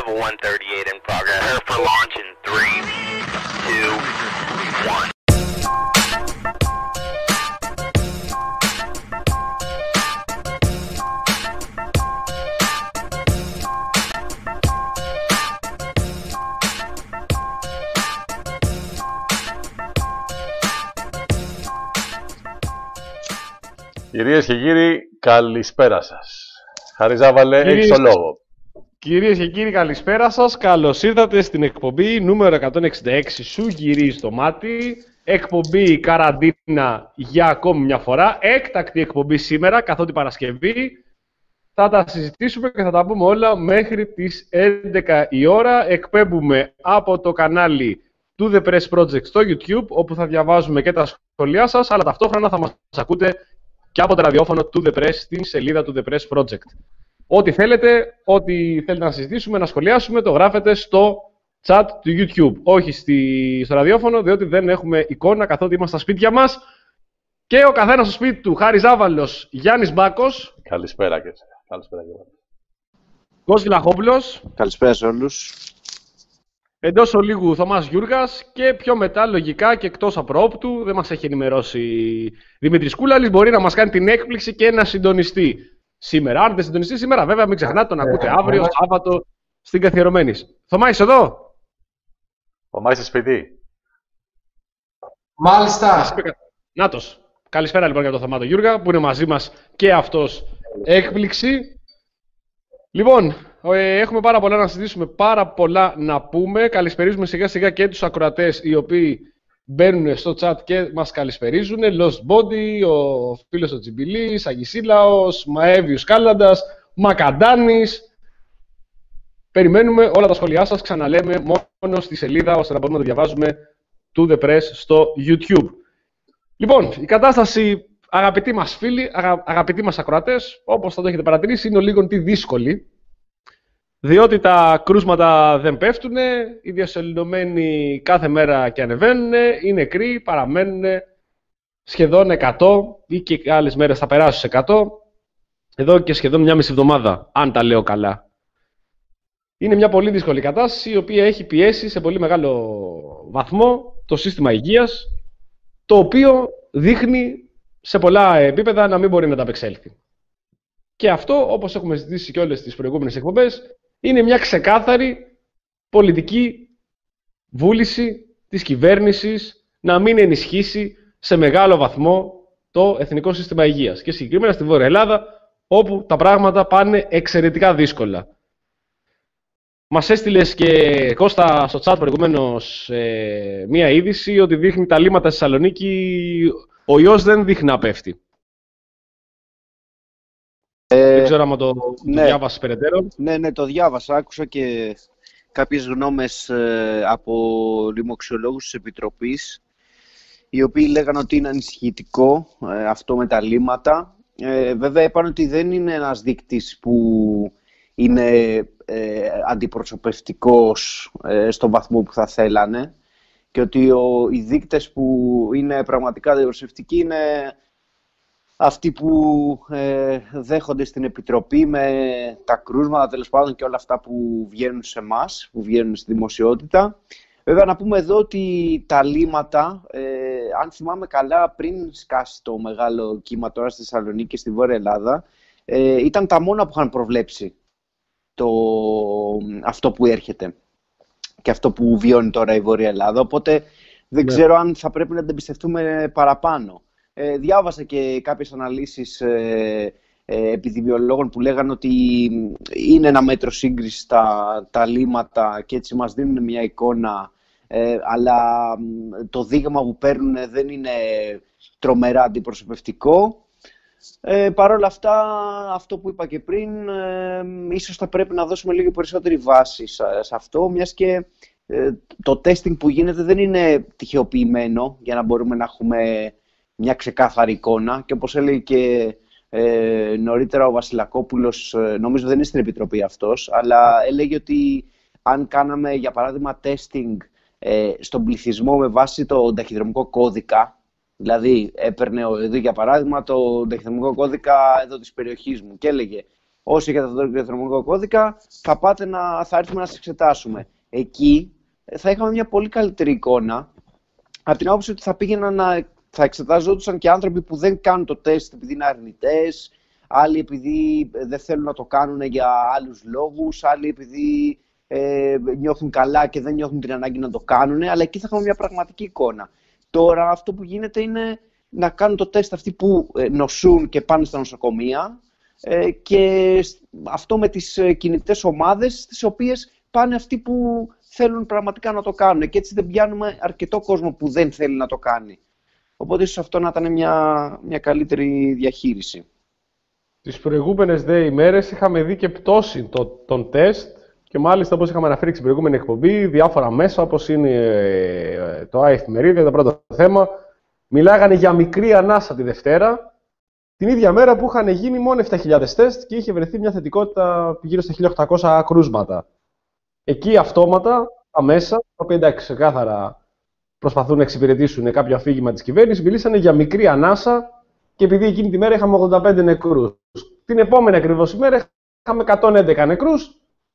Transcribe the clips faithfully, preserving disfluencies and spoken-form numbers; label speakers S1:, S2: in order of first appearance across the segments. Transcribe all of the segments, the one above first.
S1: Level one thirty-eight in progress. Prepare for launch in three, two, one.
S2: Κυρίες και κύριοι, καλησπέρα σας. Χαριζάβαλε,
S3: Κυρίες...
S2: έχεις το λόγο.
S3: Κυρίες και κύριοι, καλησπέρα σας. Καλώς ήρθατε στην εκπομπή νούμερο εκατόν εξήντα έξι Σου γυρίζει το μάτι. Εκπομπή καραντίνα για ακόμη μια φορά. Έκτακτη εκπομπή σήμερα, καθότι Παρασκευή. Θα τα συζητήσουμε και θα τα πούμε όλα μέχρι τις έντεκα η ώρα. Εκπέμπουμε από το κανάλι του The Press Project στο YouTube, όπου θα διαβάζουμε και τα σχόλιά σας, αλλά ταυτόχρονα θα μας ακούτε και από το ραδιόφωνο του The Press στην σελίδα του The Press Project. Ό,τι θέλετε, ό,τι θέλετε να συζητήσουμε, να σχολιάσουμε, το γράφετε στο chat του YouTube. Όχι στη, στο ραδιόφωνο, διότι δεν έχουμε εικόνα, καθότι είμαστε στα σπίτια μας. Και ο καθένας στο σπίτι του, Χάρης Ζάβαλος, Γιάννης Μπάκος.
S2: Καλησπέρα και εσένα. Καλησπέρα και εσένα.
S3: Κώστας Βλαχόπουλος.
S4: Καλησπέρα σε όλους.
S3: Εντός ολίγου Θωμάς Γιούργας και πιο μετά, λογικά και εκτός απροόπτου, δεν μας έχει ενημερώσει Δημήτρης Κούλαλης, μπορεί να μας κάνει την έκπληξη και να συντονιστεί σήμερα. Αν δεν συντονιστεί σήμερα, βέβαια, μην ξεχνάτε, τον ακούτε αύριο, Σάββατο, στην καθιερωμένη. Θωμά, είσαι εδώ?
S2: Θωμά, είσαι σπίτι?
S5: Μάλιστα.
S3: Νάτος. Καλησπέρα λοιπόν για τον Θωμά τον Γιούργα, που είναι μαζί μας και αυτός έκπληξη. Λοιπόν, έχουμε πάρα πολλά να συζητήσουμε, πάρα πολλά να πούμε. Καλησπερίζουμε σιγά σιγά και τους ακροατές οι οποίοι μπαίνουν στο chat και μας καλησπερίζουν. Lost Body, ο φίλος ο Τσιμπηλής, Αγισίλαος, Μαέβιος Κάλαντας, Μακαντάνης. Περιμένουμε όλα τα σχόλιά σας, ξαναλέμε, μόνο στη σελίδα, ώστε να μπορούμε να το διαβάζουμε του The Press στο YouTube. Λοιπόν, η κατάσταση, αγαπητοί μας φίλοι, αγα, αγαπητοί μας ακροατές, όπως θα το έχετε παρατηρήσει, είναι λίγο τι δύσκολη. Διότι τα κρούσματα δεν πέφτουν, οι διασωληνωμένοι κάθε μέρα και ανεβαίνουν, οι νεκροί παραμένουν σχεδόν εκατό ή και άλλες μέρες θα περάσουν σε εκατό, εδώ και σχεδόν μια μισή εβδομάδα, αν τα λέω καλά. Είναι μια πολύ δύσκολη κατάσταση, η οποία έχει πιέσει σε πολύ μεγάλο βαθμό το σύστημα υγείας, το οποίο δείχνει σε πολλά επίπεδα να μην μπορεί να τα απεξέλθει. Και αυτό, όπως έχουμε ζητήσει και όλες τις προηγούμενες εκπομπές, είναι μια ξεκάθαρη πολιτική βούληση της κυβέρνησης να μην ενισχύσει σε μεγάλο βαθμό το εθνικό σύστημα υγείας. Και συγκεκριμένα στη Βόρεια Ελλάδα, όπου τα πράγματα πάνε εξαιρετικά δύσκολα. Μας έστειλες και Κώστα στο chat προηγουμένως ε, μία είδηση ότι δείχνει τα λίμματα στη Θεσσαλονίκη, ο ιός δεν δείχνει να πέφτει. Ε, δεν ξέρω αν το, ναι, το διάβασες περαιτέρω.
S4: Ναι, ναι, το διάβασα. Άκουσα και κάποιες γνώμες ε, από λοιμοξιολόγους της Επιτροπής, οι οποίοι λέγανε ότι είναι ανησυχητικό ε, αυτό με τα λίμματα. Ε, βέβαια, είπαν ότι δεν είναι ένας δείκτης που είναι ε, αντιπροσωπευτικός ε, στον βαθμό που θα θέλανε και ότι ο, οι δείκτες που είναι πραγματικά αντιπροσωπευτικοί είναι αυτοί που ε, δέχονται στην Επιτροπή με τα κρούσματα, τέλος πάντων, και όλα αυτά που βγαίνουν σε εμάς, που βγαίνουν στη δημοσιότητα. Βέβαια, να πούμε εδώ ότι τα λίμματα, ε, αν θυμάμαι καλά, πριν σκάσει το μεγάλο κύμα τώρα στη Θεσσαλονίκη και στη Βόρεια Ελλάδα, ε, ήταν τα μόνα που είχαν προβλέψει το, αυτό που έρχεται και αυτό που βιώνει τώρα η Βόρεια Ελλάδα. Οπότε δεν ναι. ξέρω αν θα πρέπει να την εμπιστευτούμε παραπάνω. Ε, διάβασα και κάποιες αναλύσεις ε, ε, επιδημιολόγων που λέγανε ότι είναι ένα μέτρο σύγκρισης τα, τα λίμματα και έτσι μας δίνουν μια εικόνα, ε, αλλά το δείγμα που παίρνουν δεν είναι τρομερά αντιπροσωπευτικό. Ε, Παρ' όλα αυτά, αυτό που είπα και πριν, ε, ίσως θα πρέπει να δώσουμε λίγο περισσότερη βάση σε, σε αυτό, μιας και ε, το testing που γίνεται δεν είναι τυχαιοποιημένο για να μπορούμε να έχουμε μια ξεκάθαρη εικόνα. Και όπως έλεγε και ε, νωρίτερα ο Βασιλακόπουλος, ε, νομίζω δεν είναι στην Επιτροπή αυτός, αλλά έλεγε ότι αν κάναμε για παράδειγμα testing ε, στον πληθυσμό με βάση το ταχυδρομικό κώδικα, δηλαδή έπαιρνε εδώ για παράδειγμα το ταχυδρομικό κώδικα εδώ της περιοχής μου και έλεγε όσοι έχετε τον ηλεκτρονικό κώδικα, θα, πάτε να, θα έρθουμε να σας εξετάσουμε. Εκεί θα είχαμε μια πολύ καλύτερη εικόνα, από την άποψη ότι θα πήγαιναν να, θα εξετάζονταν και άνθρωποι που δεν κάνουν το τεστ επειδή είναι αρνητές, άλλοι επειδή δεν θέλουν να το κάνουν για άλλους λόγους, άλλοι επειδή ε, νιώθουν καλά και δεν νιώθουν την ανάγκη να το κάνουν, αλλά εκεί θα είχαμε μια πραγματική εικόνα. Τώρα αυτό που γίνεται είναι να κάνουν το τεστ αυτοί που νοσούν και πάνε στα νοσοκομεία, ε, και αυτό με τις κινητές ομάδες, τις οποίες πάνε αυτοί που θέλουν πραγματικά να το κάνουν, και έτσι δεν πιάνουμε αρκετό κόσμο που δεν θέλει να το κάνει. Οπότε ίσως αυτό να ήταν μια, μια καλύτερη διαχείριση.
S3: Τις προηγούμενες δε ημέρες είχαμε δει και πτώση το, των τεστ, και μάλιστα, όπως είχαμε αναφέρει στην προηγούμενη εκπομπή, διάφορα μέσα όπως είναι ε, το iEfemerida, το πρώτο θέμα, μιλάγανε για μικρή ανάσα τη Δευτέρα, την ίδια μέρα που είχαν γίνει μόνο επτά χιλιάδες τεστ και είχε βρεθεί μια θετικότητα γύρω στα χίλια οκτακόσια κρούσματα. Εκεί αυτόματα, τα μέσα, τα οποία εντάξει ξεκάθαρα προσπαθούν να εξυπηρετήσουν κάποιο αφήγημα της κυβέρνησης, μιλήσανε για μικρή ανάσα, και επειδή εκείνη τη μέρα είχαμε ογδόντα πέντε νεκρούς. Την επόμενη ακριβώς ημέρα είχαμε εκατόν έντεκα νεκρούς,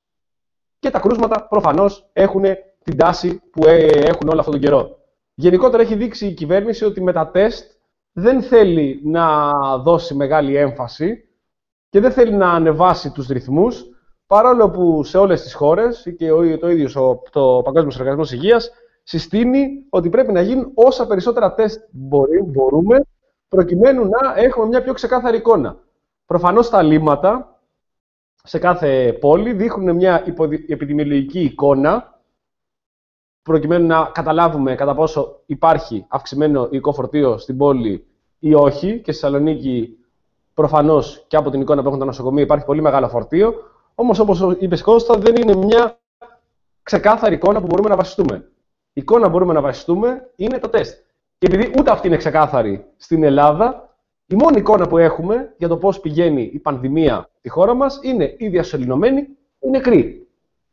S3: και τα κρούσματα προφανώς έχουν την τάση που έχουν όλο αυτόν τον καιρό. Γενικότερα έχει δείξει η κυβέρνηση ότι με τα τεστ δεν θέλει να δώσει μεγάλη έμφαση και δεν θέλει να ανεβάσει τους ρυθμούς, παρόλο που σε όλες τις χώρες και το ίδιο το Παγκόσμιο Οργανισμός Υγείας συστήνει ότι πρέπει να γίνουν όσα περισσότερα τεστ μπορεί, μπορούμε, προκειμένου να έχουμε μια πιο ξεκάθαρη εικόνα. Προφανώς τα λίμματα σε κάθε πόλη δείχνουν μια επιδημιολογική εικόνα, προκειμένου να καταλάβουμε κατά πόσο υπάρχει αυξημένο υλικό φορτίο στην πόλη ή όχι. Και στη Θεσσαλονίκη, προφανώς και από την εικόνα που έχουν τα νοσοκομεία, υπάρχει πολύ μεγάλο φορτίο. Όμως, όπως είπες Κώστα, δεν είναι μια ξεκάθαρη εικόνα που μπορούμε να βασιστούμε. Η εικόνα που μπορούμε να βασιστούμε είναι το τεστ. Και επειδή ούτε αυτή είναι ξεκάθαρη στην Ελλάδα, η μόνη εικόνα που έχουμε για το πώς πηγαίνει η πανδημία στη χώρα μας είναι οι διασωληνωμένοι, οι νεκροί.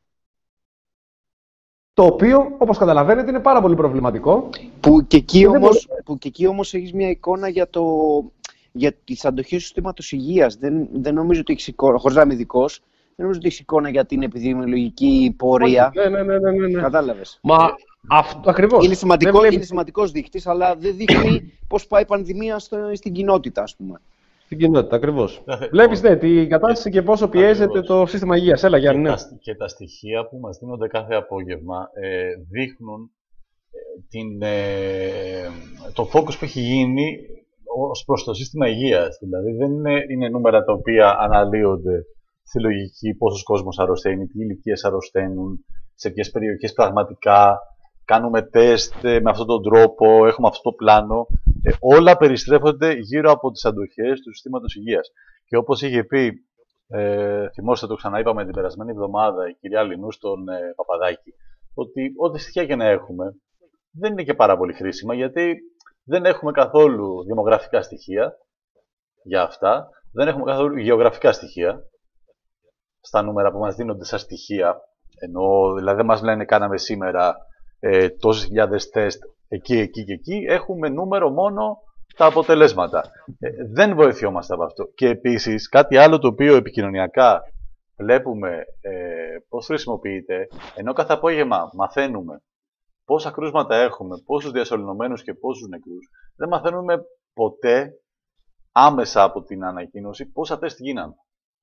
S3: Το οποίο, όπως καταλαβαίνετε, είναι πάρα πολύ προβληματικό.
S4: Που και εκεί,
S3: και
S4: όμως,
S3: μπορεί...
S4: που και εκεί όμως έχεις μια εικόνα για, το, για τις αντοχές του συστήματος υγείας. Δεν, δεν νομίζω ότι έχεις εικόνα, χωρίς να είμαι ειδικός, δεν νομίζω ότι έχεις εικόνα για την επιδημιολογική πορεία.
S3: Ναι, ναι, ναι, ναι, ναι.
S4: Κατάλαβες.
S3: Μα αυτό ακριβώς.
S4: Είναι, σημαντικό,
S3: βλέπει...
S4: είναι σημαντικός δείκτης, αλλά δεν δείχνει πώς πάει η πανδημία στο, στην κοινότητα, ας πούμε.
S3: Στην κοινότητα, ακριβώς. Βλέπεις, ναι, την κατάσταση και πόσο πιέζεται
S2: Ακριβώς.
S3: το σύστημα υγείας. Έλα, Γιάννη,
S2: και,
S3: ναι.
S2: τα, και τα στοιχεία που μας δίνονται κάθε απόγευμα ε, δείχνουν ε, την, ε, το focus που έχει γίνει ως προς το σύστημα υγείας. Δηλαδή δεν είναι, είναι νούμερα τα οποία αναλύονται στη λογική πόσος κόσμος αρρωσταίνει, τι ηλικίες αρρωσταίνουν, σε ποιες περιοχές πραγματικά κάνουμε τεστ με αυτόν τον τρόπο, έχουμε αυτό το πλάνο. Ε, όλα περιστρέφονται γύρω από τις αντοχές του συστήματος υγείας. Και όπως είχε πει, ε, θυμόστε το ξαναείπαμε την περασμένη εβδομάδα η κυρία Λινού στον ε, Παπαδάκη, ότι ό,τι στοιχεία και να έχουμε δεν είναι και πάρα πολύ χρήσιμα, γιατί δεν έχουμε καθόλου δημογραφικά στοιχεία για αυτά, δεν έχουμε καθόλου γεωγραφικά στοιχεία στα νούμερα που μας δίνονται σαν στοιχεία, ενώ δηλαδή δεν μας λένε κάναμε σήμερα ε, τόσες χιλιάδες τεστ εκεί, εκεί και εκεί, έχουμε νούμερο μόνο τα αποτελέσματα. Ε, δεν βοηθιόμαστε από αυτό. Και επίσης κάτι άλλο το οποίο επικοινωνιακά βλέπουμε ε, πώς χρησιμοποιείται, ενώ κάθε απόγευμα μαθαίνουμε πόσα κρούσματα έχουμε, πόσους διασωληνωμένους και πόσους νεκρούς, δεν μαθαίνουμε ποτέ άμεσα από την ανακοίνωση πόσα τεστ γίνανε.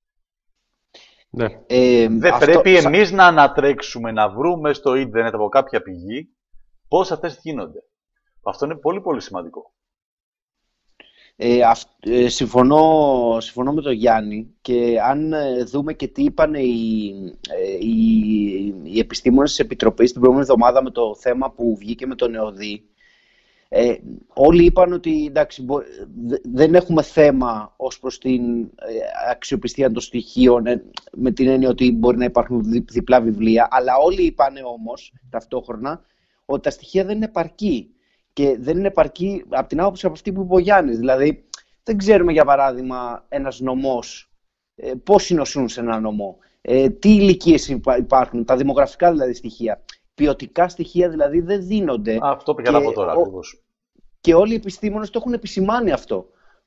S3: Ναι.
S4: Ε,
S2: δεν
S4: αυτό...
S2: πρέπει εμείς να ανατρέξουμε, να βρούμε στο ίντερνετ από κάποια πηγή πόσα τεστ γίνονται. Αυτό είναι πολύ πολύ σημαντικό.
S4: Ε, αυ, ε, συμφωνώ, συμφωνώ με τον Γιάννη, και αν ε, δούμε και τι είπαν οι, ε, οι, οι επιστήμονες της Επιτροπής την προηγούμενη εβδομάδα με το θέμα που βγήκε με τον ΕΟΔΗ, ε, όλοι είπαν ότι εντάξει, μπο, δεν έχουμε θέμα ως προς την ε, αξιοπιστία των στοιχείων, ε, με την έννοια ότι μπορεί να υπάρχουν δι, διπλά βιβλία, αλλά όλοι είπαν όμως ταυτόχρονα ότι τα στοιχεία δεν είναι επαρκή. Και δεν είναι επαρκή από την άποψη από αυτή που είπε ο Γιάννης. Δηλαδή, δεν ξέρουμε, για παράδειγμα, ένας νομός, ε, πόσοι νοσούν σε ένα νομό, ε, τι ηλικίες υπάρχουν, τα δημογραφικά δηλαδή στοιχεία. Ποιοτικά στοιχεία δηλαδή δεν δίνονται.
S2: Αυτό πήγα να πω τώρα, ακριβώς.
S4: Και όλοι οι επιστήμονες το έχουν επισημάνει αυτό.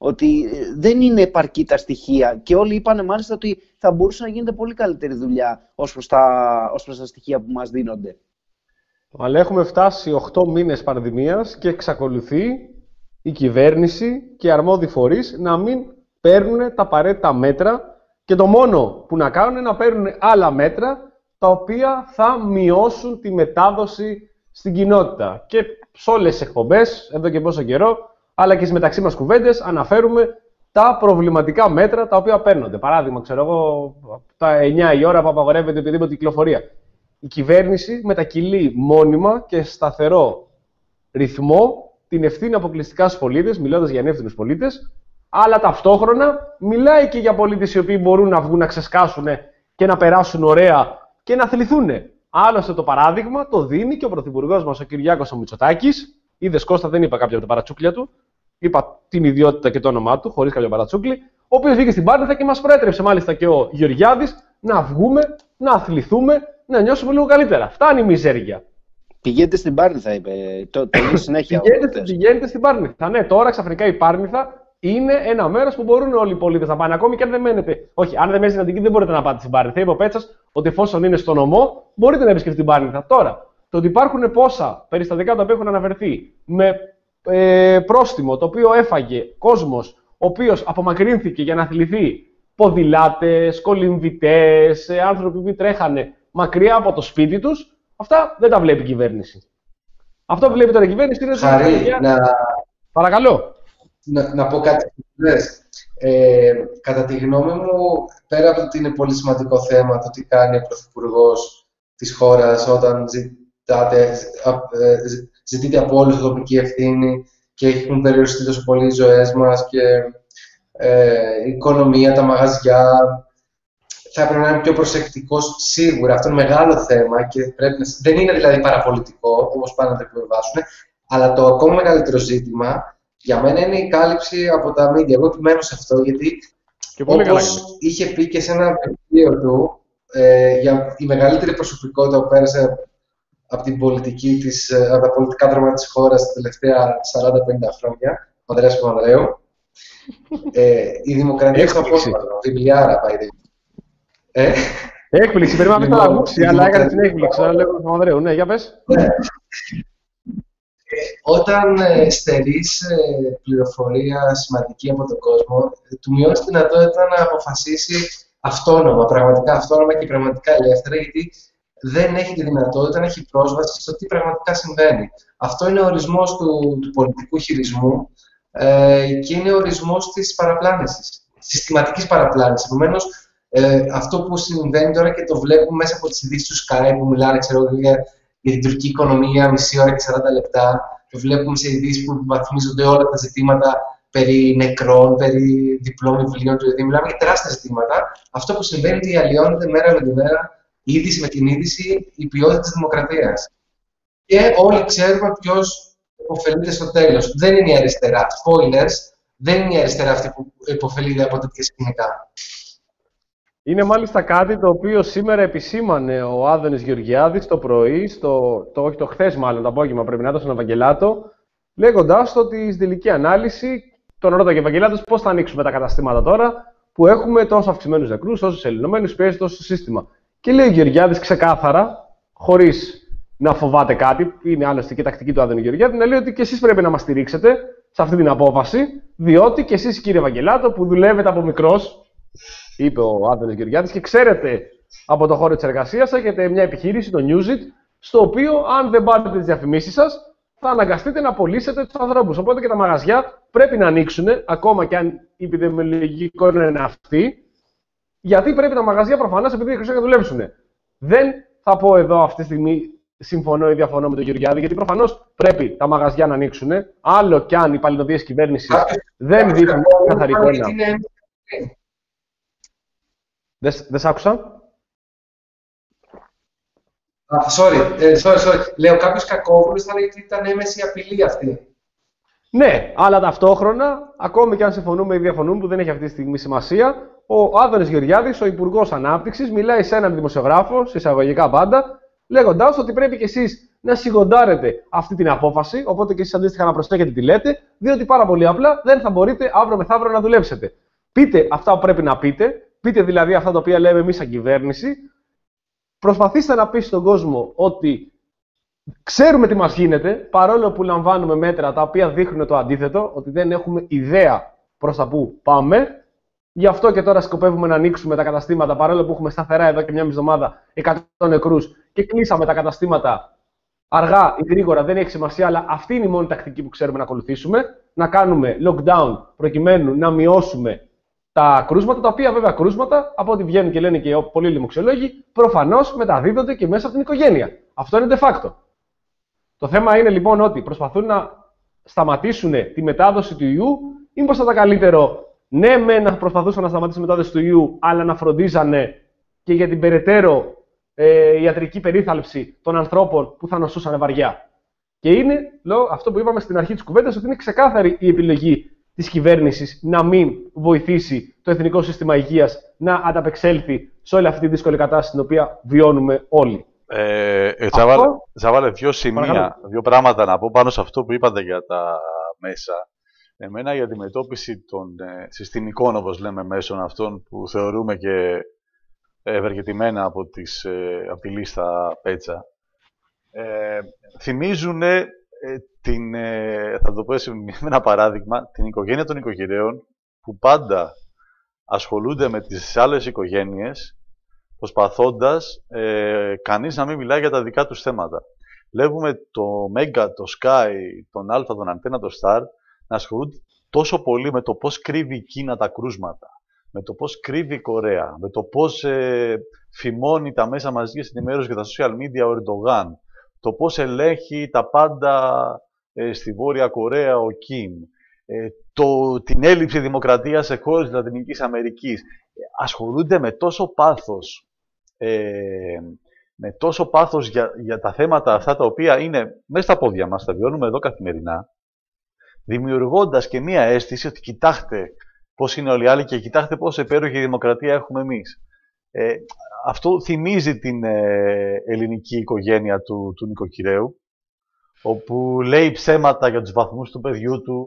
S4: ότι δεν είναι επαρκή τα στοιχεία και όλοι είπανε μάλιστα ότι θα μπορούσε να γίνεται πολύ καλύτερη δουλειά ως προς τα, ως προς τα στοιχεία που μας δίνονται.
S3: Αλλά έχουμε φτάσει οκτώ μήνες πανδημίας και εξακολουθεί η κυβέρνηση και οι αρμόδιοι φορείς να μην παίρνουν τα απαραίτητα μέτρα και το μόνο που να κάνουν είναι να παίρνουν άλλα μέτρα τα οποία θα μειώσουν τη μετάδοση στην κοινότητα. Και σε όλες τις εκπομπές, εδώ και πόσο καιρό, αλλά και στις μεταξύ μας κουβέντες, αναφέρουμε τα προβληματικά μέτρα τα οποία παίρνονται. Παράδειγμα, ξέρω εγώ, τα εννιά η ώρα που απαγορεύεται οποιαδήποτε κυκλοφορία. Η κυβέρνηση μετακυλεί μόνιμα και σταθερό ρυθμό την ευθύνη αποκλειστικά στους πολίτες, μιλώντας για ανεύθυνους πολίτες, αλλά ταυτόχρονα μιλάει και για πολίτες οι οποίοι μπορούν να βγουν να ξεσκάσουν και να περάσουν ωραία και να θλιθούν. Άλλωστε το παράδειγμα το δίνει και ο πρωθυπουργός μας, ο Κυριάκος ο Μητσοτάκης. Είδες, Κώστα, δεν είπα κάποια από τα παρατσούκλια του. Είπα την ιδιότητα και το όνομά του, χωρίς κάποιο παρατσούκλι. Ο οποίος βγήκε στην Πάρνηθα και μας προέτρεψε μάλιστα και ο Γεωργιάδης να βγούμε, να αθληθούμε, να νιώσουμε λίγο καλύτερα. Φτάνει η μιζέρια.
S4: Πηγαίνετε στην Πάρνηθα, είπε. Το, το λέει συνέχεια.
S3: Πηγαίνετε, πηγαίνετε στην Πάρνηθα. Ναι, τώρα ξαφνικά η Πάρνηθα είναι ένα μέρος που μπορούν όλοι οι πολίτες να πάνε. Ακόμη και αν δεν μένετε. Όχι, αν δεν μένετε στην Αττική, δεν μπορείτε να πάτε στην Πάρνηθα. Είπε ο Πέτσας ότι εφόσον είναι στο νομό, μπορείτε να επισκεφτείτε την Πάρνηθα. Τώρα, το ότι υπάρχουν πόσα περιστατικά τα οποία έχουν αναφερθεί με ε, πρόστιμο το οποίο έφαγε κόσμος, ο οποίος απομακρύνθηκε για να αθληθεί, ποδηλάτες, κολυμβητές, ε, άνθρωποι που τρέχανε μακριά από το σπίτι τους, αυτά δεν τα βλέπει η κυβέρνηση. Αυτό που βλέπει τώρα η κυβέρνηση είναι.
S5: Χαρή, για... να...
S3: Παρακαλώ.
S5: Να, να πω κάτι. Ε, κατά τη γνώμη μου, πέρα από ότι είναι πολύ σημαντικό θέμα το τι κάνει ο Πρωθυπουργός της χώρας όταν ζητάτε, ε, ζητείτε από όλους την τοπική ευθύνη και έχουν περιοριστεί τόσο πολύ οι ζωές μας και ε, η οικονομία, τα μαγαζιά, θα έπρεπε να είναι πιο προσεκτικός σίγουρα. Αυτό είναι μεγάλο θέμα και πρέπει να... δεν είναι δηλαδή παραπολιτικό, όπως πάνε να το επιβεβάσουν, αλλά το ακόμα μεγαλύτερο ζήτημα για μένα είναι η κάλυψη από τα media. Εγώ επιμένω σε αυτό, γιατί όπως είχε πει και σε ένα βιβλίο του, ε, για η μεγαλύτερη προσωπικότητα που πέρασε από, την πολιτική της, από τα πολιτικά δρόμενα της χώρας τα τελευταία σαράντα πενήντα χρόνια, ο Ανδρέας Παπανδρέου, ε, η δημοκρατία στο απόσπασμα, βιβλιάρα, πάει δει. Ε?
S3: Έκπληξη, περιμέναμε να τα ακούσει, αλλά έκανε την έκπληξη, αλλά λέγω Παπανδρέου. Ναι, για πες.
S5: Ναι. Όταν ε, στερείς ε, πληροφορία σημαντική από τον κόσμο, του μειώνεις τη δυνατότητα να αποφασίσει αυτόνομα, πραγματικά αυτόνομα και πραγματικά ελεύθερα, γιατί δεν έχει τη δυνατότητα να έχει πρόσβαση στο τι πραγματικά συμβαίνει. Αυτό είναι ο ορισμός του, του πολιτικού χειρισμού ε, και είναι ο ορισμός της παραπλάνησης, συστηματικής παραπλάνησης. Επομένως, ε, αυτό που συμβαίνει τώρα και το βλέπουμε μέσα από τις ειδήσεις του Sky που μιλάνε, ξέρω, για για την τουρκική οικονομία μισή ώρα και σαράντα λεπτά. Το βλέπουμε σε ειδήσεις που βαθμίζονται όλα τα ζητήματα περί νεκρών, περί διπλών βιβλίων του. Δηλαδή, μιλάμε για τεράστια ζητήματα. Αυτό που συμβαίνει είναι ότι αλλοιώνεται μέρα με τη μέρα, είδηση με την είδηση, η ποιότητα της δημοκρατίας. Και όλοι ξέρουμε ποιος υποφελείται στο τέλος. Δεν είναι η αριστερά. Spoilers, δεν είναι η αριστερά αυτή που υποφελείται από τέτοια σκηνικά.
S3: Είναι μάλιστα κάτι το οποίο σήμερα επισήμανε ο Άδωνης Γεωργιάδης το πρωί, στο, το, όχι το χθες μάλλον, το απόγευμα πρέπει να ήταν στον Ευαγγελάτο, λέγοντας ότι στην τελική ανάλυση, τον ρώτα και ο Ευαγγελάτος πώς θα ανοίξουμε τα καταστήματα τώρα που έχουμε τόσο αυξημένους νεκρούς, όσους ελληνομένους, πιέζει τόσο το σύστημα. Και λέει ο Γεωργιάδης ξεκάθαρα, χωρίς να φοβάται κάτι, είναι άλλωστε και τακτική του Άδωνη Γεωργιάδη, να λέει ότι και εσείς πρέπει να μας στηρίξετε σε αυτή την απόφαση, διότι και εσείς, κύριε Ευαγγελάτο, που δουλεύετε από μικρός, είπε ο Άδωνης Γεωργιάδης, και ξέρετε από το χώρο της εργασίας έχετε μια επιχείρηση, το Newsit, στο οποίο αν δεν πάρετε τις διαφημίσεις σας, θα αναγκαστείτε να πωλήσετε τους ανθρώπους. Οπότε και τα μαγαζιά πρέπει να ανοίξουν, ακόμα και αν η επιδημιολογική εικόνα είναι αυτή, γιατί πρέπει τα μαγαζιά προφανώς επειδή χρειάζεται να δουλέψουν. Δεν θα πω εδώ αυτή τη στιγμή συμφωνώ ή διαφωνώ με τον Γεωργιάδη, γιατί προφανώς πρέπει τα μαγαζιά να ανοίξουν, άλλο κι αν οι παλινοδίες κυβέρνησης δεν δείχνουν καθαρή εικόνα. Δεν δε σ' άκουσα.
S5: Ah, sorry, ε, sorry, sorry. Λέω κάποιος κακόβουλος θα λέει ότι ήταν έμεση απειλή αυτή.
S3: Ναι, αλλά ταυτόχρονα, ακόμη και αν συμφωνούμε ή διαφωνούμε, που δεν έχει αυτή τη στιγμή σημασία, ο Άδωνης Γεωργιάδης, ο Υπουργός Ανάπτυξης, μιλάει σε έναν δημοσιογράφο, σε εισαγωγικά πάντα, λέγοντας ότι πρέπει κι εσείς να σιγοντάρετε αυτή την απόφαση. Οπότε και εσείς αντίστοιχα να προσέχετε τι λέτε, διότι πάρα πολύ απλά δεν θα μπορείτε αύριο μεθαύριο να δουλέψετε. Πείτε αυτά που πρέπει να πείτε, πείτε δηλαδή αυτά τα οποία λέμε εμείς σαν κυβέρνηση. Προσπαθήστε να πείσετε τον κόσμο ότι ξέρουμε τι μας γίνεται, παρόλο που λαμβάνουμε μέτρα τα οποία δείχνουν το αντίθετο, ότι δεν έχουμε ιδέα προς τα που πάμε. Γι' αυτό και τώρα σκοπεύουμε να ανοίξουμε τα καταστήματα, παρόλο που έχουμε σταθερά εδώ και μια μισή εβδομάδα εκατό νεκρούς και κλείσαμε τα καταστήματα αργά ή γρήγορα, δεν έχει σημασία, αλλά αυτή είναι η μόνη τακτική που ξέρουμε να ακολουθήσουμε. Να κάνουμε lockdown προκειμένου να μειώσουμε τα κρούσματα, τα οποία βέβαια κρούσματα, από ό,τι βγαίνουν και λένε και πολλοί λοιμοξιολόγοι, προφανώς μεταδίδονται και μέσα από την οικογένεια. Αυτό είναι de facto. Το θέμα είναι λοιπόν ότι προσπαθούν να σταματήσουν τη μετάδοση του ιού, ή μήπως θα ήταν καλύτερο ναι, με να προσπαθούσαν να σταματήσουν τη μετάδοση του ιού, αλλά να φροντίζανε και για την περαιτέρω ε, ιατρική περίθαλψη των ανθρώπων που θα νοσούσαν βαριά. Και είναι λόγω αυτό που είπαμε στην αρχή της κουβέντας, ότι είναι ξεκάθαρη η επιλογή της κυβέρνησης να μην βοηθήσει το Εθνικό Σύστημα Υγείας να ανταπεξέλθει σε όλη αυτή τη δύσκολη κατάσταση την οποία βιώνουμε όλοι.
S2: Ε, ε, θα, βάλε, θα βάλε δύο σημεία, παρακαλώ. δύο πράγματα να πω πάνω σε αυτό που είπατε για τα μέσα. Εμένα η αντιμετώπιση των ε, συστημικών, όπως λέμε, μέσων αυτών που θεωρούμε και ευεργετημένα από, τις, ε, από τη λίστα Πέτσα, ε, θυμίζουν ε, την, ε, θα το πω με ένα παράδειγμα, την οικογένεια των οικογενειών που πάντα ασχολούνται με τις άλλες οικογένειες, προσπαθώντας ε, κανείς να μην μιλάει για τα δικά τους θέματα. Βλέπουμε το Mega, το Sky, τον Alpha, τον Antenna, το Star να ασχολούνται τόσο πολύ με το πώς κρύβει η Κίνα τα κρούσματα, με το πώς κρύβει η Κορέα, με το πώς ε, φημώνει τα μέσα μαζικής ενημέρωσης και τα social media ο Ερντογάν, το πώς ελέγχει τα πάντα ε, στη Βόρεια Κορέα ο Κιμ, ε, το, την έλλειψη δημοκρατίας σε χώρες της Λατινικής Αμερικής. Ασχολούνται με τόσο πάθος, ε, με τόσο πάθος για, για τα θέματα αυτά τα οποία είναι μέσα στα πόδια μας, τα βιώνουμε εδώ καθημερινά, δημιουργώντας και μία αίσθηση ότι κοιτάξτε πώς είναι όλοι οι άλλοι και κοιτάξτε πόσο υπέροχη δημοκρατία έχουμε εμείς. Ε, αυτό θυμίζει την ε, ελληνική οικογένεια του, του νοικοκυραίου, όπου λέει ψέματα για τους βαθμούς του παιδιού του.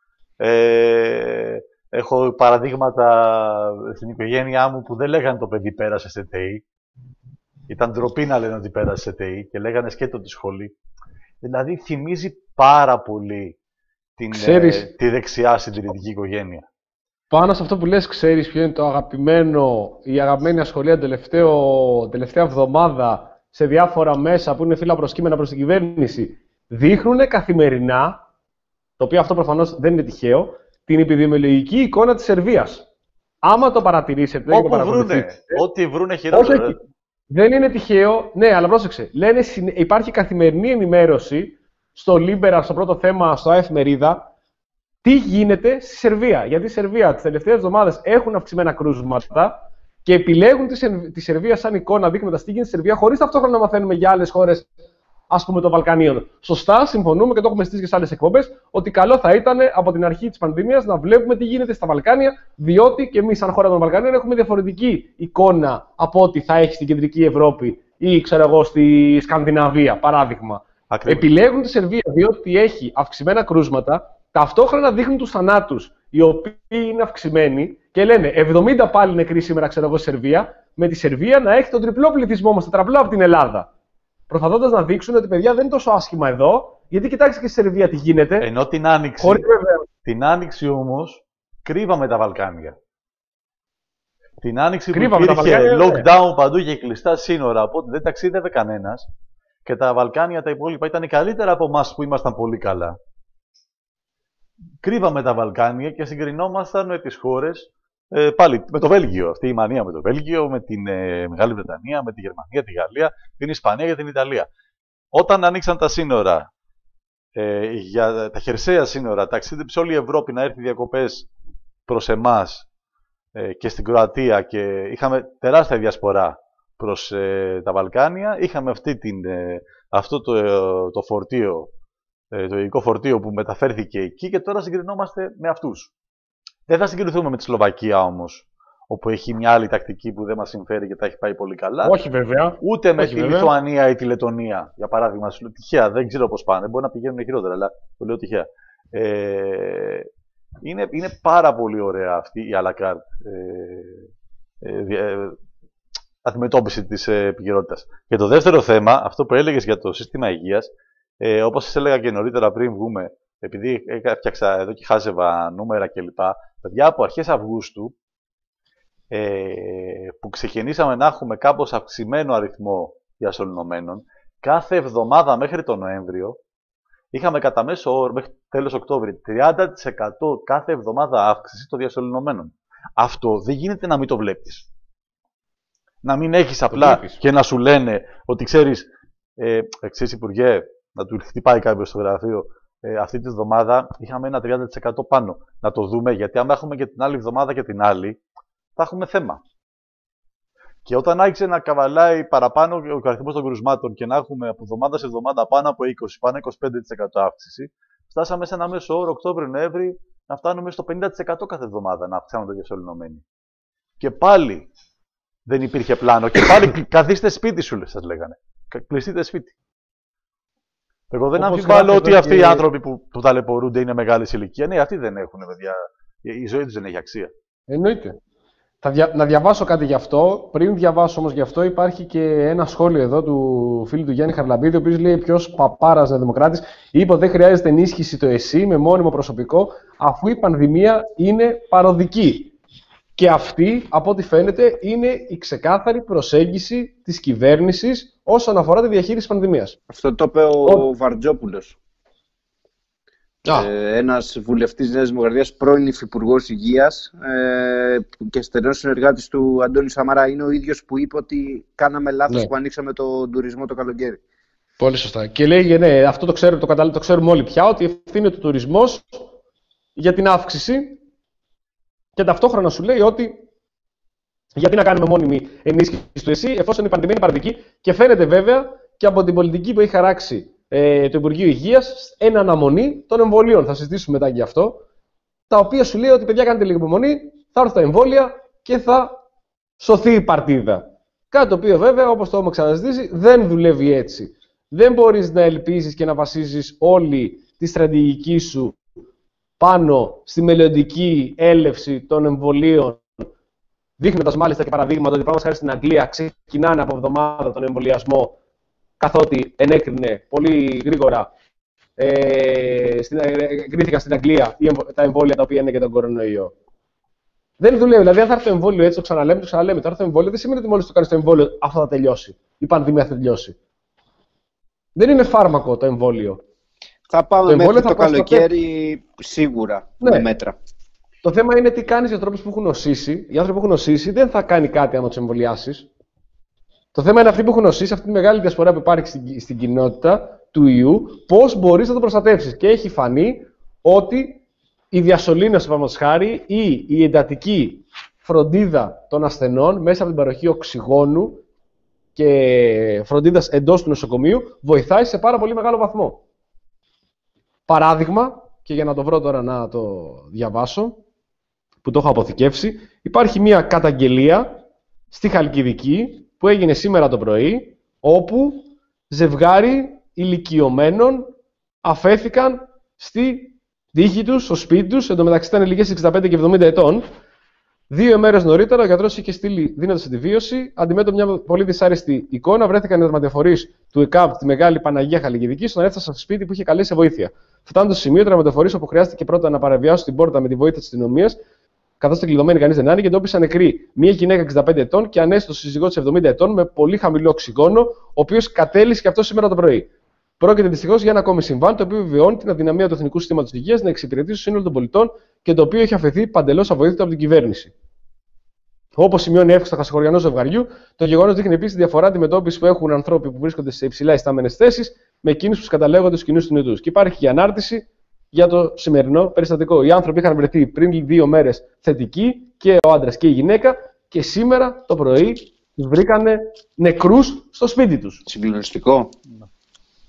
S2: Ε, έχω παραδείγματα στην οικογένειά μου που δεν λέγανε το παιδί πέρασε σε ΤΕΙ. Ήταν ντροπή να λένε ότι πέρασε σε ΤΕΙ και λέγανε σκέτο τη σχολή. Δηλαδή θυμίζει πάρα πολύ την,
S3: ξέρεις,
S2: ε, τη δεξιά συντηρητική οικογένεια.
S3: Πάνω σε αυτό που λες, ξέρεις ποιο είναι το αγαπημένο, η αγαπημένη ασχολία τελευταίο, τελευταία εβδομάδα σε διάφορα μέσα που είναι φύλλα προσκύμενα προς την κυβέρνηση. Δείχνουν καθημερινά, το οποίο αυτό προφανώς δεν είναι τυχαίο, την επιδημιολογική εικόνα της Σερβίας. Άμα το παρατηρήσετε...
S2: Όπου βρούνε, ό,τι βρούνε χειρότερα.
S3: Όχι, δεν είναι τυχαίο, ναι, αλλά πρόσεξε. Λένε, υπάρχει καθημερινή ενημέρωση στο Libera, στο πρώτο θέμα, στο Εφημερίδα, τι γίνεται στη Σερβία. Γιατί η Σερβία τις τελευταίες εβδομάδες έχουν αυξημένα κρούσματα και επιλέγουν τη, Σερ... τη Σερβία σαν εικόνα, δείχνοντας τι γίνεται στη Σερβία, χωρίς ταυτόχρονα να μαθαίνουμε για άλλες χώρες, ας πούμε, των Βαλκανίων. Σωστά, συμφωνούμε και το έχουμε στήσει και σε άλλες εκπομπές, ότι καλό θα ήταν από την αρχή της πανδημίας να βλέπουμε τι γίνεται στα Βαλκάνια, διότι και εμείς, σαν χώρα των Βαλκανίων, έχουμε διαφορετική εικόνα από ό,τι θα έχει στην Κεντρική Ευρώπη ή, ξέρω εγώ, στη Σκανδιναβία, παράδειγμα. Ακριβώς. Επιλέγουν τη Σερβία διότι έχει αυξημένα κρούσματα, ταυτόχρονα δείχνουν τους θανάτους, οι οποίοι είναι αυξημένοι και λένε εβδομήντα πάλι νεκροί σήμερα, ξέρω εγώ, στη Σερβία, με τη Σερβία να έχει τον τριπλό πληθυσμό μας, τετραπλό από την Ελλάδα. Προσπαθώντας να δείξουν ότι παιδιά δεν είναι τόσο άσχημα εδώ, γιατί κοιτάξτε και στη Σερβία τι γίνεται.
S2: Ενώ την άνοιξη, την άνοιξη όμως κρύβαμε τα Βαλκάνια. Την άνοιξη που υπήρχε lockdown ναι. παντού και κλειστά σύνορα, οπότε δεν ταξίδευε κανένας και τα Βαλκάνια τα υπόλοιπα ήταν καλύτερα από εμάς που ήμασταν πολύ καλά. Κρύβαμε τα Βαλκάνια και συγκρινόμασταν με τις χώρες, ε, πάλι με το Βέλγιο. Αυτή η μανία με το Βέλγιο, με την ε, Μεγάλη Βρετανία, με τη Γερμανία, τη Γαλλία, την Ισπανία και την Ιταλία. Όταν ανοίξαν τα σύνορα, ε, για τα χερσαία σύνορα, ταξίδεψε όλη η Ευρώπη να έρθει διακοπές προς εμάς ε, και στην Κροατία και είχαμε τεράστια διασπορά προς ε, τα Βαλκάνια. Είχαμε αυτή την, ε, αυτό το, ε, το φορτίο, το υλικό φορτίο που μεταφέρθηκε εκεί και τώρα συγκρινόμαστε με αυτούς. Δεν θα συγκριθούμε με τη Σλοβακία όμως, όπου έχει μια άλλη τακτική που δεν μας συμφέρει και τα έχει πάει πολύ καλά.
S3: Όχι βέβαια.
S2: Ούτε με
S3: Όχι,
S2: τη
S3: βέβαια.
S2: Λιθουανία ή τη Λετωνία, για παράδειγμα. Σου λέω τυχαία, δεν ξέρω πώς πάνε. Μπορεί να πηγαίνουν χειρότερα, αλλά το λέω τυχαία. Ε, είναι, είναι πάρα πολύ ωραία αυτή η à la carte ε, ε, ε, αντιμετώπιση της ε, επικαιρότητας. Και το δεύτερο θέμα, αυτό που έλεγες για το σύστημα υγείας, ε, όπως σας έλεγα και νωρίτερα πριν βγούμε, επειδή έφτιαξα εδώ και χάζευα νούμερα κλπ. Παιδιά, από αρχές Αυγούστου, ε, που ξεκινήσαμε να έχουμε κάπως αυξημένο αριθμό διασωληνωμένων, κάθε εβδομάδα μέχρι τον Νοέμβριο, είχαμε κατά μέσο όρο, μέχρι τέλος Οκτώβρη, τριάντα τοις εκατό κάθε εβδομάδα αύξηση των διασωληνωμένων. Αυτό δεν γίνεται να μην το βλέπεις. Να μην έχεις απλά
S3: βλέπεις.
S2: Και να σου λένε ότι ξέρεις, ε, ξέρεις Υπουργέ, να του χτυπάει κάποιος στο γραφείο, ε, αυτή τη εβδομάδα είχαμε ένα τριάντα τοις εκατό πάνω. Να το δούμε, γιατί άμα έχουμε και την άλλη εβδομάδα και την άλλη, θα έχουμε θέμα. Και όταν άρχισε να καβαλάει παραπάνω ο αριθμός των κρουσμάτων και να έχουμε από εβδομάδα σε εβδομάδα πάνω από είκοσι, πάνω είκοσι πέντε τοις εκατό αύξηση, φτάσαμε σε ένα μέσο όρο Οκτώβριο-Νοέμβρη να φτάνουμε στο πενήντα τοις εκατό κάθε εβδομάδα να αυξάνονται διασωληνωμένοι. Και πάλι δεν υπήρχε πλάνο. Και πάλι καθίστε σπίτι σου, σας λέγανε. Κλειστείτε σπίτι. Εγώ δεν αμφιβάλλω ότι αυτοί και... οι άνθρωποι που, που ταλαιπωρούνται είναι μεγάλη ηλικία. Ναι, αυτοί δεν έχουν, παιδιά. Η ζωή τους δεν έχει αξία.
S3: Εννοείται. Θα δια... Να διαβάσω κάτι γι' αυτό. Πριν διαβάσω όμως γι' αυτό, υπάρχει και ένα σχόλιο εδώ του φίλου του Γιάννη Χαρλαμπίδη, ο οποίος λέει: ποιος παπάρας νεοδημοκράτης είπε ότι δεν χρειάζεται ενίσχυση το ΕΣΥ με μόνιμο προσωπικό, αφού η πανδημία είναι παροδική. Και αυτή, από ό,τι φαίνεται, είναι η ξεκάθαρη προσέγγιση της κυβέρνησης όσον αφορά τη διαχείριση της πανδημίας.
S4: Αυτό το είπε ο, ο Βαρτζόπουλος. Ε, ένας βουλευτής Νέας Δημοκρατίας, πρώην υφυπουργός Υγείας ε, και στενός συνεργάτης του Αντώνη Σαμαρά. Είναι ο ίδιος που είπε ότι κάναμε λάθος ναι. που ανοίξαμε τον τουρισμό το καλοκαίρι.
S3: Πολύ σωστά. Και λέει, ναι, αυτό το ξέρουμε, το, καταλ... το ξέρουμε όλοι πια, ότι ευθύνεται ο τουρισμός για την αύξηση. Και ταυτόχρονα σου λέει ότι γιατί να κάνουμε μόνιμη ενίσχυση του ΕΣΥ, εφόσον η πανδημία είναι παραδική, και φαίνεται βέβαια και από την πολιτική που έχει χαράξει ε, το Υπουργείο Υγείας εν αναμονή των εμβολίων. Θα συζητήσουμε μετά για αυτό. Τα οποία σου λέει ότι παιδιά, κάνετε λίγο υπομονή, θα έρθουν τα εμβόλια και θα σωθεί η παρτίδα. Κάτι το οποίο βέβαια, όπως το έχουμε ξαναζητήσει, δεν δουλεύει έτσι. Δεν μπορείς να ελπίζεις και να βασίζεις όλη τη στρατηγική σου πάνω στη μελλοντική έλευση των εμβολίων, δείχνοντας μάλιστα και παραδείγματα ότι πράγματι χάρη στην Αγγλία ξεκινάνε από εβδομάδα τον εμβολιασμό, καθότι ενέκρινε πολύ γρήγορα, ε, στην, ε, εγκρίθηκαν στην Αγγλία τα εμβόλια τα οποία είναι για τον κορονοϊό. Δεν δουλεύει. Δηλαδή, αν θα έρθει το εμβόλιο έτσι, το ξαναλέμε, το ξαναλέμε. Το έρθει το εμβόλιο δεν σημαίνει ότι μόλις το κάνει το εμβόλιο αυτό θα τελειώσει. Η πανδημία θα τελειώσει. Δεν είναι φάρμακο το εμβόλιο.
S4: Θα πάμε το μέχρι το καλοκαίρι σίγουρα ναι. με μέτρα.
S3: Το θέμα είναι τι κάνεις για ανθρώπους που έχουν νοσήσει. Οι άνθρωποι που έχουν νοσήσει δεν θα κάνει κάτι άμα τους εμβολιάσεις. Το θέμα είναι αυτοί που έχουν νοσήσει, αυτή τη μεγάλη διασπορά που υπάρχει στην, στην κοινότητα του ιού, πώς μπορείς να το προστατεύσεις. Και έχει φανεί ότι η διασωλήνωση, παραδείγματος χάρη, ή η εντατική φροντίδα των ασθενών μέσα από την παροχή οξυγόνου και φροντίδας εντός του νοσοκομείου βοηθάει σε πάρα πολύ μεγάλο βαθμό. Παράδειγμα, και για να το βρω τώρα να το διαβάσω, που το έχω αποθηκεύσει, υπάρχει μια καταγγελία στη Χαλκιδική που έγινε σήμερα το πρωί, όπου ζευγάρι ηλικιωμένων αφέθηκαν στη τύχη τους, στο σπίτι τους, εντωμεταξύ ήταν ηλικίες εξήντα πέντε και εβδομήντα ετών. Δύο μέρες νωρίτερα ο γιατρός είχε στείλει δίνοντας αντιβίωση, αντιμέτωπη μια πολύ δυσάρεστη εικόνα. Βρέθηκαν οι τραυματιοφορείς του ΕΚΑΒ τη Μεγάλη Παναγία Χαλκιδική, όταν έφτασαν στο σπίτι που είχε καλέσει σε βοήθεια. Φτάνοντας στο σημείο, οι τραυματιοφορείς, όπου χρειάστηκε πρώτα να παραβιάσουν την πόρτα με τη βοήθεια της αστυνομίας, καθώς ήταν κλειδωμένοι, κανείς δεν άνοιγε, εντόπισαν νεκρή μια γυναίκα εξήντα πέντε ετών και ανέστητο σύζυγό της εβδομήντα ετών με πολύ χαμηλό οξυγόνο, ο οποίος κατέληξε και αυτό σήμερα το πρωί. Πρόκειται δυστυχώς για ένα ακόμη συμβάν, το οποίο βιώνει την αδυναμία του Εθνικού Συστήματος Υγείας να εξυπηρετήσει το σύνολο των πολιτών και το οποίο έχει αφαιθεί παντελώς αβοήθητο από την κυβέρνηση. Όπως σημειώνει εύκολα χασιχωριανό ζευγαριού, το γεγονός δείχνει επίσης τη διαφορά αντιμετώπισης που έχουν άνθρωποι που βρίσκονται σε υψηλά ιστάμενες θέσεις με εκείνους που καταλέγονται στους κοινούς του νητούς. Και υπάρχει και ανάρτηση για το σημερινό περιστατικό. Οι άνθρωποι είχαν βρεθεί πριν δύο μέρες θετικοί, και ο άντρας και η γυναίκα, και σήμερα το πρωί τους βρήκανε νεκρούς στο σπίτι τους.
S4: Συγκλονιστικό.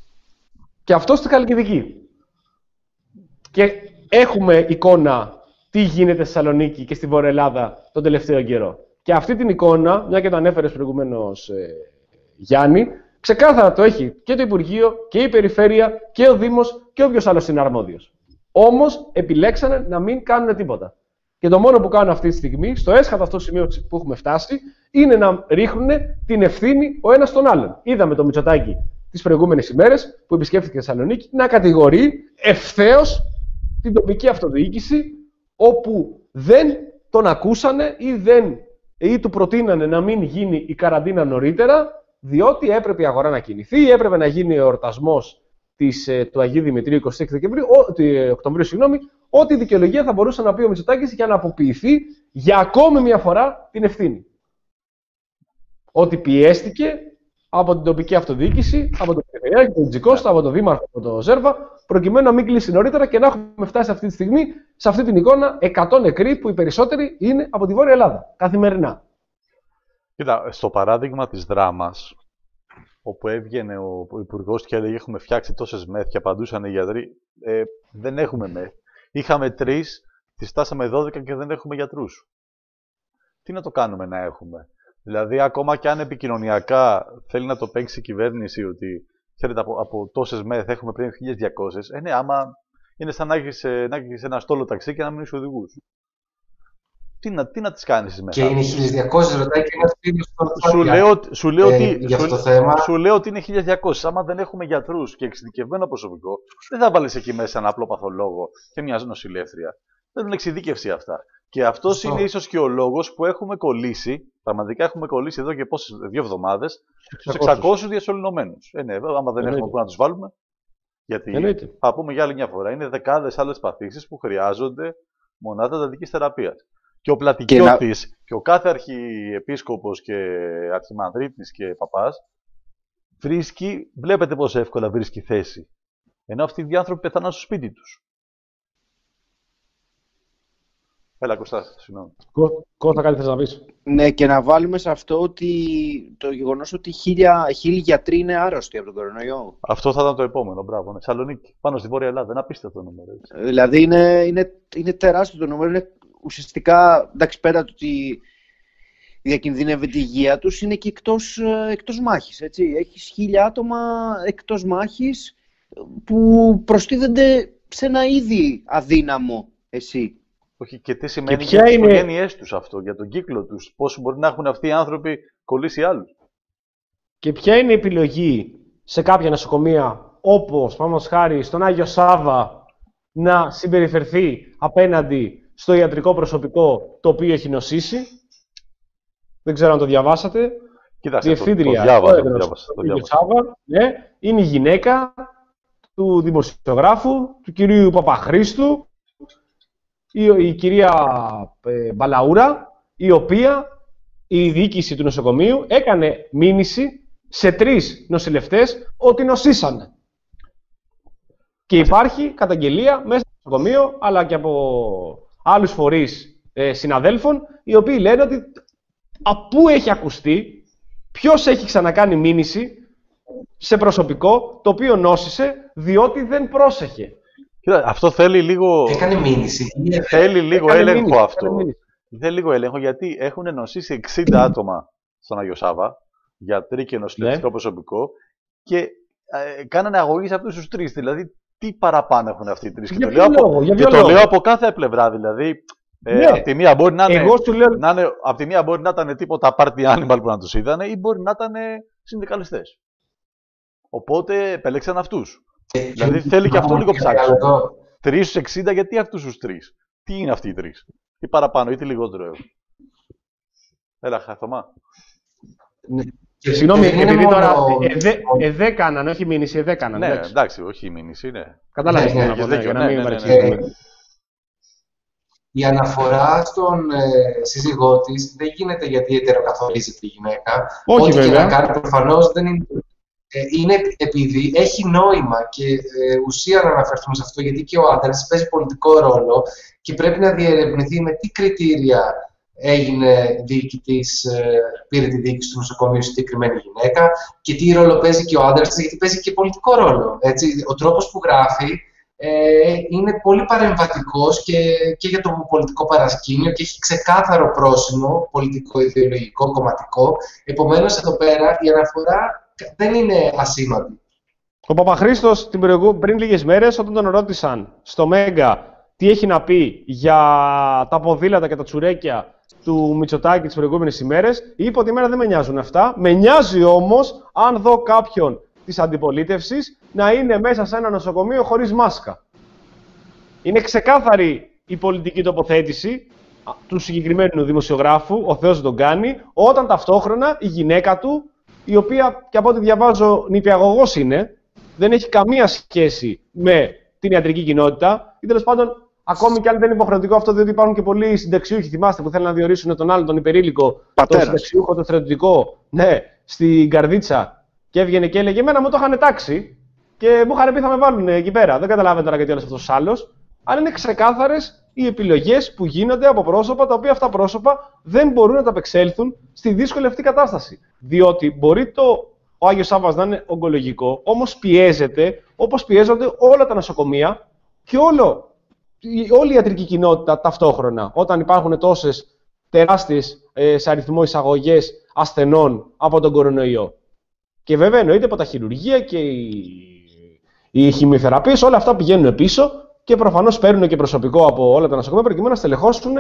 S3: Και αυτό στη Χαλκιδική. Και έχουμε εικόνα τι γίνεται στη Θεσσαλονίκη και στη Βόρεια Ελλάδα τον τελευταίο καιρό. Και αυτή την εικόνα, μια και το ανέφερες προηγουμένως, ε, Γιάννη, ξεκάθαρα το έχει και το Υπουργείο και η Περιφέρεια και ο Δήμος και όποιος άλλος είναι αρμόδιος. Όμως επιλέξανε να μην κάνουν τίποτα. Και το μόνο που κάνουν αυτή τη στιγμή, στο έσχατο αυτό σημείο που έχουμε φτάσει, είναι να ρίχνουν την ευθύνη ο ένας τον άλλον. Είδαμε το Μητσοτάκη τις προηγούμενες ημέρες που επισκέφθηκε τη Θεσσαλονίκη να κατηγορεί ευθέως την τοπική αυτοδιοίκηση, όπου δεν τον ακούσανε ή, δεν, ή του προτείνανε να μην γίνει η καραντίνα νωρίτερα, διότι έπρεπε η αγορά να κινηθεί ή έπρεπε να γίνει ο εορτασμός της, του Αγίου Δημητρίου εικοστή έκτη Δεκεμβρίου, ο, Οκτωβρίου, συγγνώμη, ό,τι δικαιολογία θα μπορούσε να πει ο Μητσοτάκης για να αποποιηθεί για ακόμη μια φορά την ευθύνη. Ότι πιέστηκε από την τοπική αυτοδιοίκηση, από τον Περιφερειάρχη, τον Τζικώστα, από τον Δήμαρχο, από τον Ζέρβα, προκειμένου να μην κλείσει νωρίτερα και να έχουμε φτάσει αυτή τη στιγμή σε αυτή την εικόνα εκατό νεκροί, που οι περισσότεροι είναι από τη Βόρεια Ελλάδα, καθημερινά.
S2: Κοίτα, στο παράδειγμα της Δράμας, όπου έβγαινε ο Υπουργός και έλεγε έχουμε φτιάξει τόσες μεθ και απαντούσαν οι γιατροί, ε, δεν έχουμε μεθ. Είχαμε τρεις, τις φτάσαμε δώδεκα και δεν έχουμε γιατρούς. Τι να το κάνουμε να έχουμε? Δηλαδή, ακόμα και αν επικοινωνιακά θέλει να το παίξει η κυβέρνηση ότι ξέρετε, από, από τόσες μεθ έχουμε πριν χίλιες διακόσιες, ε, ναι, άμα είναι σαν να έχεις, να έχεις ένα στόλο ταξί και να μην έχεις οδηγούς. Τι να, τι να τις κάνεις μετά?
S5: Και είναι χίλιες διακόσιες, ρωτάει και ένας φίλος στο
S2: σου λέω, σου, λέω
S5: ε,
S2: ότι,
S5: για αυτό
S2: σου,
S5: το θέμα.
S2: σου λέω ότι είναι χίλιες διακόσιες. Άμα δεν έχουμε γιατρούς και εξειδικευμένο προσωπικό, δεν θα βάλεις εκεί μέσα ένα απλό παθολόγο και μια νοσηλεύτρια. Δεν είναι εξειδίκευση αυτά. Και αυτός είναι ίσως και ο λόγος που έχουμε κολλήσει, πραγματικά έχουμε κολλήσει εδώ και πόσες, δύο εβδομάδες, στους εξακόσιους διασωληνωμένους. Ε, ναι, άμα δεν έχουμε που να τους βάλουμε. Γιατί Εννοείται. Θα πούμε για άλλη μια φορά, είναι δεκάδες άλλες παθήσεις που χρειάζονται μονάδα εντατικής θεραπείας. Και ο Πλατικιώτης και, να... και ο κάθε αρχιεπίσκοπος και αρχιμανδρίτης και παπάς βρίσκει, βλέπετε πόσο εύκολα βρίσκει θέση. Ενώ αυτοί οι άνθρωποι πεθάναν στο σπίτι τους. Έλα, Κωστά, συγγνώμη.
S3: Κώστα, κάτι θες να πεις?
S4: Ναι, και να βάλουμε σε αυτό ότι το γεγονός ότι χίλια, χίλιοι γιατροί είναι άρρωστοι από τον κορονοϊό.
S2: Αυτό θα ήταν το επόμενο, μπράβο. Ναι. Θεσσαλονίκη, πάνω στη Βόρεια Ελλάδα. Είναι απίστευτο το νούμερο. Έτσι.
S4: Δηλαδή είναι, είναι, είναι τεράστιο το νούμερο. Είναι ουσιαστικά, εντάξει, πέρα του ότι διακινδυνεύεται η υγεία τους, είναι και εκτός, εκτός μάχης. Έτσι. Έχεις χίλια άτομα εκτός μάχης που προστίθενται σε ένα ήδη αδύναμο εσύ.
S2: Όχι, και τι σημαίνει
S3: και
S2: για τις
S3: είναι...
S2: οικογένειές τους αυτό, για τον κύκλο τους, πώς μπορεί να έχουν αυτοί οι άνθρωποι κολλήσει άλλους.
S3: Και ποια είναι η επιλογή σε κάποια νοσοκομεία, όπως, πάμε χάρη, στον Άγιο Σάββα, να συμπεριφερθεί απέναντι στο ιατρικό προσωπικό το οποίο έχει νοσήσει? Δεν ξέρω αν το διαβάσατε.
S2: Κοίταξε,
S3: Διευθύντρια,
S2: το, το διάβασα, το διάβασα, το διάβασα.
S3: Σάββα, ναι, είναι η γυναίκα του δημοσιογράφου, του κυρίου Παπαχρήστου, η, η κυρία ε, Μπαλαούρα, η οποία η διοίκηση του νοσοκομείου έκανε μήνυση σε τρεις νοσηλευτές ότι νοσήσανε. Και υπάρχει καταγγελία μέσα στο νοσοκομείο, αλλά και από άλλους φορείς ε, συναδέλφων, οι οποίοι λένε ότι από πού έχει ακουστεί, ποιος έχει ξανακάνει μήνυση σε προσωπικό το οποίο νόσησε διότι δεν πρόσεχε.
S2: Κοίτα, αυτό θέλει λίγο,
S5: Έκανε μήνυση.
S2: θέλει λίγο
S3: Έκανε
S2: έλεγχο
S3: μήνυση,
S2: αυτό. Θέλει λίγο έλεγχο γιατί έχουν νοσήσει εξήντα άτομα στον Άγιο Σάββα, γιατροί και νοσηλευτικό
S3: ναι.
S2: προσωπικό, και ε, κάνανε αγωγή σε αυτούς τους τρεις. Δηλαδή, τι παραπάνω έχουν αυτοί οι τρεις. Και, το λέω, λόγο, από, και το λέω από κάθε πλευρά. Δηλαδή, ε, ναι. από τη μία μπορεί να είναι, λέω... να είναι, από τη μία μπορεί να ήταν τίποτα party animal που να τους είδανε, ή μπορεί να ήταν συνδικαλιστές. Οπότε επέλεξαν αυτούς. Ε, δηλαδή και θέλει και αυτό λίγο ψάξιμο. τρεις στους εξήντα, γιατί αυτούς τους τρεις? Τι είναι αυτοί οι τρεις? Τι παραπάνω ή τι λιγότερο έχουν? Έλα, Χαθωμά.
S5: Ναι.
S3: Συγγνώμη, επειδή τώρα εδέ κάνανε, όχι μήνυση, εδέ κάνανε.
S2: Ναι, εντάξει, όχι μήνυση, ναι.
S3: Κατάλαβες τι να πω, για να μην παρεξηγούμε.
S5: Η αναφορά στον ε, σύζυγό της δεν γίνεται γιατί ετεροκαθορίζεται η γυναίκα.
S3: Όχι,
S5: ό,τι
S3: βέβαια.
S5: και να κάνει προφανώς δεν είναι. Ε, είναι επειδή έχει νόημα και ε, ουσία να αναφερθούμε σε αυτό, γιατί και ο άντρας παίζει πολιτικό ρόλο και πρέπει να διερευνηθεί με τι κριτήρια έγινε διοικητής, ε, πήρε τη διοίκηση του νοσοκομείου συγκεκριμένη γυναίκα και τι ρόλο παίζει και ο άντρας της, γιατί παίζει και πολιτικό ρόλο. Έτσι. Ο τρόπος που γράφει ε, είναι πολύ παρεμβατικός και, και για το πολιτικό παρασκήνιο και έχει ξεκάθαρο πρόσημο, πολιτικό, ιδεολογικό, κομματικό. Επομένως, εδώ πέρα η αναφορά δεν είναι ασήμαντη.
S3: Ο Παπαχρήστος πριν λίγες μέρες, όταν τον ρώτησαν στο Μέγκα τι έχει να πει για τα ποδήλατα και τα τσουρέκια του Μητσοτάκη τις προηγούμενες ημέρες, είπε ότι εμένα δεν με νοιάζουν αυτά. Με νοιάζει όμως αν δω κάποιον της αντιπολίτευσης να είναι μέσα σε ένα νοσοκομείο χωρίς μάσκα. Είναι ξεκάθαρη η πολιτική τοποθέτηση του συγκεκριμένου δημοσιογράφου, ο Θεός τον κάνει, όταν ταυτόχρονα η γυναίκα του, η οποία και από ό,τι διαβάζω νηπιαγωγός είναι, δεν έχει καμία σχέση με την ιατρική κοινότητα, ή τέλος πάντων, ακόμη και αν δεν είναι υποχρεωτικό αυτό, διότι υπάρχουν και πολλοί συνταξιούχοι, θυμάστε, που θέλουν να διορίσουν τον άλλον, τον υπερήλικο, τον συνταξιούχο, τον στρατιωτικό, ναι, στην καρδίτσα, και έβγαινε και έλεγε: εμένα μου το είχαν τάξει και μου είχαν πει θα με βάλουν εκεί πέρα. Δεν καταλάβαινε τώρα γιατί όλο αυτό ο άλλο. Αλλά είναι ξεκάθαρες οι επιλογές που γίνονται από πρόσωπα τα οποία αυτά πρόσωπα δεν μπορούν να τα απεξέλθουν στη δύσκολη αυτή κατάσταση. Διότι μπορεί το. Ο Άγιος Σάββας να είναι ογκολογικό, όμως πιέζεται όπως πιέζονται όλα τα νοσοκομεία και όλο, όλη η ιατρική κοινότητα ταυτόχρονα, όταν υπάρχουν τόσες τεράστιες ε, σε αριθμό εισαγωγές ασθενών από τον κορονοϊό. Και βέβαια εννοείται από τα χειρουργεία και οι, οι χημειοθεραπείες, όλα αυτά πηγαίνουν πίσω και προφανώς παίρνουν και προσωπικό από όλα τα νοσοκομεία προκειμένου να στελεχώσουν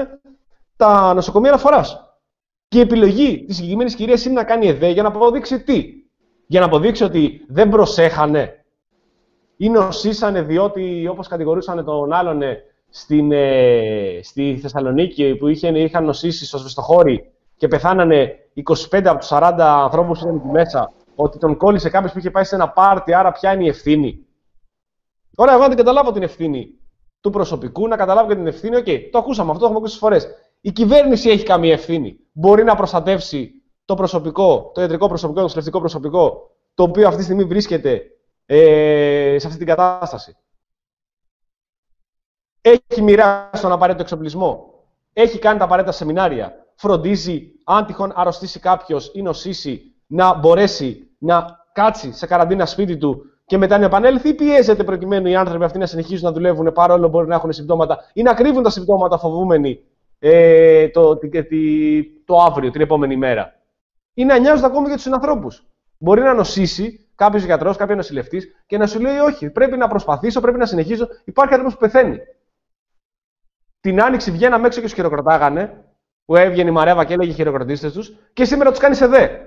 S3: τα νοσοκομεία αναφοράς. Και η επιλογή της συγκεκριμένης κυρίας είναι να κάνει ΕΔΕ για να αποδείξει τι. Για να αποδείξει ότι δεν προσέχανε ή νοσήσανε διότι, όπως κατηγορούσαν τον άλλον στην, ε, στη Θεσσαλονίκη που είχε, είχαν νοσήσει στο σβεστοχώρι και πεθάνανε είκοσι πέντε από τους σαράντα ανθρώπους που ήταν εκεί μέσα, ότι τον κόλλησε κάποιος που είχε πάει σε ένα πάρτι, άρα ποια είναι η ευθύνη. Τώρα, εγώ δεν καταλάβω την ευθύνη του προσωπικού, να καταλάβω και την ευθύνη, οκ, okay, το ακούσαμε, αυτό το έχουμε ακούσει φορές. Η κυβέρνηση έχει καμία ευθύνη. Μπορεί να προστατεύσει το προσωπικό, το ιατρικό προσωπικό, το νοσηλευτικό προσωπικό, το οποίο αυτή τη στιγμή βρίσκεται ε, σε αυτή την κατάσταση. Έχει μοιράσει τον απαραίτητο εξοπλισμό. Έχει κάνει τα απαραίτητα σεμινάρια. Φροντίζει, αν τυχόν αρρωστήσει κάποιος ή νοσήσει, να μπορέσει να κάτσει σε καραντίνα σπίτι του και μετά να επανέλθει, ή πιέζεται προκειμένου οι άνθρωποι αυτοί να συνεχίζουν να δουλεύουν παρόλο μπορεί να έχουν συμπτώματα ή να κρύβουν τα συμπτώματα φοβούμενοι ε, το, το, το, το αύριο, την επόμενη μέρα. Ή να νοιάζονται ακόμη για τους συνανθρώπους. Μπορεί να νοσήσει κάποιος γιατρός, κάποιος νοσηλευτής και να σου λέει: όχι, πρέπει να προσπαθήσω, πρέπει να συνεχίσω. Υπάρχει άνθρωπος που πεθαίνει. Την άνοιξη βγαίναμε έξω και τους χειροκροτάγανε, που έβγαινε η Μαρέβα και έλεγε: χειροκροτήστε τους, και σήμερα τους κάνει ΕΔΕ.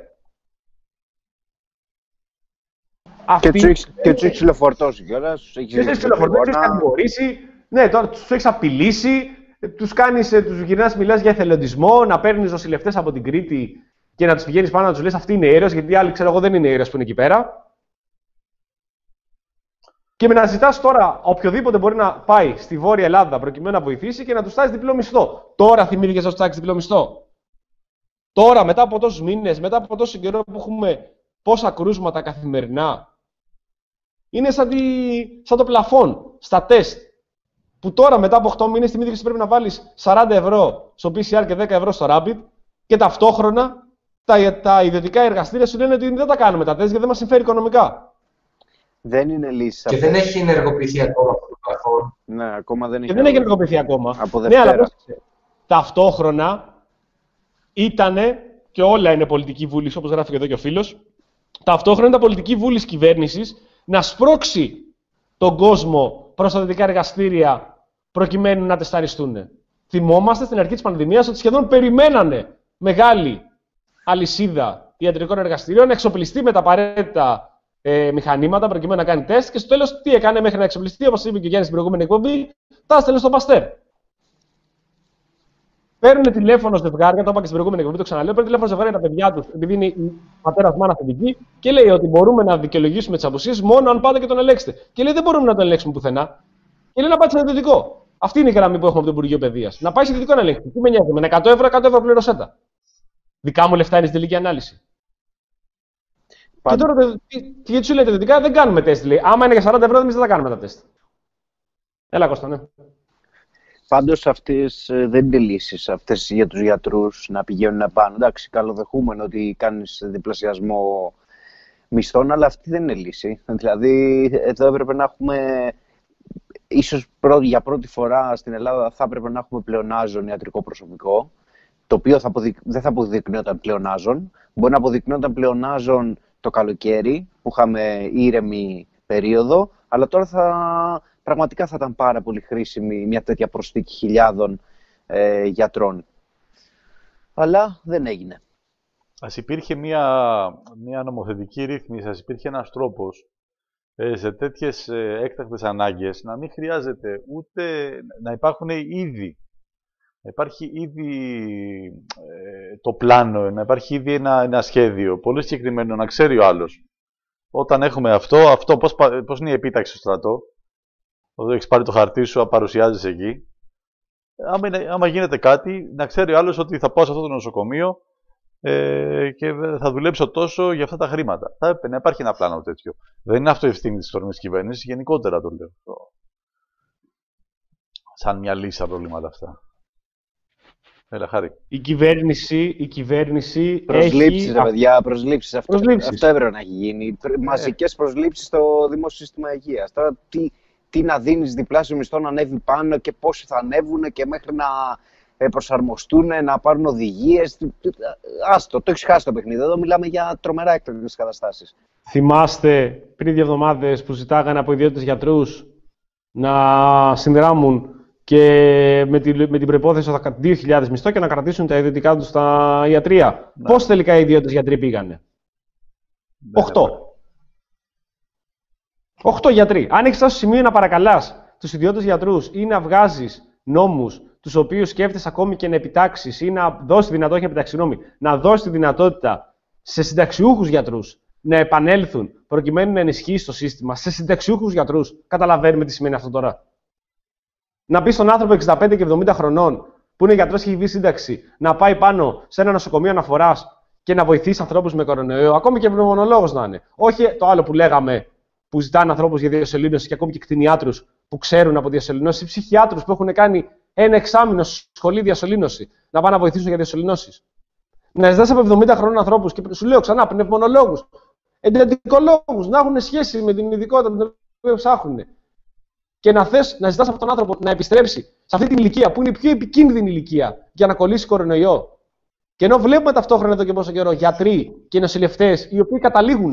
S4: Και τους έχεις είναι... τηλεφορτώσει κιόλας. Τους
S5: έχεις τηλεφορτώσει, τους έχεις κατηγορήσει, ναι, τώρα τους έχεις απειλήσει, τους κάνεις, τους γυρνάς, μιλάς για εθελοντισμό, να παίρνεις νοσηλευτές από την Κρήτη και να τους πηγαίνεις πάνω να τους λες αυτή είναι ήρωες, γιατί οι άλλοι, ξέρω εγώ, δεν είναι ήρωες που είναι εκεί πέρα. Και με να ζητάς τώρα οποιοδήποτε μπορεί να πάει στη Βόρεια Ελλάδα προκειμένου να βοηθήσει και να του στάσει διπλό μισθό. Τώρα θυμήθηκες να του στάξει διπλό μισθό. Τώρα, μετά από τόσους μήνες, μετά από τόσο καιρό που έχουμε πόσα κρούσματα καθημερινά, είναι σαν, τη... σαν το πλαφόν στα τεστ. Που τώρα, μετά από οκτώ μήνες, θυμήθηκες πρέπει να βάλεις σαράντα ευρώ στο πι σι αρ και δέκα ευρώ στο Rapid και ταυτόχρονα τα, τα ιδιωτικά εργαστήρια σου λένε ότι δεν τα κάνουμε τα τεστ γιατί δεν μας συμφέρει οικονομικά.
S4: Δεν είναι λύση.
S5: Και δεν έχει ενεργοποιηθεί ακόμα αυτό το πλαφόν.
S4: Ναι, ακόμα δεν έχει.
S3: Και δεν έχει ενεργοποιηθεί ακόμα.
S4: Από Δευτέρα.
S3: Ναι, αλλά ταυτόχρονα ήτανε, και όλα είναι πολιτική βούληση, όπως γράφει και εδώ και ο φίλος, ταυτόχρονα ήταν πολιτική βούληση κυβέρνησης να σπρώξει τον κόσμο προς τα δυτικά εργαστήρια προκειμένου να τεσταριστούν. Θυμόμαστε στην αρχή της πανδημίας ότι σχεδόν περιμένανε μεγάλη αλυσίδα ιατρικών εργαστηρίων να εξοπλιστεί με τα απαραίτητα ε, μηχανήματα προκειμένου να κάνει τεστ και στο τέλος τι έκανε μέχρι να εξοπλιστεί, όπως είπε και ο Γιάννης στην προηγούμενη εκπομπή, τα έστελνε στο Παστέρ. Παίρνουν τηλέφωνο ζευγάρια, το είπα και στην προηγούμενη εκπομπή, το ξαναλέω. Παίρνουν τηλέφωνο ζευγάρια τα παιδιά του, επειδή είναι πατέρα μάνα θετική, και λέει ότι μπορούμε να δικαιολογήσουμε τις απουσίες μόνο αν πάτε και τον ελέγξετε. Και λέει δεν μπορούμε να τον ελέγξουμε πουθενά. Και λέει να πάτε σε δυτικό. Αυτή είναι η γραμμή που έχουμε από το Υπουργείο Παιδείας. Να πάει σε δυτικό να ελέγχει. Τι με νοιάζει, με εκατό ευρώ, εκατό ευρώ πληρωσέτα. Δικά μου λεφτά είναι στην τελική ανάλυση. Πάντα. Και τώρα τι γιατί σου λέτε δυτικά, δεν κάνουμε τεστ. Λέει. Άμα είναι για σαράντα ευρώ, εμείς δεν θα κάνουμε τα τεστ. Έλα, Κώστα, ναι.
S4: Πάντως αυτές δεν είναι λύσεις αυτές για τους γιατρούς να πηγαίνουν επάνω. Εντάξει, καλοδεχούμενο ότι κάνεις διπλασιασμό μισθών, αλλά αυτή δεν είναι λύση. Δηλαδή, εδώ έπρεπε να έχουμε ίσως για πρώτη φορά στην Ελλάδα θα έπρεπε να έχουμε πλεονάζον ιατρικό προσωπικό, το οποίο θα αποδεικ... δεν θα αποδεικνύονταν πλεονάζον. Μπορεί να αποδεικνύονταν πλεονάζον το καλοκαίρι, που είχαμε ήρεμη περίοδο, αλλά τώρα θα... πραγματικά θα ήταν πάρα πολύ χρήσιμη μια τέτοια προσθήκη χιλιάδων ε, γιατρών. Αλλά δεν έγινε.
S2: Ας υπήρχε μια, μια νομοθετική ρύθμιση, ας υπήρχε ένας τρόπος ε, σε τέτοιες ε, έκτακτες ανάγκες να μην χρειάζεται ούτε να υπάρχουν ήδη. Να υπάρχει ήδη ε, το πλάνο, να υπάρχει ήδη ένα, ένα σχέδιο, πολύ συγκεκριμένο, να ξέρει ο άλλος. Όταν έχουμε αυτό, αυτό πώς, πώς είναι η επίταξη στο στρατό, όταν έχεις πάρει το χαρτί σου, παρουσιάζεσαι εκεί. Άμα, είναι, άμα γίνεται κάτι, να ξέρει ο άλλος ότι θα πάω σε αυτό το νοσοκομείο ε, και θα δουλέψω τόσο για αυτά τα χρήματα. Θα έπρεπε να υπάρχει ένα πλάνο τέτοιο. Δεν είναι αυτό η ευθύνη της τωρινής κυβέρνησης, γενικότερα το λέω. Σαν μια λύση στα προβλήματα αυτά. Έλα, Χάρη.
S3: Η κυβέρνηση, η κυβέρνηση
S4: προσλήψεις,
S3: έχει...
S4: ρε παιδιά, προσλήψεις. Αυτό,
S3: προσλήψεις.
S4: αυτό έπρεπε να έχει γίνει. Ε. Μαζικές προσλήψεις στο δημόσιο σύστημα υγείας. Τώρα τι, τι να δίνεις διπλάσιο μισθό να ανέβει πάνω και πόσοι θα ανέβουν και μέχρι να προσαρμοστούν, να πάρουν οδηγίες. Άστο, το έχεις χάσει το παιχνίδι. Εδώ μιλάμε για τρομερά έκτακτες καταστάσεις.
S3: Θυμάστε πριν δύο εβδομάδες που ζητάγανε από ιδιώτες γιατρούς να συνδράμουν και με την, με την προϋπόθεση ότι θα δύο χιλιάδες μισθό και να κρατήσουν τα ιδιωτικά τους στα ιατρεία. Ναι. Πώς τελικά οι ιδιώτες γιατροί πήγανε? Οχτώ. Οχτώ γιατροί. Αν έχεις τόσο σημείο να παρακαλάς τους ιδιώτες γιατρούς ή να βγάζεις νόμους τους οποίους σκέφτεσαι ακόμη και να επιτάξεις ή να δώσεις τη δυνατότητα, επιτάξει, συγγνώμη, να δώσεις τη δυνατότητα σε συνταξιούχους γιατρούς να επανέλθουν προκειμένου να ενισχύσει το σύστημα, σε συνταξιούχους γιατρούς, καταλαβαίνουμε τι σημαίνει αυτό τώρα? Να πει στον άνθρωπο εξήντα πέντε και εβδομήντα χρονών, που είναι γιατρός και έχει βγει σύνταξη, να πάει πάνω σε ένα νοσοκομείο αναφοράς και να βοηθήσει ανθρώπους με κορονοϊό, ακόμη και πνευμονολόγος να είναι. Όχι το άλλο που λέγαμε, που ζητάνε ανθρώπους για διασωλήνωση και ακόμη και κτηνιάτρους που ξέρουν από διασωλήνωση, ή ψυχιάτρους που έχουν κάνει ένα εξάμηνο σχολή διασωλήνωση, να πάνε να βοηθήσουν για διασωληνώσεις. Να ζητάς από εβδομήντα χρονών ανθρώπους και σου λέω ξανά πνευμονολόγους, εντατικολόγους, να έχουν σχέση με την ειδικότητα με την οποία ψάχνουν. Και να θες να ζητάς από τον άνθρωπο να επιστρέψει σε αυτή την ηλικία που είναι η πιο επικίνδυνη ηλικία για να κολλήσει κορονοϊό. Και ενώ βλέπουμε ταυτόχρονα εδώ και πόσο καιρό γιατροί και νοσηλευτές οι οποίοι καταλήγουν.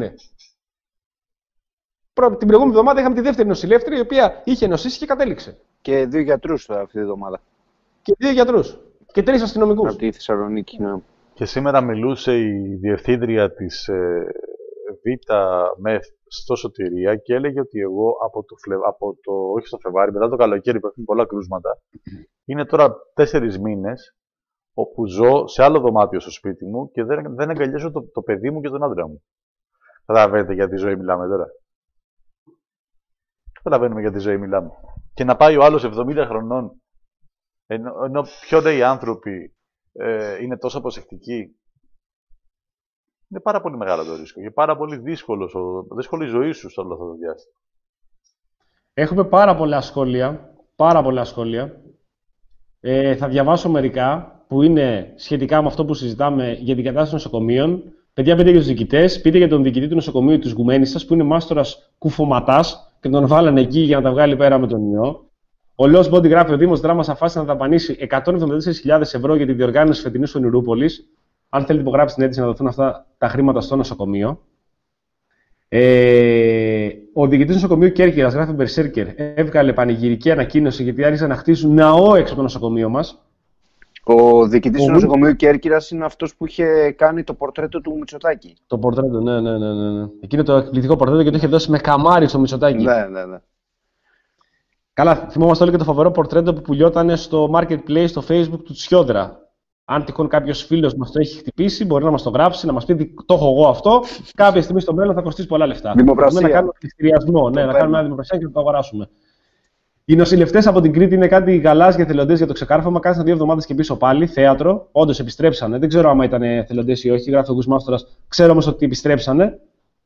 S3: Την προηγούμενη εβδομάδα είχαμε τη δεύτερη νοσηλεύτρια η οποία είχε νοσήσει και κατέληξε.
S4: Και δύο γιατρούς αυτή τη εβδομάδα.
S3: Και δύο γιατρούς. Και τρεις αστυνομικούς.
S4: Από τη Θεσσαλονίκη, ναι.
S2: Και σήμερα μιλούσε η διευθύντρια της ε, Β' ΜΕΘ στο Σωτηρία και έλεγε ότι εγώ από το, φλε... από το... όχι στο Φλεβάρι, μετά το καλοκαίρι που έχουν πολλά κρούσματα, είναι τώρα τέσσερις μήνες όπου ζω σε άλλο δωμάτιο στο σπίτι μου και δεν, δεν αγκαλιάζω το, το παιδί μου και τον άντρα μου. Καταλαβαίνετε για τη ζωή μιλάμε τώρα. Καταλαβαίνουμε για τη ζωή μιλάμε. Και να πάει ο άλλος εβδομήντα χρονών, ενώ, ενώ πιο νέοι άνθρωποι ε, είναι τόσο προσεκτικοί. Είναι πάρα πολύ μεγάλο το ρίσκο και πάρα πολύ δύσκολο, δύσκολη η ζωή σου στο όλο αυτό το διάστημα.
S3: Έχουμε πάρα πολλά σχόλια, πάρα πολλά σχόλια. Ε, θα διαβάσω μερικά που είναι σχετικά με αυτό που συζητάμε για την κατάσταση των νοσοκομείων. Παιδιά, πείτε για τους διοικητές, πείτε για τον διοικητή του νοσοκομείου της Γουμένισσας, που είναι μάστορας κουφωματάς και τον βάλανε εκεί για να τα βγάλει πέρα με τον ιό. Ο Λος Μπόντι γράφει: ο Δήμος Δράμας αφάσισε να δαπανίσει εκατόν εβδομήντα τέσσερις χιλιάδες ευρώ για τη διοργάνωση φετινής Ονειρούπολης. Αν θέλετε, υπογράψτε την αίτηση να δοθούν αυτά τα χρήματα στο νοσοκομείο. Ε, ο διοικητής του νοσοκομείου Κέρκυρας, γράφει Μπερσέρκερ, έβγαλε πανηγυρική ανακοίνωση γιατί άρχισαν να χτίσουν ναό έξω από το νοσοκομείο μας.
S4: Ο διοικητής
S3: ο...
S4: του νοσοκομείου Κέρκυρας είναι αυτός που είχε κάνει το πορτρέτο του Μητσοτάκη.
S3: Το πορτρέτο, ναι, ναι, ναι. ναι. Εκείνο το εκπληκτικό πορτρέτο και το είχε δώσει με καμάρι στο Μητσοτάκη.
S4: Ναι, ναι, ναι.
S3: Καλά, θυμόμαστε όλοι και το φοβερό πορτρέτο που πουλιόταν στο marketplace, στο Facebook του Τσιόδρα. Αν τυχόν κάποιος φίλος μας το έχει χτυπήσει, μπορεί να μας το γράψει, να μας πει: το έχω εγώ αυτό. Κάποια στιγμή στο μέλλον θα κοστίσει πολλά λεφτά.
S4: Δημοπρασία.
S3: Να κάνουμε πληστηριασμό, ναι, να κάνουμε μια δημοπρασία και να το αγοράσουμε. Οι νοσηλευτές από την Κρήτη είναι κάτι γαλάζια θελοντές για το ξεκάρφωμα. Κάθισαν δύο εβδομάδες και πίσω πάλι, θέατρο. Όντως επιστρέψανε. Δεν ξέρω άμα ήταν θελοντές ή όχι. Γράφει ο Γουσμάστορας. Ξέρω όμως ότι επιστρέψανε.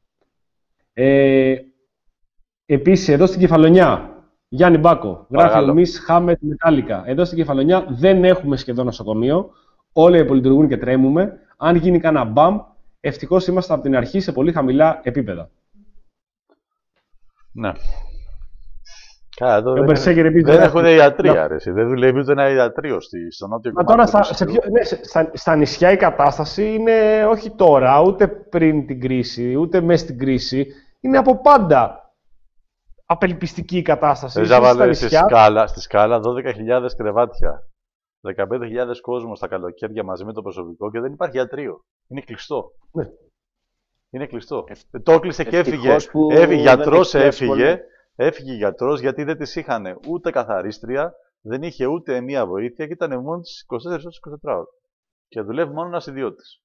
S3: Ε, Επίσης, εδώ στην Κεφαλονιά. Γιάννη Μπάκο, γράφει ο Μις Χάμετ Μετάλλικα. Εδώ στην Κεφαλονιά δεν έχουμε σχεδόν νοσοκομείο. Όλοι υπολειτουργούν και τρέμουμε. Αν γίνει κανένα μπαμ, ευτυχώς είμαστε από την αρχή σε πολύ χαμηλά επίπεδα.
S2: Ναι. Καλά, εδώ
S3: Και ο
S2: δεν,
S3: Berserker επίσης
S2: δεν
S3: δεν
S2: έχουν
S3: έχει-
S2: ιατρία, ρε, εσύ. Δεν δουλεύει ούτε ένα ιατρείο στη- στο νότιο
S3: Μα
S2: κομμάτι.
S3: τώρα
S2: του
S3: στα, σε
S2: νησιού.
S3: ποιο- ναι, σε- στα, στα νησιά η κατάσταση είναι όχι τώρα, ούτε πριν την κρίση, ούτε μέσα στην κρίση. Είναι από πάντα απελπιστική η κατάσταση.
S2: Θες
S3: Ίσως
S2: να
S3: στα
S2: βάλεις στη
S3: νησιά,
S2: σκάλα, στη σκάλα δώδεκα χιλιάδες κρεβάτια. δεκαπέντε χιλιάδες κόσμος τα καλοκαίρια μαζί με το προσωπικό και δεν υπάρχει ιατρείο. Είναι κλειστό.
S3: Ναι.
S2: Είναι κλειστό.
S4: Ευ-
S2: Το έκλεισε και έφυγε.
S4: ευτυχώς που
S2: Έφυγε
S4: δεν
S2: γιατρός,
S4: έχει πιάσει
S2: έφυγε.
S4: πολύ.
S2: Έφυγε γιατρός γιατί δεν της είχαν ούτε καθαρίστρια, δεν είχε ούτε μία βοήθεια και ήταν μόνο τις είκοσι τέσσερις ώρες είκοσι τέσσερις ώρες. Και δουλεύει μόνο ένας ιδιώτης.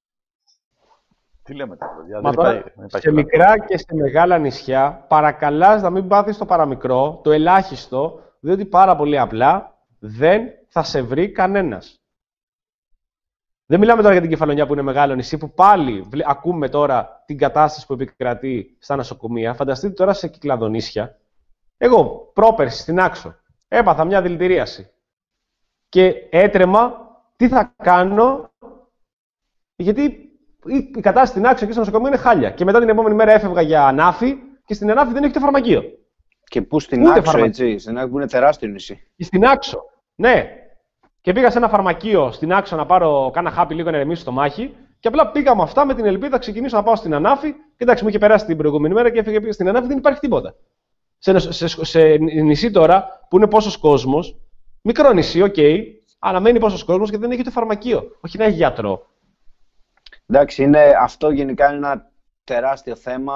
S2: Τι λέμε τώρα, παιδιά.
S3: Μα
S2: Δεν
S3: τώρα,
S2: υπάρχει, δεν υπάρχει
S3: σε
S2: πράγμα.
S3: μικρά και σε μεγάλα νησιά, παρακαλάς να μην πάθεις το παραμικρό, το ελάχιστο, διότι πάρα πολύ απλά δεν θα σε βρει κανένας. Δεν μιλάμε τώρα για την Κεφαλονιά που είναι μεγάλο νησί, που πάλι βλέ- ακούμε τώρα την κατάσταση που επικρατεί στα νοσοκομεία. Φανταστείτε τώρα σε κυκλαδονήσια. Εγώ πρόπερση στην Άξο έπαθα μια δηλητηρίαση και έτρεμα τι θα κάνω, γιατί η η κατάσταση στην Άξο και στο νοσοκομείο είναι χάλια. Και μετά την επόμενη μέρα έφευγα για Ανάφη και στην Ανάφη δεν έχει το φαρμακείο.
S4: Και πού στην
S3: Ούτε
S4: Άξο,
S3: φαρμακείο.
S4: έτσι. Στην Άξο που είναι τεράστιο νησί.
S3: Και στην Άξο. Ναι. Και πήγα σε ένα φαρμακείο στην Άξο να πάρω κάνα χάπι λίγο να ηρεμήσω το μάχη. Και απλά πήγα με αυτά με την ελπίδα να ξεκινήσω να πάω στην Ανάφη. Και εντάξει, μου είχε περάσει την προηγούμενη μέρα και έφυγε πήγα στην Ανάφη, δεν υπάρχει τίποτα. Σε, σε, σε, σε νησί τώρα που είναι πόσος κόσμος, μικρό νησί, οκ, okay, αλλά μένει πόσος κόσμος και δεν έχει το φαρμακείο. Όχι να έχει γιατρό.
S4: Εντάξει, είναι, αυτό γενικά είναι ένα τεράστιο θέμα.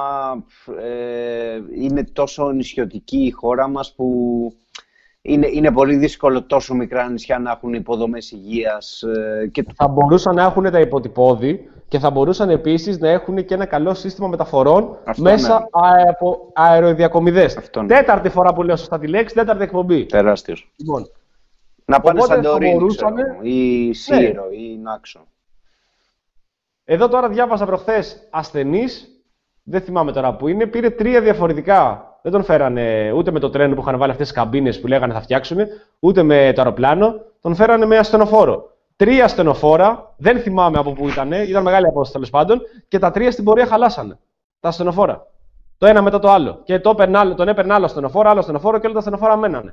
S4: Ε, είναι τόσο νησιωτική η χώρα μας που είναι, είναι πολύ δύσκολο τόσο μικρά νησιά να έχουν υποδομές υγείας. Ε, και...
S3: Θα μπορούσαν να έχουν τα υποτυπώδη και θα μπορούσαν επίσης να έχουν και ένα καλό σύστημα μεταφορών
S4: Αυτό
S3: μέσα
S4: ναι.
S3: α- από αεροδιακομιδές.
S4: Αυτό ναι.
S3: Τέταρτη φορά που λέω σωστά τη λέξη, τέταρτη εκπομπή.
S4: Τεράστιος.
S3: Λοιπόν,
S4: Να πάνε
S3: Οπότε θα
S4: Σαντορίνη,
S3: μπορούσανε-
S4: ξέρω, ή Σύρο, ή Νάξο.
S3: εδώ τώρα διάβασα προχθές ασθενής, δεν θυμάμαι τώρα που είναι, πήρε τρία διαφορετικά. Δεν τον φέρανε ούτε με το τρένο που είχαν βάλει αυτές τις καμπίνες που λέγανε θα φτιάξουν, ούτε με το αεροπλάνο. Τον φέρανε με ασθενοφόρο. Τρία ασθενοφόρα, δεν θυμάμαι από πού ήταν, ήταν μεγάλη απόσταση τέλος πάντων, και τα τρία στην πορεία χαλάσανε. Τα ασθενοφόρα. Το ένα μετά το άλλο. Και το έπαιρνε άλλο- τον έπαιρνε άλλο ασθενοφόρο, άλλο ασθενοφόρο και όλα τα ασθενοφόρα μένανε.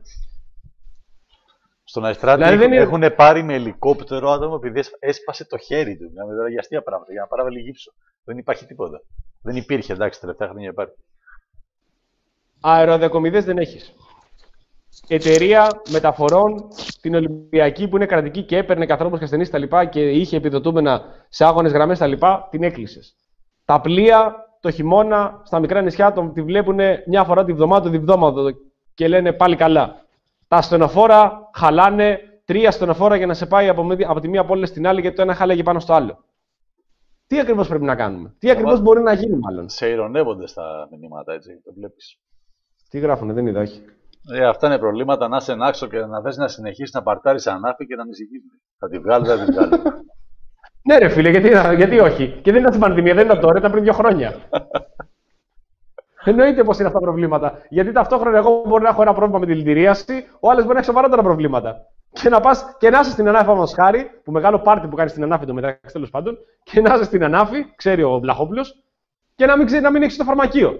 S2: Στον Αϊστράτη
S3: Δηλαδή δεν είναι-
S2: έχουν πάρει με ελικόπτερο άτομο επειδή έσ- έσπασε το χέρι του. Μιλάμε τώρα για αστεία πράγματα, για να παράβαλε γύψο. Δεν υπάρχει τίποτα. Δεν υπήρχε, εντάξει, τελευταία χρόνια υπάρχει.
S3: Αεροδιακομιδές δεν έχεις. Εταιρεία μεταφορών, την Ολυμπιακή που είναι κρατική και έπαιρνε ανθρώπους και ασθενείς τα λοιπά και είχε επιδοτούμενα σε άγονες γραμμές τα λοιπά, την έκλεισες. Τα πλοία το χειμώνα στα μικρά νησιά τον, τη βλέπουν μια φορά τη βδομάδα, το διβδόματο και λένε πάλι καλά. Τα ασθενοφόρα χαλάνε τρία ασθενοφόρα για να σε πάει από, μη- από τη μία πόλη στην άλλη γιατί το ένα χάλαγε πάνω στο άλλο. Τι ακριβώς πρέπει να κάνουμε, τι ακριβώς μπορεί να γίνει μάλλον.
S2: Σε ειρωνεύονται στα μηνύματα, έτσι. Το βλέπεις.
S3: Τι γράφουνε, δεν είδα, όχι.
S2: Ε, αυτά είναι προβλήματα να είσαι άξο και να θες να συνεχίσει να παρτάρεις ανάφη και να ανησυχείς. Θα τη βγάλει, δεν θα τη βγάλει.
S3: Ναι, ρε φίλε, γιατί, γιατί όχι. Και δεν ήταν στην πανδημία, δεν ήταν τώρα, ήταν πριν δύο χρόνια. Εννοείται πως είναι αυτά τα προβλήματα. Γιατί ταυτόχρονα εγώ μπορεί να έχω ένα πρόβλημα με τη δηλητηρίαση, ο άλλος μπορεί να έχει σοβαρότερα προβλήματα. Και να πας και να είσαι στην Ανάφη, όμως χάρη, που μεγάλο πάρτι που κάνει στην Ανάφη το μεταξύ τέλος πάντων, και να είσαι στην Ανάφη, ξέρει ο Βλαχόπουλος, και να μην, ξέρει, να μην έχει το φαρμακείο.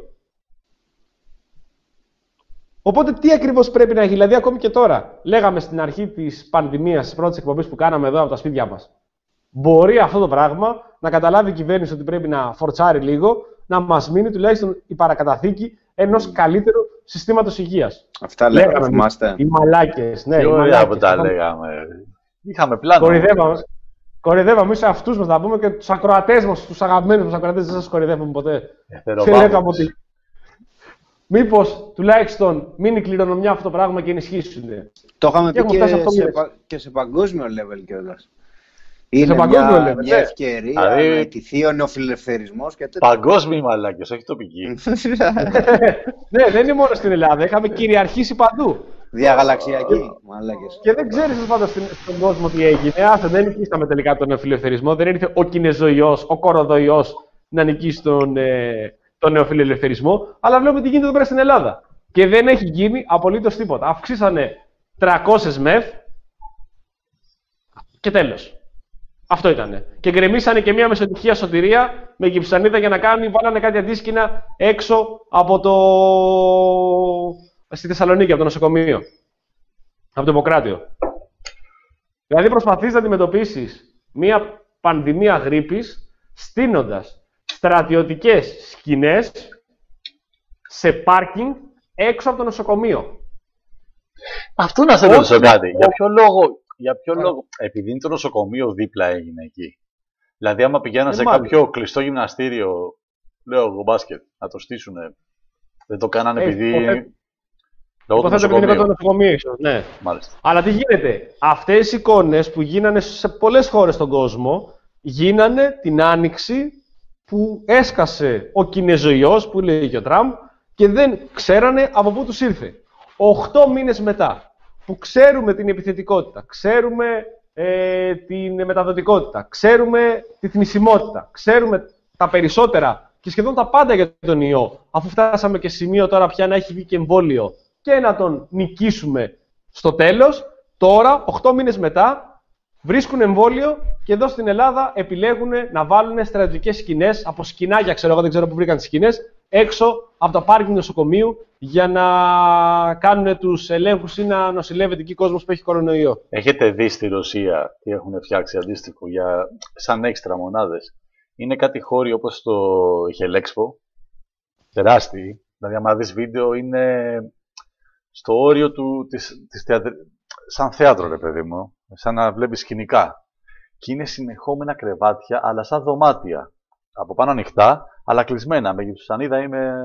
S3: Οπότε τι ακριβώς πρέπει να έχει, δηλαδή ακόμη και τώρα. Λέγαμε στην αρχή της πανδημίας, της πρώτης εκπομπής που κάναμε εδώ από τα σπίτια μας. Μπορεί αυτό το πράγμα να καταλάβει η κυβέρνηση ότι πρέπει να φορτσάρει λίγο, να μας μείνει τουλάχιστον η παρακαταθήκη ενός καλύτερου συστήματος υγείας.
S4: Αυτά λέγαμε, θυμάστε.
S3: Οι μαλάκες, ναι,
S2: Τι
S3: οι
S2: ωραία
S3: μαλάκες.
S2: που τα
S3: Είχαμε-
S2: λέγαμε. Είχαμε πλάνο.
S3: Κοροϊδεύαμε. Κοροϊδεύαμε σε αυτούς μας να πούμε και τους ακροατές μας, τους αγαπημένους μας ακροατές, δεν σας κοροϊδεύουμε ποτέ.
S2: Εθεροβάμους.
S3: Και λέγαμε ότι μήπως τουλάχιστον μείνει κληρονομιά αυτό το πράγμα και ενισχύσουν.
S4: Το είχαμε
S3: Και
S4: πει
S3: έχουμε φτάσει
S4: και
S3: αυτό
S4: σε,
S3: που
S4: πα- και σε παγκόσμιο level κιόλας. Είναι
S3: παγκόσμιο
S4: μια,
S3: level,
S4: μια
S3: ναι.
S4: ευκαιρία
S2: Δηλαδή-
S4: να αιτηθεί ο νεοφιλελευθερισμός και τέτοια.
S2: Παγκόσμιοι μαλάκες, όχι τοπικοί.
S3: Ναι, δεν είναι μόνο στην Ελλάδα, είχαμε κυριαρχήσει παντού.
S4: Διαγαλαξιακοί, μαλάκες.
S3: Και δεν ξέρει πάντως στην- στον κόσμο τι έγινε. Άσε, δεν νικήσαμε τελικά τον νεοφιλελευθερισμό. Δεν ήρθε ο Κινεζοϊός, ο Κοροδοϊός να νικήσει τον, ε, τον νεοφιλελευθερισμό. Αλλά βλέπουμε τι γίνεται εδώ πέρα στην Ελλάδα. Και δεν έχει γίνει απολύτως τίποτα. Αυξήσανε τριακόσιες μεθ και τέλος. Αυτό ήτανε. Και γκρεμίσανε και μια μεσοτυχία σωτηρία με gypsanίδα για να κάνουν, βάλανε κάτι αντίσκηνα έξω από το στη Θεσσαλονίκη, από το νοσοκομείο. Από το Ιπποκράτιο. Δηλαδή προσπαθείς να αντιμετωπίσεις μία πανδημία γρίπης στείνοντας στρατιωτικές σκηνές σε πάρκινγκ έξω από το νοσοκομείο.
S2: Αυτό να σε ρωτήσω κάτι. Για ποιο λόγο, για ποιο λόγο, επειδή είναι το νοσοκομείο δίπλα έγινε εκεί. Δηλαδή, άμα πηγαίναν σε
S3: μάλλον.
S2: κάποιο κλειστό γυμναστήριο, λέω εγώ μπάσκετ, να το στήσουνε. Δεν το κάνανε
S3: Ε,
S2: επειδή.
S3: υποθέτω-
S2: Λόγω του
S3: Υποθέτω επειδή είναι το
S2: νοσοκομείου.
S3: νοσοκομείο, ίσως, ναι.
S2: Μάλιστα.
S3: Αλλά τι γίνεται, αυτές οι εικόνες που γίνανε σε πολλές χώρες στον κόσμο, γίνανε την Άνοιξη που έσκασε ο Κινεζοϊός, που λέει και ο Τραμπ, και δεν ξέρανε από πού τους ήρθε. Οχτώ μήνες μετά, που ξέρουμε την επιθετικότητα, ξέρουμε ε, την μεταδοτικότητα, ξέρουμε τη θνησιμότητα, ξέρουμε τα περισσότερα και σχεδόν τα πάντα για τον ιό, αφού φτάσαμε και σημείο τώρα πια να έχει βγει και εμβόλιο και να τον νικήσουμε στο τέλος, τώρα, οχτώ μήνες μετά, βρίσκουν εμβόλιο και εδώ στην Ελλάδα επιλέγουν να βάλουν στρατιωτικές σκηνές, από σκηνάκια, ξέρω εγώ, δεν ξέρω πού βρήκαν τις σκηνές, έξω από τα πάρκινγκ νοσοκομείου για να κάνουν τους ελέγχους ή να νοσηλεύεται εκεί κόσμος που έχει κορονοϊό.
S2: Έχετε δει στη Ρωσία τι έχουν φτιάξει αντίστοιχο για σαν έξτρα μονάδες. Είναι κάτι χώροι όπως το Χελέξπο, τεράστιοι. Δηλαδή, άμα δεις βίντεο, είναι στο όριο του, της, της θεατρ... σαν θέατρο, ρε παιδί μου, σαν να βλέπεις σκηνικά. Και είναι συνεχόμενα κρεβάτια, αλλά σαν δωμάτια. Από πάνω ανοιχτά, αλλά κλεισμένα, με γυψανίδα ή με,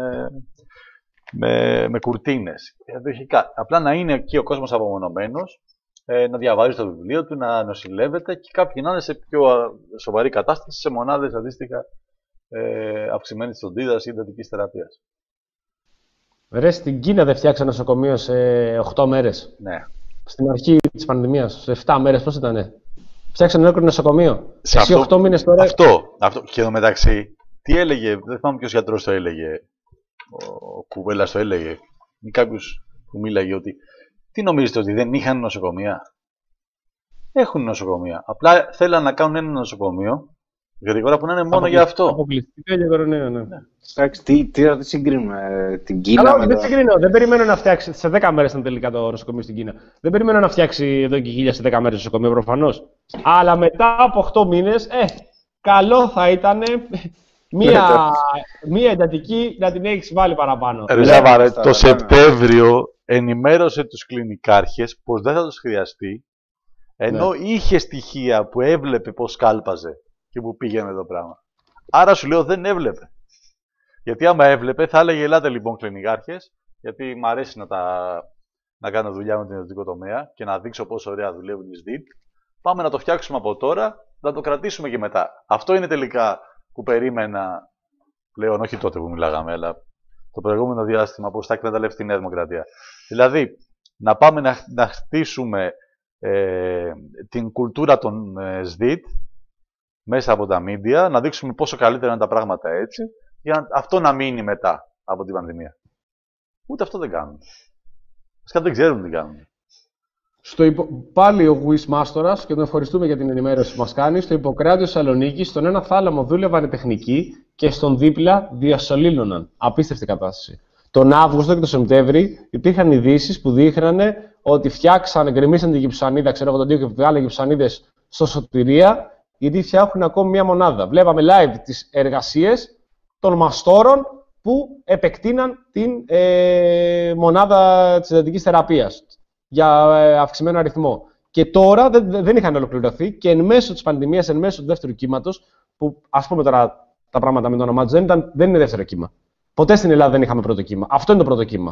S2: με, με κουρτίνες. Ενδοχικά. Απλά να είναι εκεί ο κόσμος απομονωμένος, ε, να διαβάζει το βιβλίο του, να νοσηλεύεται και κάποιοι να είναι σε πιο σοβαρή κατάσταση, σε μονάδες αντίστοιχα ε, αυξημένης φροντίδας ή εντατικής θεραπείας.
S3: Ρε, στην Κίνα δεν φτιάξανε νοσοκομείο σε οχτώ μέρες.
S2: Ναι.
S3: Στην αρχή της πανδημίας, σε επτά μέρες, πώς ήτανε. Φτιάξανε ολόκληρο νοσοκομείο.
S2: Σε
S3: Εσύ
S2: αυτό-
S3: οχτώ μήνες τώρα.
S2: Αυτό, αυτό. Και εδώ μεταξύ, τι έλεγε, δεν θυμάμαι ποιος γιατρός το έλεγε, ο Κουβέλας το έλεγε, ή κάποιος που μίλαγε ότι, τι νομίζετε ότι δεν είχαν νοσοκομεία. Έχουν νοσοκομεία. Απλά θέλαν να κάνουν ένα νοσοκομείο γρήγορα που να είναι μόνο για αυτό.
S3: Αποκλειστικά για κορονοϊό, ναι.
S4: Εντάξει, τι, τι να τη συγκρίνουμε, ε, την Κίνα
S3: Αλλά
S4: με
S3: δεν
S4: τα...
S3: συγκρίνω. Δεν περιμένω να φτιάξει. Σε δέκα μέρες ήταν τελικά το νοσοκομείο στην Κίνα. Δεν περιμένω να φτιάξει εδώ και χίλια σε δέκα μέρες νοσοκομείο προφανώς. Αλλά μετά από οκτώ μήνες, ε, καλό θα ήταν μία, μία εντατική να την έχει βάλει παραπάνω.
S2: Ρε
S4: Ναι,
S2: Ζαβαρέ,
S4: αυτά,
S2: το
S4: ναι.
S2: Σεπτέμβριο ενημέρωσε τους κλινικάρχες πως δεν θα τους χρειαστεί, ενώ είχε στοιχεία που έβλεπε πως κάλπαζε και που πήγαινε το πράγμα. Άρα σου λέω δεν έβλεπε. Γιατί άμα έβλεπε θα έλεγε ελάτε λοιπόν κλινικάρχες, γιατί μου αρέσει να, τα... να κάνω δουλειά με τον ιδιωτικό τομέα και να δείξω πόσο ωραία δουλεύουν οι ΣΔΙΤ. Πάμε να το φτιάξουμε από τώρα, να το κρατήσουμε και μετά. Αυτό είναι τελικά που περίμενα πλέον, όχι τότε που μιλάγαμε, αλλά το προηγούμενο διάστημα πώς θα εκμεταλλευτεί η Νέα Δημοκρατία. Δηλαδή, να πάμε να, να χτίσουμε ε, την κουλτούρα των ε, ΣΔΙΤ μέσα από τα μίντια, να δείξουμε πόσο καλύτερα είναι τα πράγματα έτσι, για να, αυτό να μείνει μετά από την πανδημία. Ούτε αυτό δεν κάνουν. Βασικά δεν ξέρουν τι κάνουν.
S3: Στο υπο... Πάλι ο Γουίς Μάστορας, και τον ευχαριστούμε για την ενημέρωση που μας κάνει, στο Ιπποκράτιο Σαλονίκη, στον ένα θάλαμο δούλευαν οι τεχνικοί και στον δίπλα διασωλήνωναν. Απίστευτη κατάσταση. Τον Αύγουστο και τον Σεπτέμβρη υπήρχαν ειδήσεις που δείχνανε ότι φτιάξαν, γκρεμίσαν την gypsanίδα, ξέρω εγώ τον τοίχο και βγάλανε gypsanίδες στο Σωτηρία, γιατί φτιάχνουν ακόμη μια μονάδα. Βλέπαμε live τις εργασίες των μαστόρων που επεκτείναν την ε, μονάδα της εντατικής θεραπείας για ε, αυξημένο αριθμό. Και τώρα δεν, δεν είχαν ολοκληρωθεί και εν μέσω της πανδημίας, εν μέσω του δεύτερου κύματος, που ας πούμε τώρα τα πράγματα με το όνομά τους δεν, ήταν, δεν είναι δεύτερο κύμα. Ποτέ στην Ελλάδα δεν είχαμε πρώτο κύμα. Αυτό είναι το πρώτο κύμα.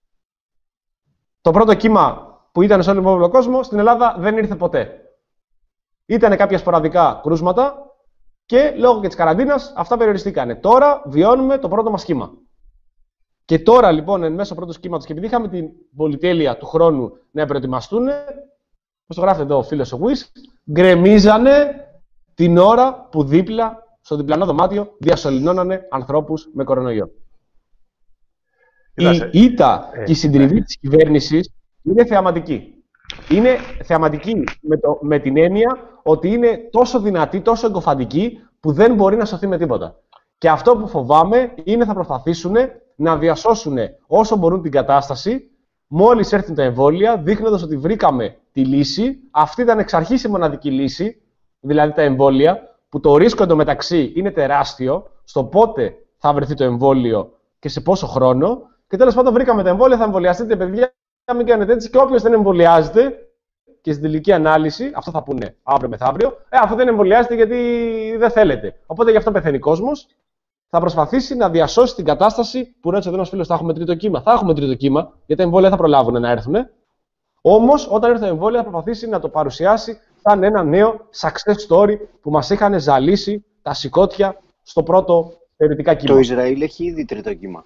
S3: Το πρώτο κύμα που ήταν σε όλο τον υπόλοιπο κόσμο, στην Ελλάδα δεν ήρθε ποτέ. Ήταν κάποια σποραδικά κρούσματα και λόγω και της καραντίνας αυτά περιοριστήκανε. Τώρα βιώνουμε το πρώτο μας κύμα. Και τώρα λοιπόν, εν μέσω πρώτου κύματος, και επειδή είχαμε την πολυτέλεια του χρόνου να προετοιμαστούν, όπως το γράφει εδώ ο φίλος ο Γουίς, γκρεμίζανε την ώρα που δίπλα, στο διπλανό δωμάτιο, διασωληνώνανε ανθρώπους με κορονοϊό.
S2: Κοίτασε.
S3: Η ήττα
S2: Ε,
S3: και η συντριβή
S2: ναι.
S3: της κυβέρνησης είναι θεαματική. Είναι θεαματική με, το, με την έννοια ότι είναι τόσο δυνατή, τόσο εγκοφαντική, που δεν μπορεί να σωθεί με τίποτα. Και αυτό που φοβάμαι είναι θα προσπαθήσουν να διασώσουν όσο μπορούν την κατάσταση μόλις έρθουν τα εμβόλια, δείχνοντας ότι βρήκαμε τη λύση. Αυτή ήταν εξ αρχής η μοναδική λύση, δηλαδή τα εμβόλια, που το ρίσκο εντωμεταξύ είναι τεράστιο, στο πότε θα βρεθεί το εμβόλιο και σε πόσο χρόνο. Και τέλος πάντων βρήκαμε τα εμβόλια, θα εμβολιαστείτε, παιδιά, μην κάνετε έτσι. Και όποιος δεν εμβολιάζεται, και στην τελική ανάλυση, αυτό θα πούνε αύριο μεθαύριο, ε, αυτό δεν εμβολιάζεται γιατί δεν θέλετε. Οπότε γι' αυτό πεθαίνει ο κόσμος. Θα προσπαθήσει να διασώσει την κατάσταση που ρώτησε εδώ ένας φίλος: θα έχουμε τρίτο κύμα. Θα έχουμε τρίτο κύμα, γιατί τα εμβόλια θα προλάβουν να έρθουν. Όμως, όταν έρθει το εμβόλιο, θα προσπαθήσει να το παρουσιάσει σαν ένα νέο success story που μας είχαν ζαλίσει τα σηκώτια στο πρώτο θεωρητικά κύμα.
S4: Το Ισραήλ έχει ήδη τρίτο κύμα.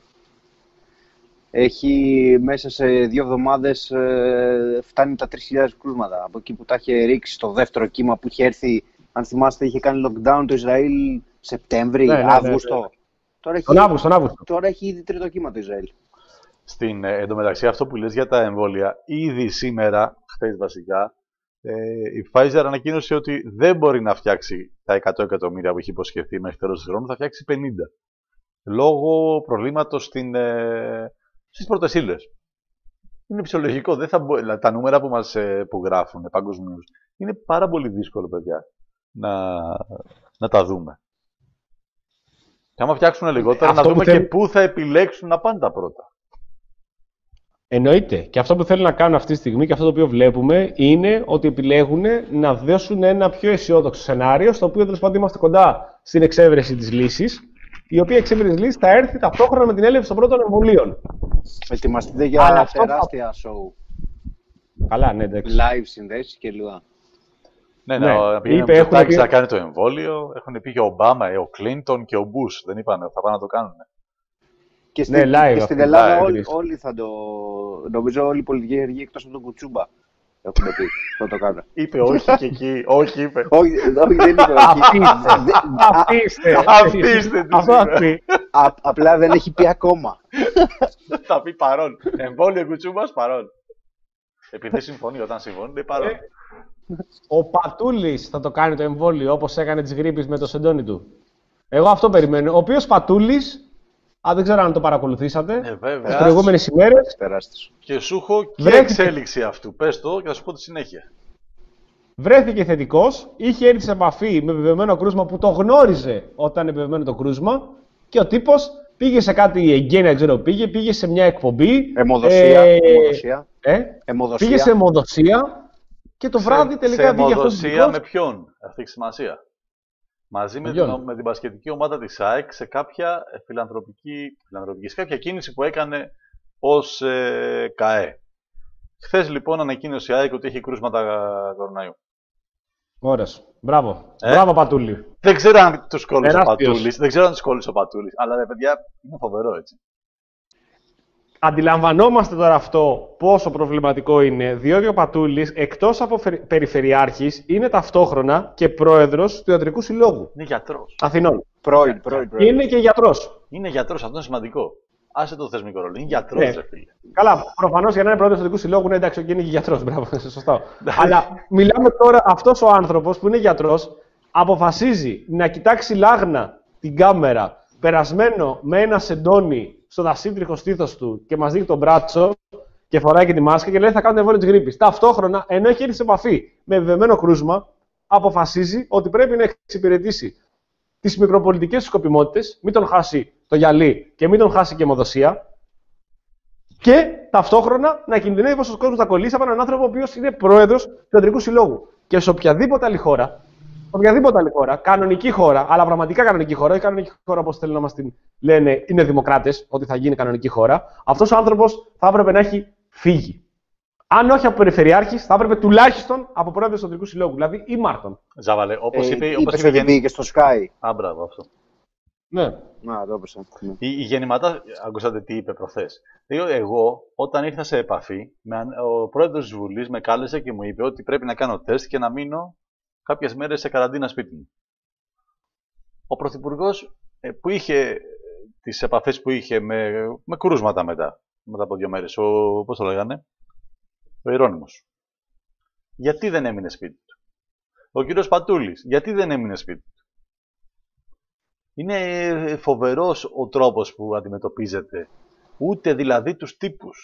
S4: Έχει μέσα σε δύο εβδομάδες ε, φτάνει τα τρεις χιλιάδες κρούσματα. Από εκεί που τα είχε ρίξει στο δεύτερο κύμα που είχε έρθει, αν θυμάστε, είχε κάνει lockdown το Ισραήλ Σεπτέμβρη, ναι, ναι, Αύγουστο. Ναι, ναι. Τώρα έχει,
S3: τον Αύγουστο, τον Αύγουστο.
S4: Τώρα έχει ήδη τρίτο κύμα το Ισραήλ.
S2: Στην ε, εντωμεταξύ, αυτό που λες για τα εμβόλια, ήδη σήμερα, χθες βασικά, ε, η Pfizer ανακοίνωσε ότι δεν μπορεί να φτιάξει τα εκατό εκατομμύρια που έχει υποσχεθεί μέχρι τέλος του χρόνου, θα φτιάξει πενήντα. Λόγω προβλήματος στην. Ε, στις πρώτες ύλες. Είναι φυσιολογικό. Δεν θα μπο... Τα νούμερα που μας που γράφουν παγκοσμίως είναι πάρα πολύ δύσκολο, παιδιά, να, να τα δούμε. Και άμα φτιάξουν λιγότερα, αυτό να δούμε θέλ... και πού θα επιλέξουν να πάνε τα πρώτα.
S3: Εννοείται. Και αυτό που θέλουν να κάνουν αυτή τη στιγμή και αυτό το οποίο βλέπουμε είναι ότι επιλέγουν να δώσουν ένα πιο αισιόδοξο σενάριο, στο οποίο τέλος πάντων είμαστε κοντά στην εξέβρεση της λύσης, η οποία εξέβρεση λύση θα έρθει ταυτόχρονα με την έλευση των πρώτων εμβολίων.
S4: Ετοιμαστείτε για αλλά τεράστια αυτό... show.
S3: Καλά, ναι, εντάξει.
S4: Live συνδέσεις και λοιπά.
S2: Ναι, ναι, ναι. Είπε, έχουν πει... να κάνει το εμβόλιο. Έχουν πει και ο Ομπάμα, ο Κλίντον και ο Μπούς. Δεν είπανε, θα πάνε να το κάνουν.
S4: Και στην, ναι, live, και στην Ελλάδα live, όλοι, όλοι θα το... Νομίζω όλοι οι πολιτικοί ενεργοί εκτός από τον Κουτσούμπα έχουν πει, θα το κάνω.
S2: Είπε όχι και εκεί, όχι είπε.
S4: Όχι, δεν είπε όχι.
S3: Αφήστε,
S2: αφήστε.
S3: Αυτό θα πει.
S4: Απλά δεν έχει πει ακόμα.
S2: Θα πει παρόν. Εμβόλιο Κουτσούμπας παρόν. Επειδή συμφωνεί, όταν συμφωνεί, δεν παρόν.
S3: Ο Πατούλης θα το κάνει το εμβόλιο, όπως έκανε τις γρίπης με το σεντόνι του. Εγώ αυτό περιμένω. Ο οποίος Πατούλης, αν δεν ξέρω αν το παρακολουθήσατε,
S2: ε,
S3: τις προηγούμενες ημέρες.
S2: Και σου έχω και βρέθηκε... εξέλιξη αυτού. Πες το και θα σου πω τη συνέχεια.
S3: Βρέθηκε θετικός, είχε έρθει σε επαφή με επιβεβαιωμένο κρούσμα που το γνώριζε όταν επιβεβαιωμένο το κρούσμα και ο τύπος πήγε σε κάτι εγγένεια, ξέρω, πήγε, πήγε σε μια εκπομπή.
S4: Αιμοδοσία.
S3: Ε,
S4: αιμοδοσία.
S3: Ε,
S4: αιμοδοσία.
S3: Πήγε σε αιμοδοσία και το βράδυ
S2: σε,
S3: τελικά
S2: σε
S3: βγήκε αυτό.
S2: Σε αιμοδοσία με ποιον, αυτή έχει σημασία. Μαζί με την, με την μπασκετική ομάδα της ΑΕΚ σε κάποια φιλανθρωπική, φιλανθρωπική σε κάποια κίνηση που έκανε ως ε, ΚΑΕ. Χθες λοιπόν ανακοίνωσε η ΑΕΚ ότι έχει κρούσματα κοροναϊού.
S3: Ωραίος. Μπράβο. Ε? Μπράβο Πατούλη.
S2: Δεν ξέρω αν τους κόλλησε ο Πατούλης. Δεν ξέρω αν τους κόλλησε ο Πατούλης. Αλλά ρε παιδιά είναι φοβερό έτσι.
S3: Αντιλαμβανόμαστε τώρα αυτό πόσο προβληματικό είναι, διότι ο Πατούλης, εκτός από περιφερειάρχης, είναι ταυτόχρονα και πρόεδρος του Ιατρικού Συλλόγου.
S2: Είναι γιατρός.
S3: Αθηνών.
S4: Πρώην, πρώην, πρώην.
S3: Είναι και γιατρός.
S2: Είναι γιατρός, αυτό είναι σημαντικό. Άσε το θεσμικό ρόλο. Είναι γιατρός, ναι. Ρε φίλε.
S3: Καλά, προφανώς για να είναι πρόεδρος του Ιατρικού Συλλόγου, ναι, εντάξει, και είναι και γιατρός. Μπράβο, σωστά. Αλλά μιλάμε τώρα, αυτός ο άνθρωπος που είναι γιατρός, αποφασίζει να κοιτάξει λάγνα την κάμερα, περασμένο με ένα σεντόνι στο δασίτριχο στήθος του και μας δείχνει τον μπράτσο και φοράει και τη μάσκα και λέει θα κάνουν εμβόλιο της γρίπης. Ταυτόχρονα, ενώ έχει έρθει σε επαφή με βεβαιωμένο κρούσμα, αποφασίζει ότι πρέπει να εξυπηρετήσει τις μικροπολιτικές του σκοπιμότητες, μην τον χάσει το γυαλί και μην τον χάσει και η αιμοδοσία, και ταυτόχρονα να κινδυνεύει πως ο κόσμος θα κολλήσει από έναν άνθρωπο ο οποίος είναι πρόεδρος του Ιατρικού Συλλόγου. Και σε οποιαδήποτε άλλη χώρα, οποιαδήποτε άλλη χώρα, κανονική χώρα, αλλά πραγματικά κανονική χώρα, ή κανονική χώρα όπως θέλουν να μας την λένε, είναι δημοκράτες, ότι θα γίνει κανονική χώρα, αυτός ο άνθρωπος θα έπρεπε να έχει φύγει. Αν όχι από περιφερειάρχης, θα έπρεπε τουλάχιστον από πρόεδρος του Ιατρικού Συλλόγου, δηλαδή ή Μάρτον.
S2: Ζάβαλε, όπως
S4: ε,
S2: είπε.
S4: Όπως είπε και στο Sky.
S2: Α, μπράβο αυτό.
S3: Ναι.
S4: Να, το έπαιξα.
S2: Η, η γεννηματά, ακούσατε τι είπε προχθές. Εγώ, όταν ήρθα σε επαφή, με, ο πρόεδρος της Βουλής με κάλεσε και μου είπε ότι πρέπει να κάνω τεστ και να μείνω κάποιες μέρες σε καραντίνα σπίτι μου. Ο πρωθυπουργός που είχε τις επαφές που είχε με, με κρούσματα μετά, μετά από δύο μέρες, ο, πώς το λέγανε, ο Ιερώνυμος. Γιατί δεν έμεινε σπίτι του? Ο κύριος Πατούλης, γιατί δεν έμεινε σπίτι του? Είναι φοβερός ο τρόπος που αντιμετωπίζεται, ούτε δηλαδή τους τύπους.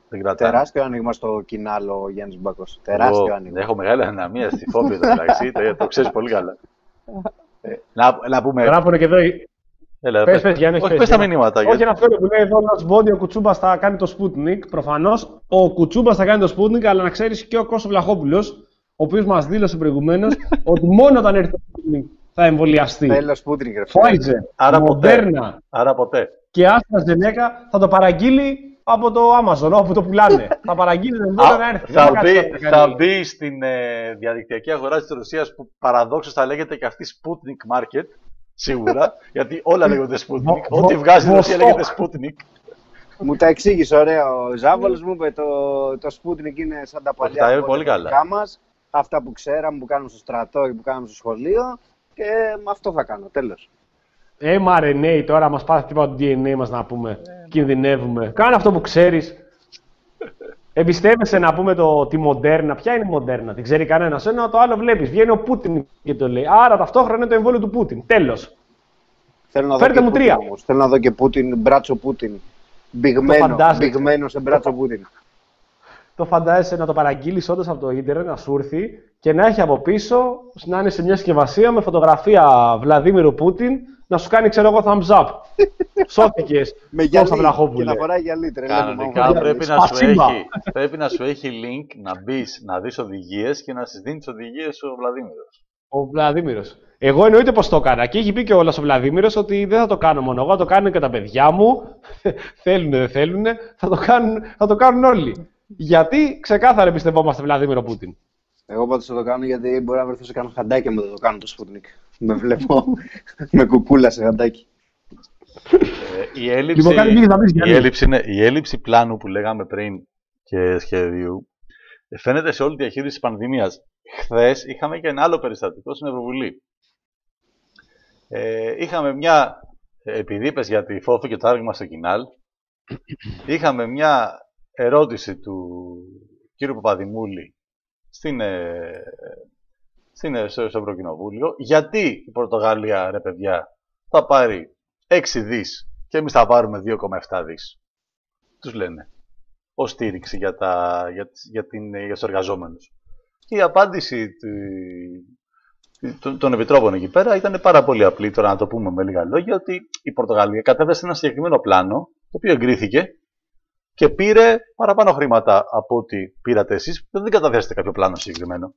S2: Δεν κρατάνε.
S4: Τεράστιο άνοιγμα στο κοινάλο ο Γιάννης Μπάκος. Τεράστιο
S2: Εγώ
S4: άνοιγμα.
S2: έχω μεγάλη αδυναμία στη φόβη εδώ μεταξύ, το, το ξέρεις πολύ καλά. Ε, να, να πούμε.
S3: Γράφουνε και εδώ.
S2: Έλα,
S3: Πες,
S2: πες,
S3: πες, Γιάννη,
S2: όχι,
S3: πες,
S2: πες τα
S3: Γιάννη.
S2: μηνύματα.
S3: Όχι, ένα φίλο που λέει εδώ ένα Σβόντι, ο Κουτσούμπας θα κάνει το Sputnik. Προφανώς ο Κουτσούμπας θα κάνει το Sputnik, αλλά να ξέρεις και ο Κώστας Βλαχόπουλος, ο οποίος μας δήλωσε προηγουμένως ότι μόνο όταν έρθει το Sputnik θα εμβολιαστεί.
S4: Θέλω Sputnik, ρε.
S3: Pfizer,
S2: Άρα ποτέ.
S3: Moderna
S2: Άρα ποτέ.
S3: και AstraZeneca θα το παραγγείλει από το Amazon, όπου το πουλάνε. Θα παραγγείλει δεν μπορεί να έρθει.
S2: Θα
S3: Δεν θα
S2: μπει,
S3: κάτσει να
S2: θα
S3: κάνει.
S2: μπει στην ε, διαδικτυακή αγορά της Ρωσίας που παραδόξως θα λέγεται και αυτή Sputnik Market, σίγουρα, γιατί όλα λέγονται Sputnik.
S3: Βο-
S2: Ό,τι
S3: βο-
S2: βγάζει η Ρωσία
S3: Βοστόκ.
S2: λέγεται Sputnik.
S4: Μου τα εξήγησε ωραία ο Ζάβολος, μου είπε το, το Sputnik είναι σαν τα παλιά
S2: τα είπε πολύ
S4: δικά
S2: καλά.
S4: μας, αυτά που ξέραμε, που κάνουμε στο στρατό ή που κάνουμε στο σχολείο και με αυτό θα κάνω, τέλος.
S3: Ε, μα ρε, ναι, τώρα μας πάθει τίποτα το ντι εν έι μας να πούμε. Κινδυνεύουμε. Κάνε αυτό που ξέρεις. Εμπιστεύεσαι να πούμε το, τη Moderna. Ποια είναι η Moderna, την ξέρει κανένας. Ένα το άλλο βλέπεις. Βγαίνει ο Πούτιν και το λέει. Άρα ταυτόχρονα είναι το εμβόλιο του Πούτιν. Τέλος.
S4: Θέλω να δω
S3: Φέρτε
S4: και
S3: μου
S4: Πούτιν
S3: τρία.
S4: όμως. Θέλω να δω και Πούτιν, μπράτσο Πούτιν. Μπηγμένο,
S3: φαντάζεσαι.
S4: μπηγμένο σε μπράτσο Πούτιν.
S3: Το φαντάζεσαι να το παραγγείλεις όντως από το ίντερνετ, να σου έρθει και να έχει από πίσω, να είναι σε μια συσκευασία με φωτογραφία Βλαδίμιρου Πούτιν, να σου κάνει, ξέρω εγώ, thumbs up. Σώθηκες.
S4: Με
S3: Κώστα
S4: γυαλί και
S3: Βλαχόπουλε.
S4: να φοράει γυαλί, τρελαίνω.
S2: Κανονικά
S4: μαύρο
S2: πρέπει
S4: γυαλί.
S2: να, σου
S3: Σπασίμπα.
S2: έχει, πρέπει να σου έχει link να μπεις, να δεις οδηγίες και να στις δίνει τις οδηγίες ο Βλαδίμηρος.
S3: Ο Βλαδίμηρος. Εγώ εννοείται πως το έκανα. Και έχει πει και όλας ο Βλαδίμηρος ότι δεν θα το κάνω μόνο εγώ, θα το κάνουν και τα παιδιά μου. Θέλουν, δεν θέλουν, θα το κάνουν, θα το κάνουν όλοι. Γιατί ξεκάθαρα εμπιστευόμαστε Βλαδίμηρο Πούτιν.
S4: Εγώ πάντως θα το κάνω γιατί μπορεί να βρεθώ σε κάνω χαντάκι μου δεν το κάνω το Sputnik. Με βλέπω με κουκούλα σε χαντάκι.
S2: Ε, η, έλλειψη,
S3: Λοιπόν, κάτι πήγες να πεις,
S2: η,
S3: Γιάννη.
S2: έλλειψη είναι, η έλλειψη πλάνου που λέγαμε πριν και σχεδίου ε, φαίνεται σε όλη τη διαχείριση της πανδημίας. Χθες είχαμε και ένα άλλο περιστατικό στην Ευρωβουλή. Ε, είχαμε μια, επειδή είπες για τη φόφη και το άργημα στο Κινάλ, είχαμε μια ερώτηση του κύριου Παπαδημούλη στην, ε, στην, ε, στο στο Ευρωκοινοβούλιο, γιατί η Πορτογαλία, ρε παιδιά, θα πάρει έξι δις και εμείς θα πάρουμε δύο κόμμα επτά δις. Τους λένε. Ως στήριξη για, τα, για, τις- για, την, για τους εργαζόμενους. Και η απάντηση του, των, των επιτρόπων εκεί πέρα ήταν πάρα πολύ απλή, τώρα να το πούμε με λίγα λόγια, ότι η Πορτογαλία κατέβασε ένα συγκεκριμένο πλάνο, το οποίο εγκρίθηκε και πήρε παραπάνω χρήματα από ό,τι πήρατε εσείς, που δεν καταθέσετε κάποιο πλάνο συγκεκριμένο.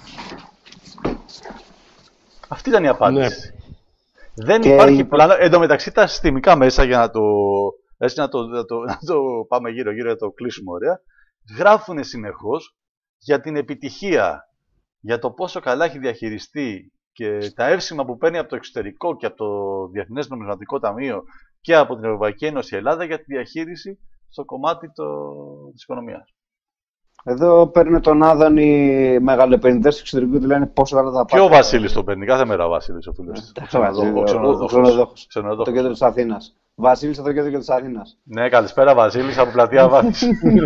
S2: Αυτή ήταν η απάντηση. Δεν
S4: Και
S2: υπάρχει
S4: η-
S2: πλάνο. Εν τω μεταξύ, τα συστημικά μέσα για να το, έτσι, να το, να το, να το πάμε γύρω-γύρω, να το κλείσουμε ωραία, γράφουν συνεχώς για την επιτυχία, για το πόσο καλά έχει διαχειριστεί και τα εύσημα που παίρνει από το εξωτερικό και από το Διεθνές Νομισματικό Ταμείο και από την Ευρωπαϊκή Ένωση η Ελλάδα για τη διαχείριση στο κομμάτι το, της οικονομίας.
S4: Εδώ παίρνουν τον Άδωνη μεγαλοεπενδυτές του εξωτερικού, του λένε πόσο καλά θα
S2: Και
S4: πάρει.
S2: ο Βασίλης το παίρνει, κάθε μέρα ο Βασίλης ο φίλος του.
S4: Τα
S2: Ο ξενοδόχος, ο
S4: Ο
S2: ξενοδόχος.
S4: ξενοδόχος. Το
S2: Ξενοδόχος.
S4: κέντρο της Αθήνας. Βασίλης από το κέντρο της Αθήνας.
S2: Ναι, καλησπέρα Βασίλης από πλατεία Βάθης.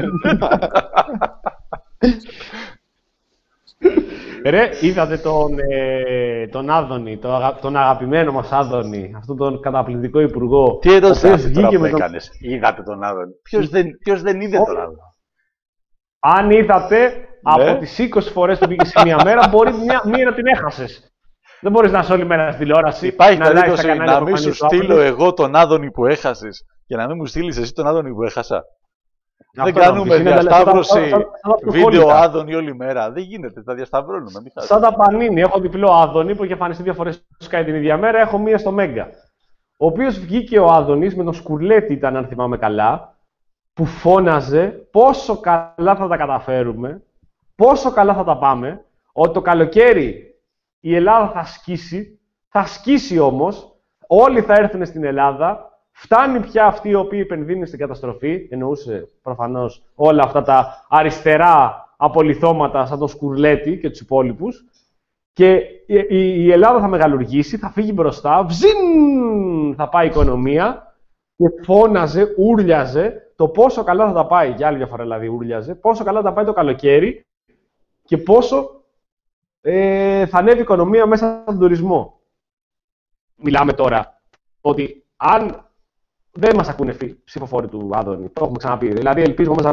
S3: Ρε, είδατε τον, ε, τον Άδωνη, τον, αγα- τον αγαπημένο μας Άδωνη, αυτόν τον καταπληκτικό υπουργό.
S2: Τι ερώτηση
S3: ο οποίος
S2: αυτή τώρα
S3: βγήκε
S2: που
S3: με τον-
S2: έκανες. Είδατε τον Άδωνη. Ποιος δεν, ποιος δεν είδε τον Άδωνη.
S3: Αν είδατε,
S2: Ναι.
S3: από τις είκοσι φορές που πήγες σε μία μέρα, μπορεί μία, μία να την έχασες. Δεν μπορείς να είσαι όλη μέρα στην τηλεόραση.
S2: Υπάρχει
S3: να λάεις τα
S2: περίπτωση
S3: κανάλια
S2: να
S3: που
S2: μην
S3: φανείς
S2: σου
S3: το Άδωνη.
S2: στείλω εγώ τον Άδωνη που έχασες και να μην μου στείλεις εσύ τον Άδωνη που έχασα.
S3: Αυτό
S2: Δεν
S3: να
S2: κάνουμε
S3: πεις, είναι σαν-
S2: διασταύρωση
S3: σαν- σαν- σαν τα
S2: βίντεο
S3: αυτοκόλλητα.
S2: Άδωνη όλη μέρα. Δεν γίνεται, τα διασταυρώνουμε. Μην χάσουμε.
S3: Σαν τα Πανίνη. Έχω διπλό Άδωνη που έχει εμφανιστεί δύο φορές στο Sky την ίδια μέρα. Έχω μία στο Μέγκα. Ο οποίος βγήκε ο Άδωνης με τον Σκουρλέτη, ήταν, αν θυμάμαι καλά, που φώναζε πόσο καλά θα τα καταφέρουμε, πόσο καλά θα τα πάμε, ότι το καλοκαίρι η Ελλάδα θα σκίσει, θα σκίσει όμως, όλοι θα έρθουν στην Ελλάδα, φτάνει πια αυτοί οι οποίοι επενδύουν στην καταστροφή, εννοούσε προφανώς όλα αυτά τα αριστερά απολιθώματα σαν τον Σκουρλέτη και τους υπόλοιπους, και η, η- η Ελλάδα θα μεγαλουργήσει, θα φύγει μπροστά, βζιν, θα πάει η οικονομία, και φώναζε, ούρλιαζε το πόσο καλά θα τα πάει, για άλλη μια φορά δηλαδή ούρλιαζε, πόσο καλά θα τα πάει το καλοκαίρι και πόσο ε, θα ανέβει η οικονομία μέσα από τον τουρισμό. Μιλάμε τώρα ότι αν δεν μας ακούνε φι- ψηφοφόροι του Άδωνη, το έχουμε ξαναπεί, δηλαδή ελπίζω μας ακούνε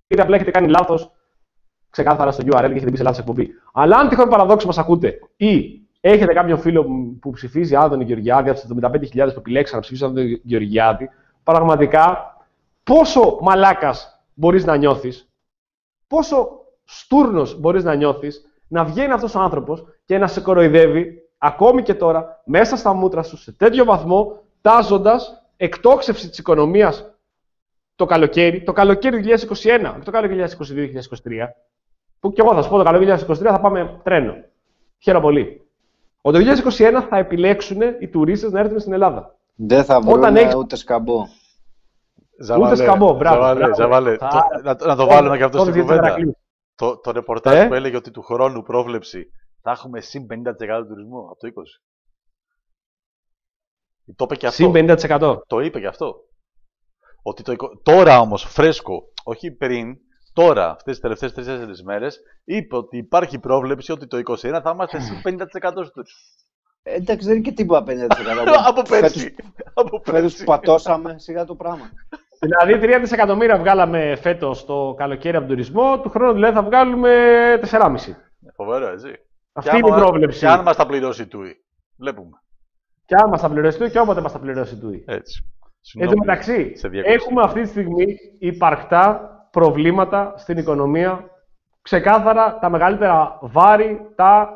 S3: απλά έχετε κάνει λάθος ξεκάθαρα στο γιου αρ ελ και έχετε μπει σε λάθος εκπομπή. Αλλά αν τυχόν παραδόξου μας ακούτε ή έχετε κάποιον φίλο που ψηφίζει Άδωνη Γεωργιάδη από τους εβδομήντα πέντε χιλιάδες που επιλέξαν να ψηφίσουν Άδωνη Γεωργιάδη, πραγματικά πόσο μαλάκας μπορείς να νιώθεις, πόσο στούρνος μπορείς να νιώθεις να βγαίνει αυτός ο άνθρωπος και να σε κοροϊδεύει ακόμη και τώρα μέσα στα μούτρα σου σε τέτοιο βαθμό, τάζοντας εκτόξευση της οικονομίας το καλοκαίρι, το καλοκαίρι του δύο χιλιάδες είκοσι ένα, το καλοκαίρι του δύο χιλιάδες είκοσι δύο δύο χιλιάδες είκοσι τρία, που και εγώ θα σου πω το καλοκαίρι του δύο χιλιάδες είκοσι τρία θα πάμε τρένο. Χαίρομαι πολύ. Το δύο χιλιάδες είκοσι ένα θα επιλέξουν οι τουρίστες να έρθουν στην Ελλάδα.
S4: Δεν θα βρουν έχεις... ούτε σκαμπό.
S2: Ζαβαλέ,
S3: ούτε σκαμπό, μπράβο.
S2: Ζαβαλέ,
S3: μπράβο.
S2: Ζαβαλέ.
S3: Θα...
S2: Το, να, να το βάλουμε και αυτό στην κουβέντα. Το, το ρεπορτάζ
S3: ε?
S2: που έλεγε ότι του χρόνου πρόβλεψη θα έχουμε συν πενήντα τοις εκατό τουρισμό από το είκοσι. Το είπε και αυτό.
S3: συν πενήντα τοις εκατό.
S2: Το είπε και αυτό. Ότι το, τώρα όμως, φρέσκο, όχι πριν, τώρα, αυτές τις τελευταίες τρεις-τέσσερις μέρες, είπε ότι υπάρχει πρόβλεψη ότι το είκοσι ένα θα είμαστε συν πενήντα τοις εκατό του.
S4: Ε, εντάξει, δεν είναι και τίποτα πενήντα τοις εκατό.
S2: Από πέρσι.
S4: Φέτος που πατώσαμε σιγά το πράγμα.
S3: Δηλαδή, τρία δισεκατομμύρια βγάλαμε φέτος το καλοκαίρι από τον τουρισμό, του χρόνου δηλαδή θα βγάλουμε τέσσερα κόμμα πέντε.
S2: Φοβερό, έτσι.
S3: Αυτή είναι η πρόβλεψη.
S2: Και αν μας τα πληρώσει η ΤΟΥΗ. Βλέπουμε.
S3: Και αν μας τα πληρώσει η ΤΟΥΗ και όποτε μας τα πληρώσει η ΤΟΥΗ.
S2: Έτσι.
S3: Εν τω μεταξύ, έχουμε αυτή τη στιγμή υπαρκτά προβλήματα στην οικονομία. Ξεκάθαρα τα μεγαλύτερα βάρη τα,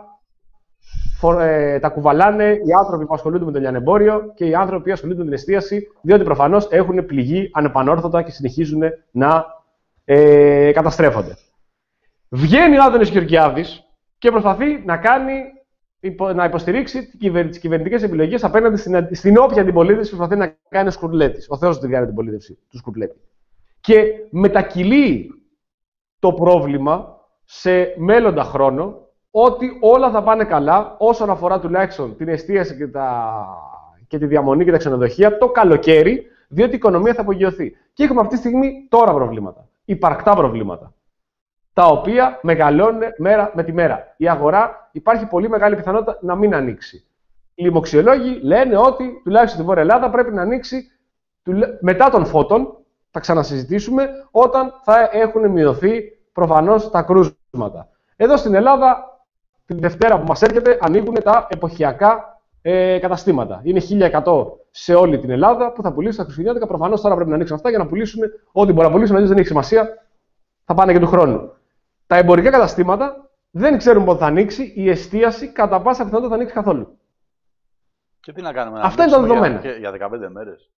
S3: ε, τα κουβαλάνε οι άνθρωποι που ασχολούνται με το λιανεμπόριο και οι άνθρωποι που ασχολούνται με την εστίαση, διότι προφανώς έχουν πληγεί ανεπανόρθωτα και συνεχίζουν να ε, καταστρέφονται. Βγαίνει ο Άδωνης Γεωργιάδης και προσπαθεί να κάνει. να υποστηρίξει τις κυβερνητικές επιλογές απέναντι στην, στην όποια αντιπολίτευση προσπαθεί να κάνει ο Σκουρλέτης. Ο Θεός δεν κάνει την πολίτευση του Σκουρλέτη. Και μετακυλεί το πρόβλημα σε μέλλοντα χρόνο ότι όλα θα πάνε καλά όσον αφορά τουλάχιστον την εστίαση και, τα... και τη διαμονή και τα ξενοδοχεία το καλοκαίρι, διότι η οικονομία θα απογειωθεί. Και έχουμε αυτή τη στιγμή τώρα προβλήματα. Υπαρκτά προβλήματα. Τα οποία μεγαλώνουν μέρα με τη μέρα. Η αγορά υπάρχει πολύ μεγάλη πιθανότητα να μην ανοίξει. Οι λοιμοξιολόγοι λένε ότι τουλάχιστον στη Βόρεια Ελλάδα πρέπει να ανοίξει μετά των φώτων, θα ξανασυζητήσουμε, όταν θα έχουν μειωθεί προφανώς τα κρούσματα. Εδώ στην Ελλάδα, την Δευτέρα που μας έρχεται, ανοίγουν τα εποχιακά ε, καταστήματα. Είναι χίλια εκατό σε όλη την Ελλάδα που θα πουλήσουν τα χριστουγεννιάτικα. Προφανώς τώρα πρέπει να ανοίξουν αυτά για να πουλήσουν ό,τι μπορεί να πουλήσουν, αλλιώς δεν έχει σημασία, θα πάνε και του χρόνου. Τα εμπορικά καταστήματα δεν ξέρουν πότε θα ανοίξει, η εστίαση κατά πάσα πιθανότητα θα ανοίξει καθόλου.
S2: Και τι να κάνουμε, να
S3: αυτά είναι τα δεδομένα.
S2: Για, για δεκαπέντε μέρες.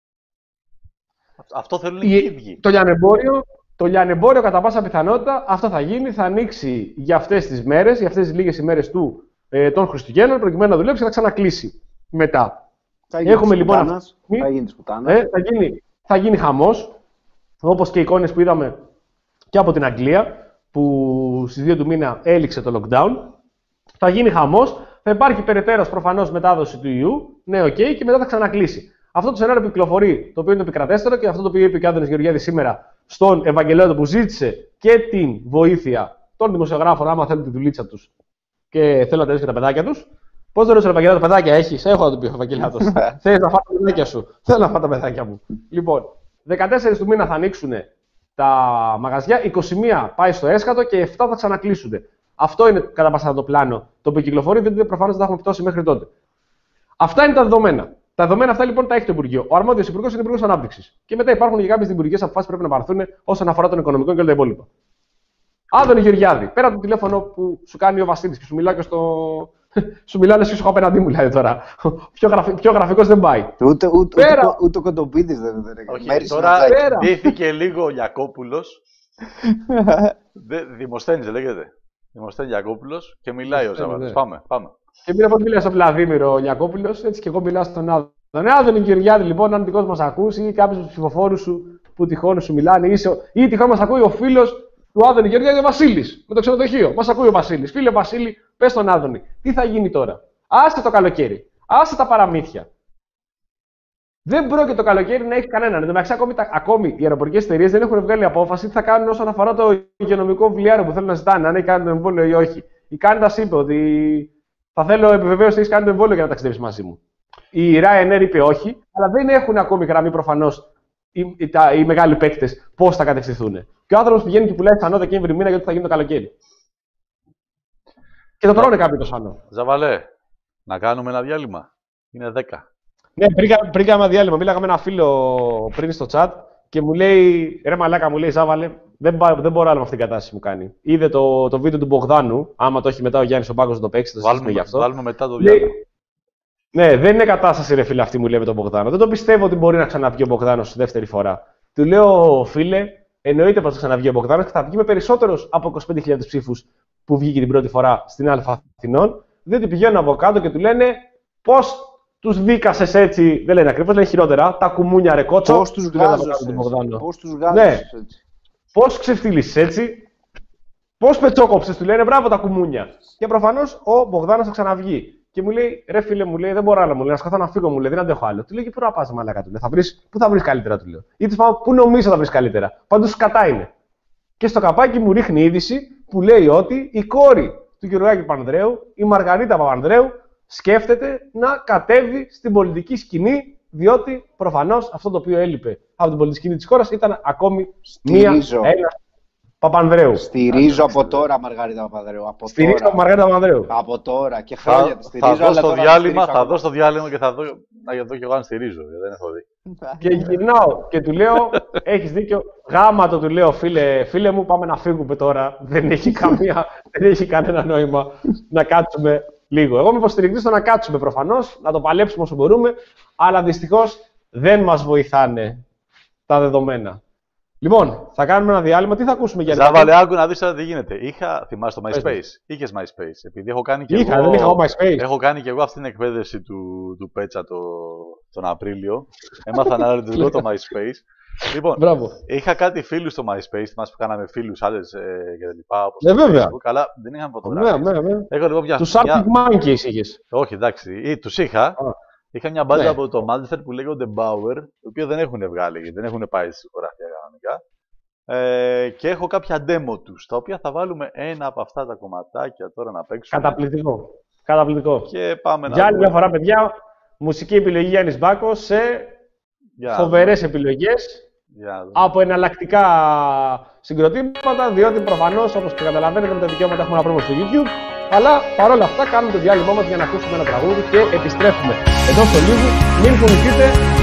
S2: Αυτό θέλουν
S3: οι
S2: ίδιοι.
S3: Το λιανεμπόριο, το λιανεμπόριο κατά πάσα πιθανότητα αυτό θα γίνει, θα ανοίξει για αυτές τις μέρες, για αυτές τις λίγες ημέρες του ε, των Χριστουγέννων, προκειμένου να δουλέψει και θα ξανακλείσει μετά.
S4: Θα γίνει
S3: Έχουμε λοιπόν.
S4: Πουτάνας, θα γίνει,
S3: ε, θα γίνει, θα γίνει χαμός, όπως και οι εικόνες που είδαμε και από την Αγγλία, που στις δύο του μήνα έληξε το lockdown. Θα γίνει χαμός, θα υπάρχει περαιτέρω προφανώς μετάδοση του ιού, ναι, οκ, okay, και μετά θα ξανακλείσει. Αυτό το σενάριο που κυκλοφορεί, το οποίο είναι το επικρατέστερο και αυτό το οποίο είπε και ο Άδωνης Γεωργιάδης σήμερα στον Ευαγγελάτο που ζήτησε και την βοήθεια των δημοσιογράφων, άμα θέλουν τη δουλίτσα τους και θέλουν να τελειώσουν και τα παιδάκια τους. Πώς δεν ρωτήσω, Ευαγγελάτο, παιδάκια έχεις? Έχω να το πει ο Ευαγγελάτος. Θέλεις να φάω τα παιδάκια σου? Θέλω να φάω τα παιδάκια μου. Λοιπόν, δεκατέσσερις του μήνα θα ανοίξουν τα μαγαζιά, είκοσι μία πάει στο έσχατο και επτά θα ξανακλείσουν. Αυτό είναι κατά πάσα το πλάνο το οποίο κυκλοφορεί, διότι προφανώς δεν θα έχουμε πτώση μέχρι τότε. Αυτά είναι τα δεδομένα. Τα δεδομένα αυτά λοιπόν τα έχει το Υπουργείο. Ο αρμόδιος υπουργός είναι Υπουργός Ανάπτυξης. Και μετά υπάρχουν και κάποιες υπουργικές αποφάσεις που πρέπει να πάρθουν όσον αφορά τον οικονομικό και όλα τα υπόλοιπα. Άδωνη Γεωργιάδη, πέρα από το τηλέφωνο που σου κάνει ο Βασίλης και σου μιλάει και στο. Σου μιλάνε και σου έχω απέναντί μου, δηλαδή τώρα. Πιο, γραφ... πιο γραφικός δεν πάει.
S4: Ούτε, ούτε,
S3: πέρα...
S4: ούτε, ούτε ο Κοντομπίδης δεν έκανε.
S2: Τώρα ντύθηκε λίγο ο Γιακόπουλος. Δημοσθένης λέγεται. Δημοσθένη Γιακόπουλος και μιλάει ο Ζαβαλής. Πάμε, πάμε.
S3: Και μην από μιλάει στον Βλαδίμηρο ο Γιακόπουλος, έτσι και εγώ μιλάω στον Άδωνη. Τον Άδωνη Γεωργιάδη, λοιπόν, αν τυχόν μας ακούσει ή κάποιος από τους ψηφοφόρους σου που τυχόν σου μιλάνε, ή τυχόν μας ακούει ο φίλος του Άδωνη Γεωργιάδη, ο Βασίλης, με το ξενοδοχείο. Μας ακούει ο Βασίλης. Φίλε Βασίλη, πες στον Άδωνη, τι θα γίνει τώρα? Άσε το καλοκαίρι, άσε τα παραμύθια. Δεν πρόκειται το καλοκαίρι να έχει κανέναν. Εν τω μεταξύ, ακόμη, ακόμη οι αεροπορικές εταιρείες δεν έχουν βγάλει απόφαση τι θα κάνουν όσον αφορά το υγειονομικό βιβλιάριο που θέλουν να ζητάνε, αν έχει κάνει το εμβόλιο ή όχι. Η Κάντα είπε ότι θα θέλω επιβεβαίωση ότι έχει κάνει το εμβόλιο για να ταξιδέψει μαζί μου. Η Ryanair είπε όχι, αλλά δεν έχουν ακόμη γραμμή προφανώς οι, οι, τα, οι μεγάλοι παίκτες πώς θα κατευθυνθούν. Και ο άνθρωπος πηγαίνει και πουλάει σανό Δεκέμβρη μήνα γιατί θα γίνει το καλοκαίρι. Και το τρώνε κάποιοι το σανό.
S2: Ζαβαλέ, να κάνουμε ένα διάλειμμα. Είναι δέκα.
S3: Ναι, πριν, πριν κάνουμε διάλειμμα, μίλαγα με ένα φίλο πριν στο chat και μου λέει, ρε μαλάκα, μου λέει, Ζάβαλε, δεν, δεν μπορώ άλλο με αυτήν την κατάσταση που κάνει. Είδε το, το βίντεο του Μπογδάνου, άμα το έχει μετά ο Γιάννης ο Πάγκος να το παίξει, το συζητήσουμε γι' αυτό.
S2: Βάλουμε μετά το διάλειμμα.
S3: Ναι, δεν είναι κατάσταση, ρε φίλε, αυτή μου λέει με τον Μπογδάνο. Δεν το πιστεύω ότι μπορεί να ξαναβγεί ο Μπογδάνος δεύτερη φορά. Του λέω, φίλε, εννοείται πως θα ξαναβγεί ο Μπογδάνος και θα βγει με περισσότερους από είκοσι πέντε χιλιάδες ψήφους που βγήκε την πρώτη φορά στην Α Αθηνών. Διότι πηγαίνουν από κάτω και του λένε πώς τους δίκασες έτσι. Δεν λένε ακριβώς, λένε χειρότερα. Τα κουμούνια ρε κότσο.
S4: Πώς τους βγάζεις
S3: Πώς τους βγάζεις έτσι. Πώς ξεφτύλισες έτσι. Πώς πετσόκοψες, του λένε μπράβο τα κουμούνια. Και προφανώς ο Μπογδάνος θα ξαναβγεί. Και μου λέει, ρε φίλε, μου λέει, δεν μπορώ άλλο, μου λέει, να σκαθώ να φύγω, μου λέει, δεν αντέχω άλλο. Του λέει, και πού να πας, μαλάκα, του λέει, θα βρεις, πού θα βρεις καλύτερα, του λέω. Ή του πάω, πού νομίζω θα βρεις καλύτερα. Πάντως σκατά είναι. Και στο καπάκι μου ρίχνει είδηση που λέει ότι η κόρη του Γεωργάκη Παπανδρέου, η Μαργαρίτα Παπανδρέου, σκέφτεται να κατέβει στην πολιτική σκηνή, διότι προφανώς αυτό το οποίο έλειπε από την πολιτική σκηνή της χώρας ήταν ακόμη μία, ένα Παπανδρέου.
S4: Στηρίζω από τώρα Μαργαρίτα Παπανδρέου. Από
S3: Στηρίζω
S4: τώρα.
S3: Μαργαρίτα Παπανδρέου.
S4: Από τώρα και χρόνια τη στηρίζω.
S2: Θα δω στο διάλειμμα, θα
S4: δω
S2: δω στο διάλειμμα και θα δω, να δω και εγώ αν στηρίζω. Δεν έχω δει.
S3: Και γυρνάω και του λέω, έχεις δίκιο, γάμα το του λέω, φίλε, φίλε μου, πάμε να φύγουμε τώρα. Δεν έχει, καμία, δεν έχει κανένα νόημα να κάτσουμε λίγο. Εγώ είμαι υποστηρικτής στο να κάτσουμε προφανώς, να το παλέψουμε όσο μπορούμε, αλλά δυστυχώς δεν μας βοηθάνε τα δεδομένα. Λοιπόν, θα κάνουμε ένα διάλειμμα. Τι θα ακούσουμε για να
S2: Ζάβαλε, άκου να δεις τι γίνεται. Είχα, θυμάσαι το MySpace. Είχες MySpace. Επειδή έχω κάνει και
S3: Είχα,
S2: εγώ,
S3: δεν είχα εγώ MySpace.
S2: Έχω κάνει και εγώ αυτή την εκπαίδευση του, του Πέτσα το, τον Απρίλιο. Έμαθα να λειτουργώ το MySpace. Λοιπόν,
S3: Μπράβο.
S2: είχα κάτι φίλους στο MySpace. Θυμάσαι που κάναμε φίλους, άλλες ε, και τα λοιπά. Όπως
S3: ναι, βέβαια.
S2: Facebook, αλλά δεν είχαν φωτογραφίες.
S3: Ναι, ναι, ναι.
S2: Έχω λίγο μια...
S3: Τους Arctic Monkeys είχες.
S2: Όχι, εντάξει. Τους είχα. Ah. Είχα μια μπάντα
S3: ναι.
S2: από το Manchester που λέγονται Bauer, το οποίο δεν έχουν βγάλει, δεν έχουν πάει στη δικογραφία κανονικά. Ε, και έχω κάποια demo τους, τα οποία θα βάλουμε ένα από αυτά τα κομματάκια τώρα να παίξουμε.
S3: Καταπληκτικό. Καταπληκτικό.
S2: Και πάμε
S3: για
S2: να
S3: άλλη μια φορά, παιδιά, μουσική επιλογή Γιάννης Μπάκος σε
S2: για
S3: φοβερές επιλογές
S2: για
S3: από εναλλακτικά συγκροτήματα, διότι προφανώς, όπως και καταλαβαίνετε, με τα δικαιώματα έχουμε να πούμε στο YouTube. Αλλά παρόλα αυτά κάνουμε το διάλειμμα μας για να ακούσουμε ένα τραγούδι και επιστρέφουμε εδώ στο λίγο. Μην φοβηθείτε.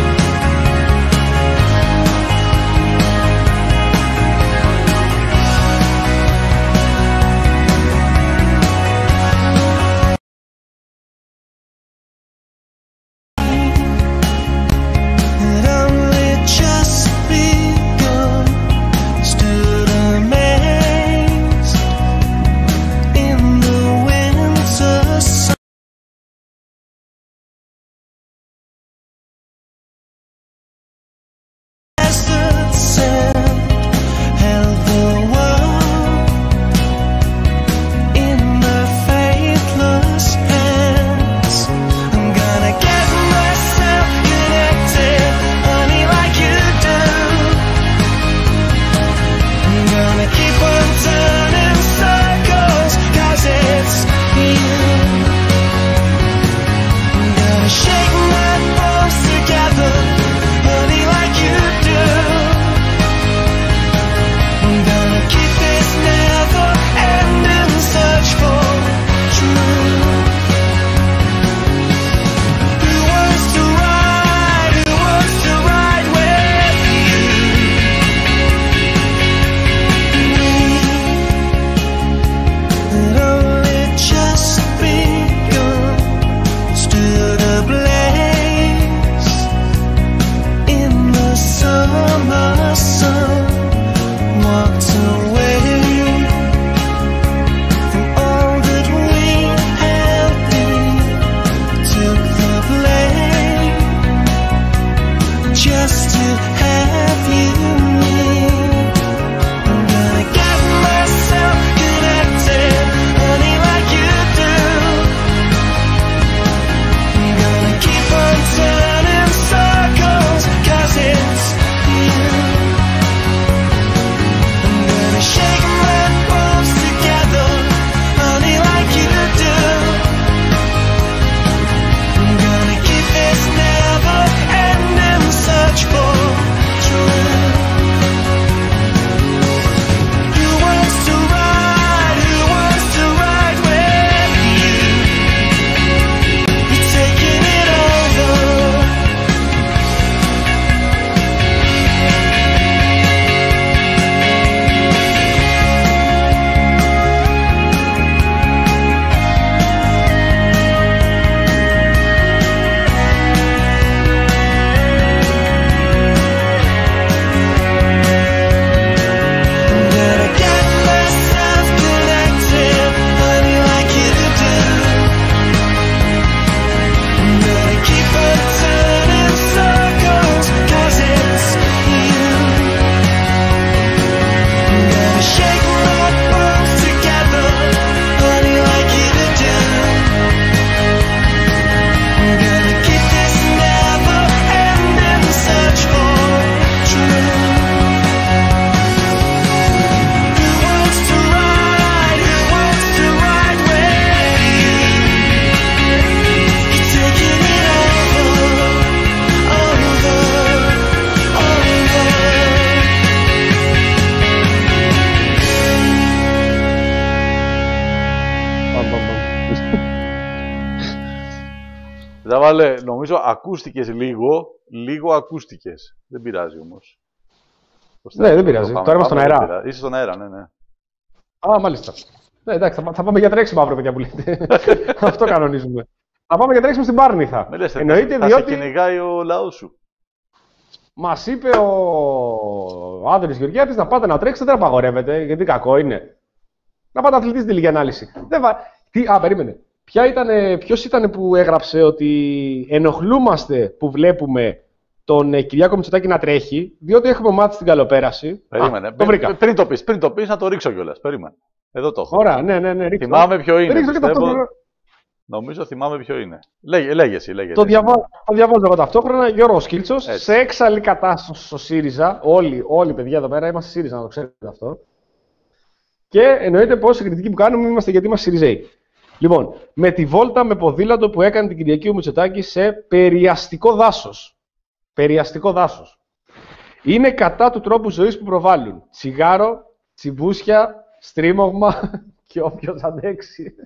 S2: βάλε, νομίζω ακούστηκες λίγο, λίγο ακούστηκες. Δεν πειράζει όμως.
S3: Ναι, δεν πειράζει. Τώρα είμαστε στον αέρα.
S2: Είσαι στον αέρα, ναι, ναι.
S3: Α, μάλιστα. Ναι, εντάξει, θα, θα πάμε για τρέξιμο αύριο, παιδιά που λέτε. Αυτό κανονίζουμε. Θα πάμε για τρέξιμο στην Πάρνηθα.
S2: Με λες,
S3: εννοείται,
S2: θα
S3: διότι
S2: σε κυνηγάει ο λαός σου.
S3: μας είπε ο Άδωνης Γεωργιάδης να πάτε να τρέξετε, δεν απαγορεύεται, γιατί κακό είναι. Να πάτε να αθλητήσετε λίγη ανάλυση. Δεν βα... Τι... Α, περίμενε. Ποια ήτανε... Ποιος ήταν που έγραψε ότι ενοχλούμαστε που βλέπουμε τον ε, Κυριάκο Μητσοτάκη να τρέχει, διότι έχουμε μάθει στην καλοπέραση.
S2: Περίμενε.
S3: Α, το βρήκα.
S2: Πριν, πριν το πεις, πριν το πεις, να το ρίξω κιόλας. Περίμενε. Εδώ το έχω.
S3: Ωραία, ναι, ναι, ναι. Ρίξω.
S2: Θυμάμαι ποιο είναι.
S3: Ρίξω και
S2: πιστεύω...
S3: ταυτόχρονα...
S2: Νομίζω θυμάμαι ποιο είναι. Λέγε, λέγε εσύ, λέγε.
S3: Το, διαβα... το διαβάζω εγώ ταυτόχρονα. Γιώργος Κίλτσος, σε έξαλλη κατάσταση στο ΣΥΡΙΖΑ. Όλοι, όλοι παιδιά εδώ πέρα είμαστε ΣΥΡΙΖΑ, να το ξέρετε αυτό. Και εννοείται πως η κριτική που κάνουμε είμαστε γιατί είμαστε ΣΥΡΙΖΑΙ. Λοιπόν, με τη βόλτα με ποδήλατο που έκανε την Κυριακή ο Μητσοτάκης σε περιαστικό δάσος. Περιαστικό δάσος. Είναι κατά του τρόπου ζωής που προβάλλουν. Τσιγάρο, τσιμπούσια, στρίμωγμα και όποιος αντέξει.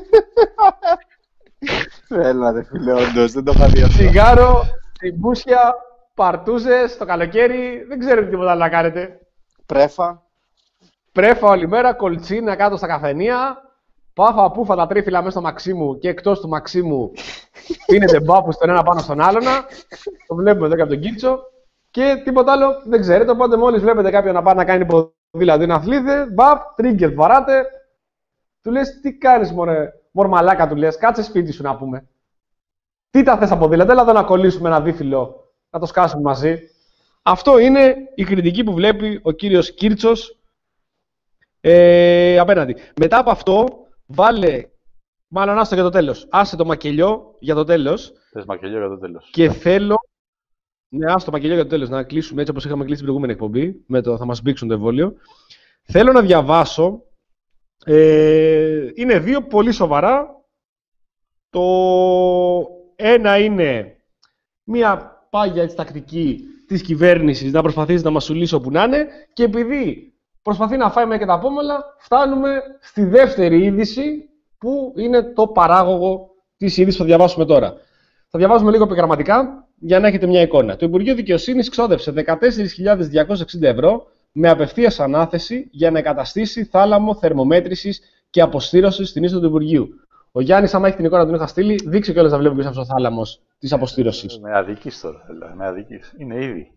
S4: Έλα ρε φίλε, όντως, δεν το είχα δει αυτό.
S3: Τσιγάρο, τσιμπούσια, παρτούζες, το καλοκαίρι, δεν ξέρετε τίποτα άλλο να κάνετε.
S4: Πρέφα.
S3: Πρέφα όλη μέρα, κολτσίνα κάτω στα καφενεία. Πάφα πούφα τα τρίφυλλα μέσα στο Μαξίμου και εκτός του Μαξίμου πίνετε μπάπους τον ένα πάνω στον άλλον. Το βλέπουμε εδώ και από τον Κίτσο. Και τίποτα άλλο δεν ξέρετε. Οπότε μόλις βλέπετε κάποιον να πάει να κάνει ποδήλατο ή να αθλείται, μπαπ, τρίγκερ βαράτε. Του λες τι κάνεις μωρέ, μορμαλάκα του λες, κάτσε σπίτι σου να πούμε. Τι τα θες από ποδήλατο, έλα εδώ να κολλήσουμε ένα δίφυλλο, να το σκάσουμε μαζί. Αυτό είναι η κριτική που βλέπει ο κύριος Κίρτσος ε, απέναντι. Μετά από αυτό, βάλε, μάλλον άστο για το τέλος, άσε το μακελιό για το τέλος.
S2: Θες μακελιό για το τέλος.
S3: Και θέλω, ναι, άσε το μακελιό για το τέλος, να κλείσουμε έτσι όπως είχαμε κλείσει την προηγούμενη εκπομπή, με το θα μας μπήξουν το εμβόλιο. Θέλω να διαβάσω, ε, είναι δύο πολύ σοβαρά. Το ένα είναι μία πάγια έτσι, τακτική της κυβέρνησης να προσπαθήσει να μας σουλήσει όπου να είναι και επειδή προσπαθεί να φάει με και τα πόμελα, φτάνουμε στη δεύτερη είδηση που είναι το παράγωγο της είδησης που θα διαβάσουμε τώρα. Θα διαβάσουμε λίγο επιγραμματικά για να έχετε μια εικόνα. Το Υπουργείο Δικαιοσύνης ξόδεψε δεκατέσσερις χιλιάδες διακόσιες εξήντα ευρώ με απευθείας ανάθεση για να εγκαταστήσει θάλαμο θερμομέτρησης και αποστήρωσης στην είσοδο του Υπουργείου. Ο Γιάννης, άμα έχει την εικόνα που τον είχα στείλει, δείξε κιόλας να βλέπουμε ποιος είναι ο θάλαμος της αποστήρωσης.
S2: Με αδικείς τώρα, με αδικείς. Είναι ήδη.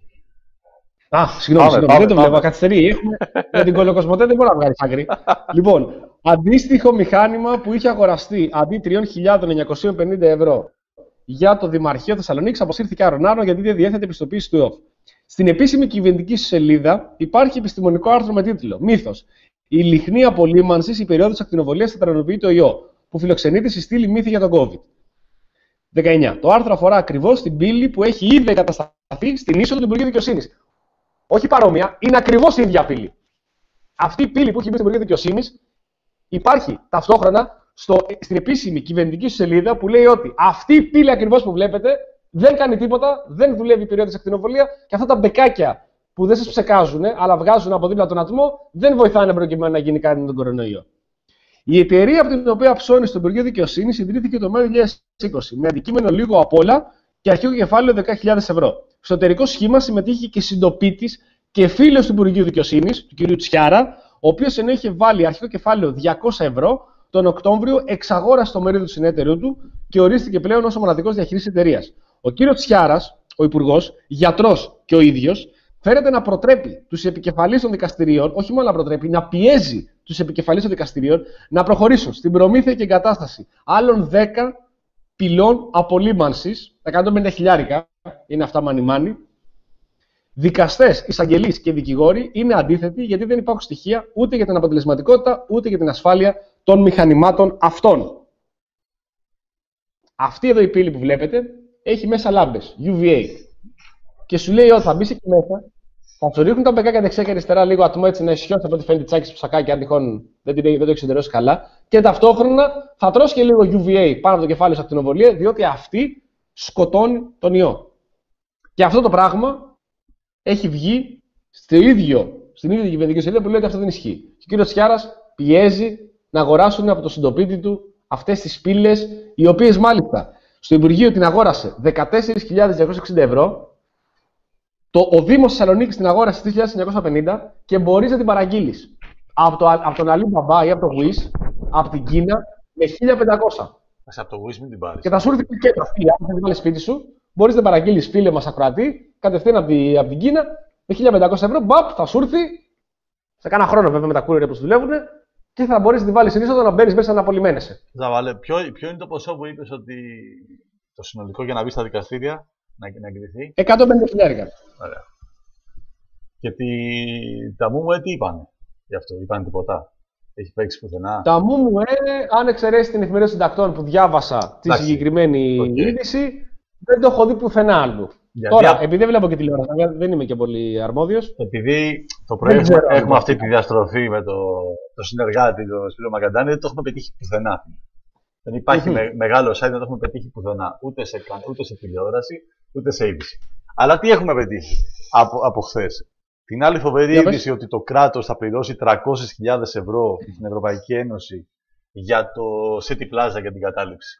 S3: Α, συγγνώμη,
S2: πάμε,
S3: συγγνώμη
S2: πάμε,
S3: δεν το
S2: πάμε.
S3: βλέπω. Καθυστερεί. Έχουμε με την Κολοκοσμοτέ δεν μπορεί να βγάλει άκρη. Λοιπόν, αντίστοιχο μηχάνημα που είχε αγοραστεί αντί τρεις χιλιάδες εννιακόσια πενήντα ευρώ για το Δημαρχείο Θεσσαλονίκης αποσύρθηκε άρον-άρον γιατί δεν διέθετε επιστοποίηση του ΕΟΦ. Στην επίσημη κυβερνητική σελίδα υπάρχει επιστημονικό άρθρο με τίτλο Μύθος. Η λιχνή απολύμανση, η περίοδος ακτινοβολίας τετρανοποιεί το ιό, που φιλοξενείται στη στήλη μύθη για τον COVID. δεκαεννιά. Το άρθρο αφορά ακριβώς την πύλη που έχει ήδη εγκατασταθεί στην είσοδο του Υπουργείου Δικαιοσύνης. Όχι παρόμοια, είναι ακριβώς η ίδια πύλη. Αυτή η πύλη που έχει μπει στο Υπουργείο Δικαιοσύνης υπάρχει ταυτόχρονα στο, στην επίσημη κυβερνητική σελίδα που λέει ότι αυτή η πύλη ακριβώς που βλέπετε δεν κάνει τίποτα, δεν δουλεύει η περίοδος ακτινοβολία και αυτά τα μπεκάκια που δεν σας ψεκάζουν, αλλά βγάζουν από δίπλα τον ατμό, δεν βοηθάνε προκειμένου να γίνει κάτι με τον κορονοϊό. Η εταιρεία από την οποία ψώνει στο Υπουργείο Δικαιοσύνης ιδρύθηκε το Μάιο δύο χιλιάδες είκοσι με αντικείμενο λίγο απ' όλα και αρχικό κεφάλαιο δέκα χιλιάδες ευρώ. Στο εταιρικό σχήμα συμμετείχε και συντοπίτης και φίλος του Υπουργείου Δικαιοσύνης, του κ. Τσιάρα, ο οποίος ενώ είχε βάλει αρχικό κεφάλαιο διακόσια ευρώ, τον Οκτώβριο εξαγόρασε το μερίδιο του συνεταιρίου του και ορίστηκε πλέον ως ο μοναδικός διαχειριστής εταιρείας. Ο κ. Τσιάρας, ο υπουργός, γιατρός και ο ίδιος, φέρεται να προτρέπει τους επικεφαλείς των δικαστηρίων, όχι μόνο να προτρέπει, να πιέζει τους επικεφαλείς των δικαστηρίων να προχωρήσουν στην προμήθεια και εγκατάσταση άλλων δέκα πυλών απολύμανσης, εκατόν πενήντα χιλιάρικα, είναι αυτά μανι-μάνι. Δικαστές, εισαγγελείς και δικηγόροι είναι αντίθετοι γιατί δεν υπάρχουν στοιχεία ούτε για την αποτελεσματικότητα ούτε για την ασφάλεια των μηχανημάτων αυτών. Αυτή εδώ η πύλη που βλέπετε έχει μέσα λάμπες, γιου βι έι. Και σου λέει ότι θα μπει εκεί μέσα, θα σου ρίχνουν τα μπεκάκια δεξιά και αριστερά λίγο ατμό έτσι να ισιώσει από ό,τι φαίνεται τσάκι στο ψακάκι, αν τυχόν δεν, δεν το έχει συντερώσει καλά. Και ταυτόχρονα θα τρώσει και λίγο γιου βι έι πάνω από το κεφάλι σου ακτινοβολία, διότι αυτή σκοτώνει τον ιό. Και αυτό το πράγμα έχει βγει στο ίδιο, στην ίδια κυβερνητική σελίδα που λέει ότι αυτό δεν ισχύει. Και ο κ. Τσιάρας πιέζει να αγοράσουν από το συντοπίτη του αυτές τις πύλες, οι οποίες μάλιστα Στο Υπουργείο την αγόρασε δεκατέσσερις χιλιάδες διακόσιες εξήντα ευρώ. Το, ο Δήμος Θεσσαλονίκης την αγόρασε τρεις χιλιάδες εννιακόσια πενήντα και μπορείς να την παραγγείλεις από, το, από τον Alibaba ή από το Wish, από την Κίνα, με χίλια πεντακόσια.
S2: Από το Wish μην την πάρεις.
S3: Και θα σου έρθει και τα φίλια, αν θα την βάλεις σπίτι σου, μπορείς να παραγγείλεις, φίλε μας ακροατή, κατευθείαν από, τη, από την Κίνα, με χίλια πεντακόσια ευρώ, μπαπ, θα σου έρθει, σε κάνα χρόνο βέβαια με τα courier που σου δουλεύουν, και θα μπορείς να την βάλεις στην είσοδο να μπαίνεις μέσα να απολυμμένεσαι.
S2: Ζαβάλε, ποιο, ποιο είναι το ποσό που είπες ότι το συνολικό για να μπει στα δικαστήρια, να, να εγκριθεί?
S3: εκατόν πενήντα χιλιάδες.
S2: Ωραία. Και τη, τα μου μου ε, τι είπανε γι' αυτό, είπανε τίποτα? Έχει παίξει πουθενά?
S3: Τα μου μου ε, αν εξαιρέσει την εφημερίδα συντακτών που διάβασα τη
S2: Εντάξει,
S3: συγκεκριμένη
S2: okay.
S3: είδηση, δεν το έχω δει πουθενά άλλου.
S2: Γιατί
S3: Τώρα,
S2: α...
S3: επειδή δεν βλέπω και τηλεόραση, δεν είμαι και πολύ αρμόδιος.
S2: Επειδή το πρωί έχουμε, έχουμε αυτή τη διαστροφή με το, το συνεργάτη, τον Σπύρο Μαγκαντάνη, δεν το έχουμε πετύχει πουθενά. Δεν υπάρχει mm-hmm. με, μεγάλο site, δεν το έχουμε πετύχει πουθενά. Ούτε σε, ούτε σε τηλεόραση, ούτε σε είδηση. Αλλά τι έχουμε πετύχει από, από χθες? Την άλλη φοβερή
S3: Για
S2: είδηση
S3: πες.
S2: ότι το κράτος θα πληρώσει τριακόσιες χιλιάδες ευρώ στην Ευρωπαϊκή Ένωση για το City Plaza για την κατάληψη.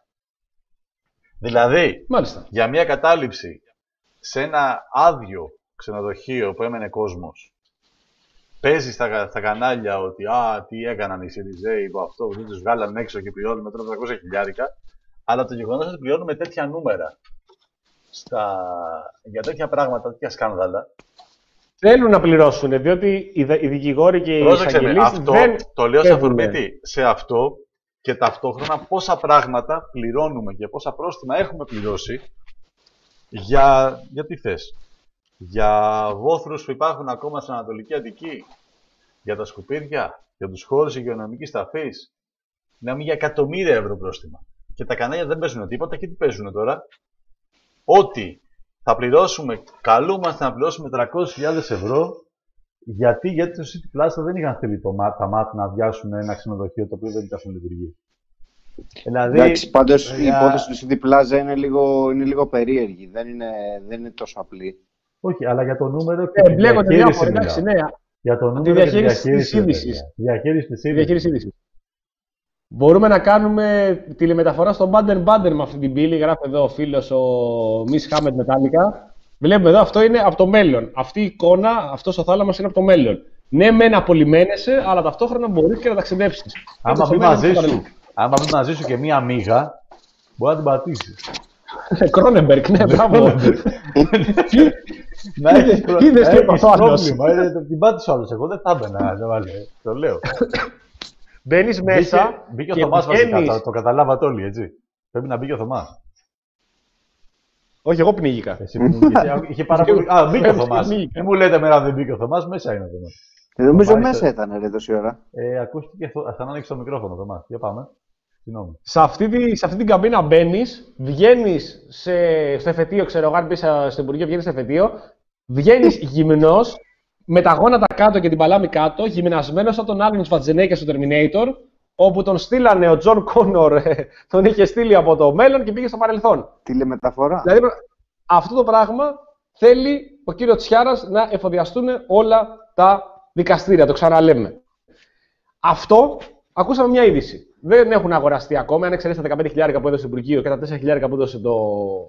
S2: Δηλαδή,
S3: Μάλιστα.
S2: για μια κατάληψη σε ένα άδειο ξενοδοχείο που έμενε κόσμος, παίζει στα, στα κανάλια ότι α, τι έκαναν οι Σιριζέοι που αυτό, που δεν τους βγάλαν έξω και πληρώνουμε τώρα τριακόσια χιλιάρικα, αλλά το γεγονός ότι πληρώνουμε τέτοια νούμερα στα, για τέτοια πράγματα, τέτοια σκάνδαλα.
S3: Θέλουν να πληρώσουν, διότι οι, οι δικηγόροι και οι εισαγγελείς δεν
S2: το λέω σε αφορμητή. Σε αυτό και ταυτόχρονα πόσα πράγματα πληρώνουμε και πόσα πρόστιμα έχουμε πληρώσει για, για τι θες. Για βόθρους που υπάρχουν ακόμα στην Ανατολική Αττική, για τα σκουπίδια, για τους χώρους υγειονομικής ταφής. Μιλάμε για εκατομμύρια ευρώ πρόστιμα. Και τα κανάλια δεν παίζουν τίποτα και τι παίζουν τώρα? Ότι θα πληρώσουμε, καλούμαστε να πληρώσουμε τριακόσιες χιλιάδες ευρώ, γιατί, γιατί το City Plaza δεν είχαν στείλει το, τα μάτια να αδειάσουν ένα ξενοδοχείο το οποίο δεν ήταν στην λειτουργία. Δηλαδή,
S4: εντάξει, πάντως
S2: για...
S4: η υπόθεση του City Plaza είναι λίγο, είναι λίγο περίεργη, δεν είναι, δεν είναι τόσο απλή.
S2: Όχι, αλλά για το νούμερο και
S3: ε,
S2: τη διαχείριση
S3: εντάξει, ναι.
S2: Για το νούμερο και τη διαχείριση
S3: της είδησης. Μπορούμε να κάνουμε τηλεμεταφορά στο Baden Baden με αυτή την πύλη. Γράφει εδώ ο φίλος ο Miss Hammett Metallica. Βλέπουμε εδώ, αυτό είναι από το μέλλον. Αυτή η εικόνα, αυτός ο θάλαμος είναι από το μέλλον. Ναι, μεν απολυμμένεσαι, αλλά ταυτόχρονα μπορείς και να ταξιδέψεις.
S2: Άμα μπει μαζί σου, άμα μπει μαζί σου και μία μίγα, μπορεί να την πατήσεις.
S3: Κρόνεμπεργκ, ναι, μπράβο.
S2: Είδες τι είπα το πρόβλημα, την πάτησε ο άλλος. Εγώ δεν θα έμπαινα, το λέω.
S3: Μπαίνεις μέσα.
S2: Μπήκε ο Θωμάς βασικά, το καταλάβατε όλοι, έτσι. Πρέπει να μπήκε ο Θωμάς.
S3: Όχι, εγώ πνίγηκα.
S2: Εσύ πνίγηκες. Είχε πάρα πολύ. Α, μπήκε ο Θωμάς. Δεν μου λέτε μέρα δεν μπήκε ο Θωμάς, μέσα είναι ο Θωμάς.
S4: Νομίζω μέσα ήταν ρε τόση ώρα.
S2: Ε, ακούστηκε, θα ανοίξει το μικρόφωνο, Θωμάς. Για πάμε. Συγγνώμη.
S3: Σε αυτή, τη, σε αυτή την καμπίνα μπαίνεις, βγαίνεις σε, στο εφετείο, ξέρω εγώ, αν μπεις στο Υπουργείο, βγαίνεις στο εφετείο, βγαίνεις γυμνός, με τα γόνατα κάτω και την παλάμη κάτω, γυμνασμένος από τον Άρνολντ Σβαρτζενέγκερ στο Terminator, όπου τον στείλανε ο Τζον Κόνορ, τον είχε στείλει από το μέλλον και πήγε στο παρελθόν.
S4: Τηλεμεταφορά.
S3: Δηλαδή, αυτό το πράγμα θέλει ο κύριο Τσιάρας να εφοδιαστούν όλα τα δικαστήρια, το ξαναλέμε. Αυτό, ακούσαμε μια είδηση. Δεν έχουν αγοραστεί ακόμα, αν εξαιρέσει τα δεκαπέντε χιλιάδες που έδωσε το Υπουργείο και τα τέσσερα χιλιάδες που έδωσε το...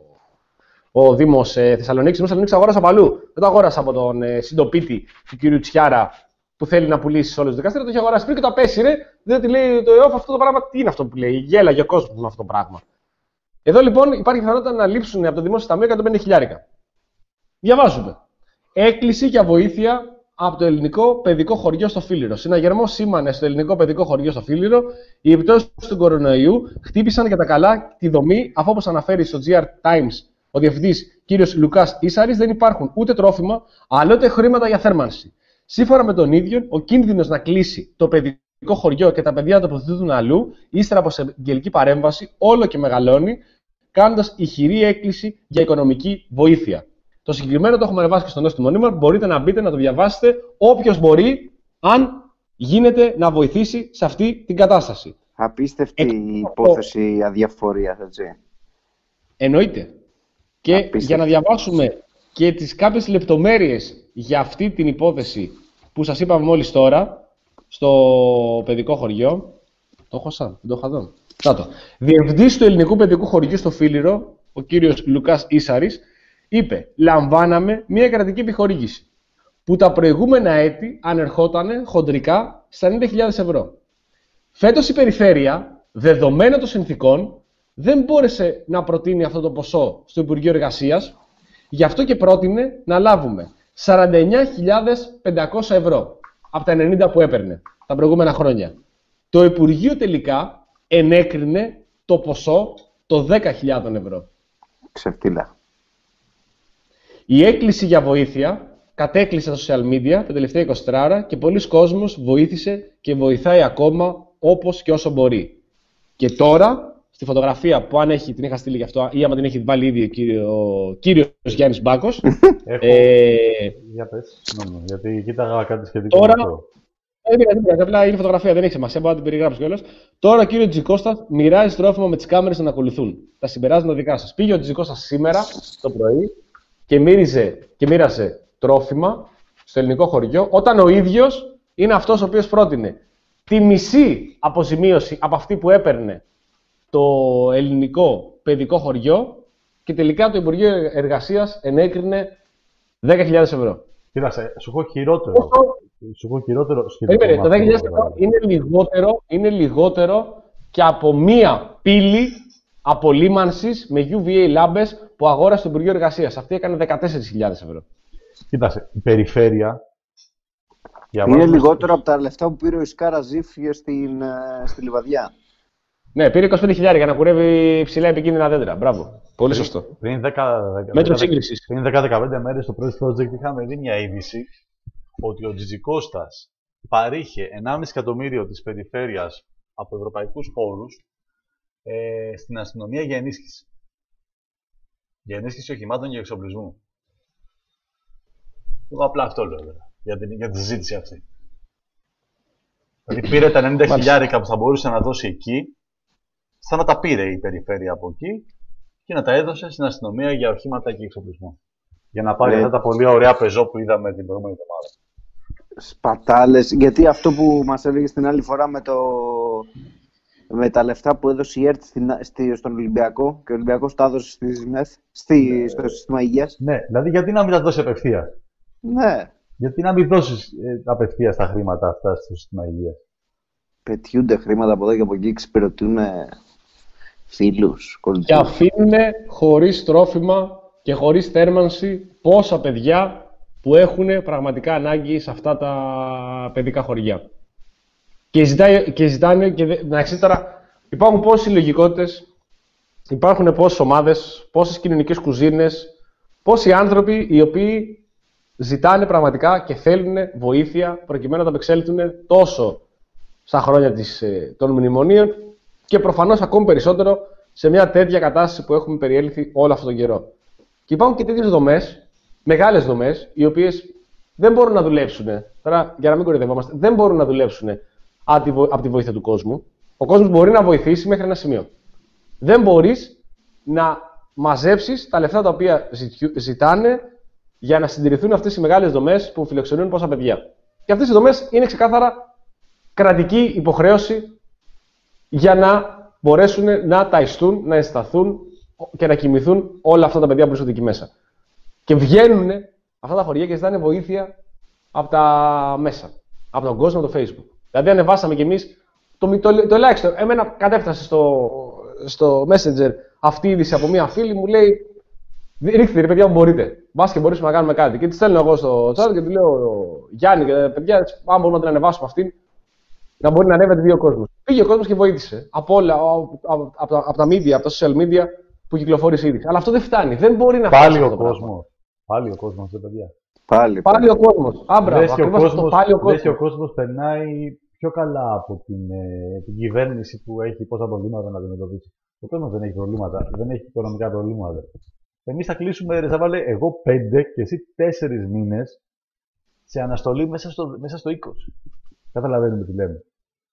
S3: ο Δήμος ε, Θεσσαλονίκης. Ο Θεσσαλονίκης αγόρασα από αλλού. Δεν το αγόρασα από τον ε, συντοπίτη του κύριου Τσιάρα που θέλει να πουλήσει σε όλους τους δικαστήρια. Το είχε αγοράσει πριν και το απέσυρε. Διότι λέει το ΕΟΦ αυτό το πράγμα, τι είναι αυτό που λέει. Γέλαγε ο κόσμος με αυτό το πράγμα. Εδώ λοιπόν υπάρχει πιθανότητα να λείψουν από το Δημόσιο Ταμείο εκατόν πενήντα χιλιάδες. Διαβάζουμε. Έκκληση για βοήθεια από το ελληνικό παιδικό χωριό στο Φίλιρο. Συναγερμό σήμανε στο ελληνικό παιδικό χωριό στο Φίλιρο. Οι επιπτώσεις του κορονοϊού χτύπησαν για τα καλά τη δομή, αφού όπως αναφέρει στο τζι αρ Times ο διευθυντής κ. Λουκάς Ίσαρης, δεν υπάρχουν ούτε τρόφιμα, αλλά ούτε χρήματα για θέρμανση. Σύμφωνα με τον ίδιο, ο κίνδυνος να κλείσει το παιδικό χωριό και τα παιδιά να τοποθετηθούν αλλού, ύστερα από εισαγγελική παρέμβαση, όλο και μεγαλώνει, κάνοντας ηχηρή έκκληση για οικονομική βοήθεια. Το συγκεκριμένο το έχουμε ανεβάσει και στο Νόστιμο Νήμα. Μπορείτε να μπείτε να το διαβάσετε όποιος μπορεί, αν γίνεται να βοηθήσει σε αυτή την κατάσταση.
S4: Απίστευτη η υπόθεση αδιαφορίας, έτσι.
S3: Εννοείται. Και
S4: Απίστευτη.
S3: Για να διαβάσουμε και τις κάποιες λεπτομέρειες για αυτή την υπόθεση που σας είπαμε μόλις τώρα, στο παιδικό χωριό. Το έχω σαν, δεν το είχα δω. Νάτο. Διευθυντής του ελληνικού παιδικού χωριού στο Φίλιρο, ο κύριος Λουκάς Ίσαρης, είπε: λαμβάναμε μια κρατική επιχορήγηση που τα προηγούμενα έτη ανερχόταν χοντρικά στα ενενήντα χιλιάδες ευρώ. Φέτος η περιφέρεια, δεδομένων των συνθήκων, δεν μπόρεσε να προτείνει αυτό το ποσό στο Υπουργείο Εργασίας, γι' αυτό και πρότεινε να λάβουμε σαράντα εννέα χιλιάδες πεντακόσια ευρώ από τα ενενήντα που έπαιρνε τα προηγούμενα χρόνια. Το Υπουργείο τελικά ενέκρινε το ποσό το δέκα χιλιάδες ευρώ.
S4: Ξεφτύλα.
S3: Η έκκληση για βοήθεια κατέκλυσε στα social media τα τελευταία είκοσι ώρα και πολλοί κόσμος βοήθησε και βοηθάει ακόμα όπως και όσο μπορεί. Και τώρα, στη φωτογραφία που αν έχει, την είχα στείλει γι' αυτό ή άμα την έχει βάλει ήδη ο, κύριο, ο κύριος Γιάννης Μπάκος.
S2: Έχω...
S3: ε...
S2: Για πες, συγγνώμη, γιατί κοίταγα κάτι σχετικό
S3: τώρα...
S2: με αυτό.
S3: Δεν πειράζει, απλά είναι φωτογραφία, δεν έχει σημασία, μπορώ να την περιγράψω κιόλας. Τώρα ο κύριος Τζικώστας μοιράζει τρόφιμα με τις κάμερες να ακολουθούν. Τα συμπεράσματα δικά σας. Πήγε ο Τζικώστας σήμερα το πρωί και, μύριζε, και μοίρασε τρόφιμα στο ελληνικό χωριό, όταν ο ίδιος είναι αυτός ο οποίος πρότεινε τη μισή αποζημίωση από αυτή που έπαιρνε το ελληνικό παιδικό χωριό και τελικά το Υπουργείο Εργασίας ενέκρινε δέκα χιλιάδες ευρώ.
S2: Κοίταξε, σου έχω χειρότερο. Σου έχω χειρότερο
S3: Περίμενε, το δέκα χιλιάδες ευρώ είναι λιγότερο, είναι λιγότερο και από μία πύλη απολύμανσης με γιου βι έι λάμπες που αγόρασε το Υπουργείο Εργασίας. Αυτή έκανε δεκατέσσερις χιλιάδες ευρώ.
S2: Κοίταξε, η περιφέρεια.
S4: Είναι λιγότερο από τα λεφτά που πήρε ο Ισκάρα Ζήφια στην, στη Λιβαδιά.
S3: Ναι, πήρε είκοσι πέντε χιλιάδες για να κουρεύει ψηλά επικίνδυνα δέντρα. Μπράβο. Πολύ σωστό.
S2: Πριν δέκα με δεκαπέντε μέρες στο Press Project είχαμε δει μια είδηση ότι ο Τζιτζικώστας παρήχε ενάμιση εκατομμύριο της περιφέρειας από ευρωπαϊκούς πόρους ε, στην αστυνομία για ενίσχυση. Για ενίσχυση οχημάτων και εξοπλισμού. Εγώ απλά αυτό λέω βέβαια, για, την, για τη συζήτηση αυτή. Δηλαδή πήρε τα ενενήντα χιλιάρικα που θα μπορούσε να δώσει εκεί, σαν να τα πήρε η περιφέρεια από εκεί και να τα έδωσε στην αστυνομία για οχήματα και εξοπλισμό. Για να πάρει yeah. αυτά τα πολύ ωραία πεζό που είδαμε την προηγούμενη εβδομάδα.
S4: Σπατάλες, γιατί αυτό που μας έλεγε την άλλη φορά με, το... με τα λεφτά που έδωσε η ΕΡΤ στην... στη... στον Ολυμπιακό και ο Ολυμπιακός τα έδωσε στη ΣΜΕΘ, στη... στο σύστημα υγείας.
S2: Ναι, δηλαδή γιατί να μην τα δώσει απευθείας.
S4: Ναι. Γιατί
S2: να μην δώσεις ε, απευθείας τα χρήματα αυτά στο σύστημα υγείας.
S4: Πετιούνται χρήματα από εδώ και από εκεί, εξυπηρετούν φίλους, κολλητούς.
S3: Και αφήνουν χωρίς τρόφιμα και χωρίς θέρμανση πόσα παιδιά που έχουν πραγματικά ανάγκη σε αυτά τα παιδικά χωριά. Και, ζητάει, και ζητάνε, και να ξέρετε τώρα, υπάρχουν πόσες συλλογικότητες, υπάρχουν πόσες ομάδες, πόσες κοινωνικές κουζίνες, πόσοι άνθρωποι οι οποίοι ζητάνε πραγματικά και θέλουν βοήθεια προκειμένου να τα απεξέλθουν τόσο στα χρόνια της, των μνημονίων και προφανώς ακόμη περισσότερο σε μια τέτοια κατάσταση που έχουμε περιέλθει όλο αυτόν τον καιρό. Και υπάρχουν και τέτοιες δομές, μεγάλες δομές, οι οποίες δεν μπορούν να δουλέψουν. Τώρα, για να μην κορυδευόμαστε, δεν μπορούν να δουλέψουν από τη βοήθεια του κόσμου. Ο κόσμος μπορεί να βοηθήσει μέχρι ένα σημείο. Δεν μπορείς να μαζέψεις τα λεφτά τα οποία ζητάνε για να συντηρηθούν αυτές οι μεγάλες δομές που φιλοξενούν πόσα παιδιά. Και αυτές οι δομές είναι ξεκάθαρα κρατική υποχρέωση για να μπορέσουν να ταϊστούν, να ενσταθούν και να κοιμηθούν όλα αυτά τα παιδιά που βρίσκονται εκεί μέσα. Και βγαίνουν αυτά τα χωριά και ζητάνε βοήθεια από τα μέσα, από τον κόσμο, από το Facebook. Δηλαδή, ανεβάσαμε κι εμείς το, το, το ελάχιστο. Εμένα κατέφτασε στο, στο Messenger αυτή η είδηση από μία φίλη, μου λέει: ρίχτε ρε παιδιά, που μπορείτε. Μπας και μπορούμε να κάνουμε κάτι. Και τη στέλνω εγώ στο chat και του λέω: Γιάννη, και παιδιά, αν μπορούμε να την ανεβάσουμε αυτήν, να μπορεί να ανέβεται δύο κόσμος. Πήγε ο κόσμος και βοήθησε από όλα, από, από, από, από τα media, από τα social media που κυκλοφόρησε ήδη. Αλλά αυτό δεν φτάνει. Δεν μπορεί να φτάσει.
S2: Πάλι ο κόσμος. Πάλι ο κόσμος, δεν παιδιά.
S4: Πάλι,
S3: πάλι ο κόσμος. Άμπρα, ακριβώς αυτό. Πάλι ο κόσμος.
S2: Ο κόσμος περνάει πιο καλά από την, ε, την κυβέρνηση που έχει πόσα προβλήματα να αντιμετωπίσει. Ο κόσμος δεν έχει προβλήματα, δεν έχει οικονομικά προβλήματα. Εμείς θα κλείσουμε, ρε Σαββάλε, εγώ πέντε και εσύ τέσσερις μήνες σε αναστολή μέσα στο, μέσα στο είκοσι. Καταλαβαίνουμε τι λέμε.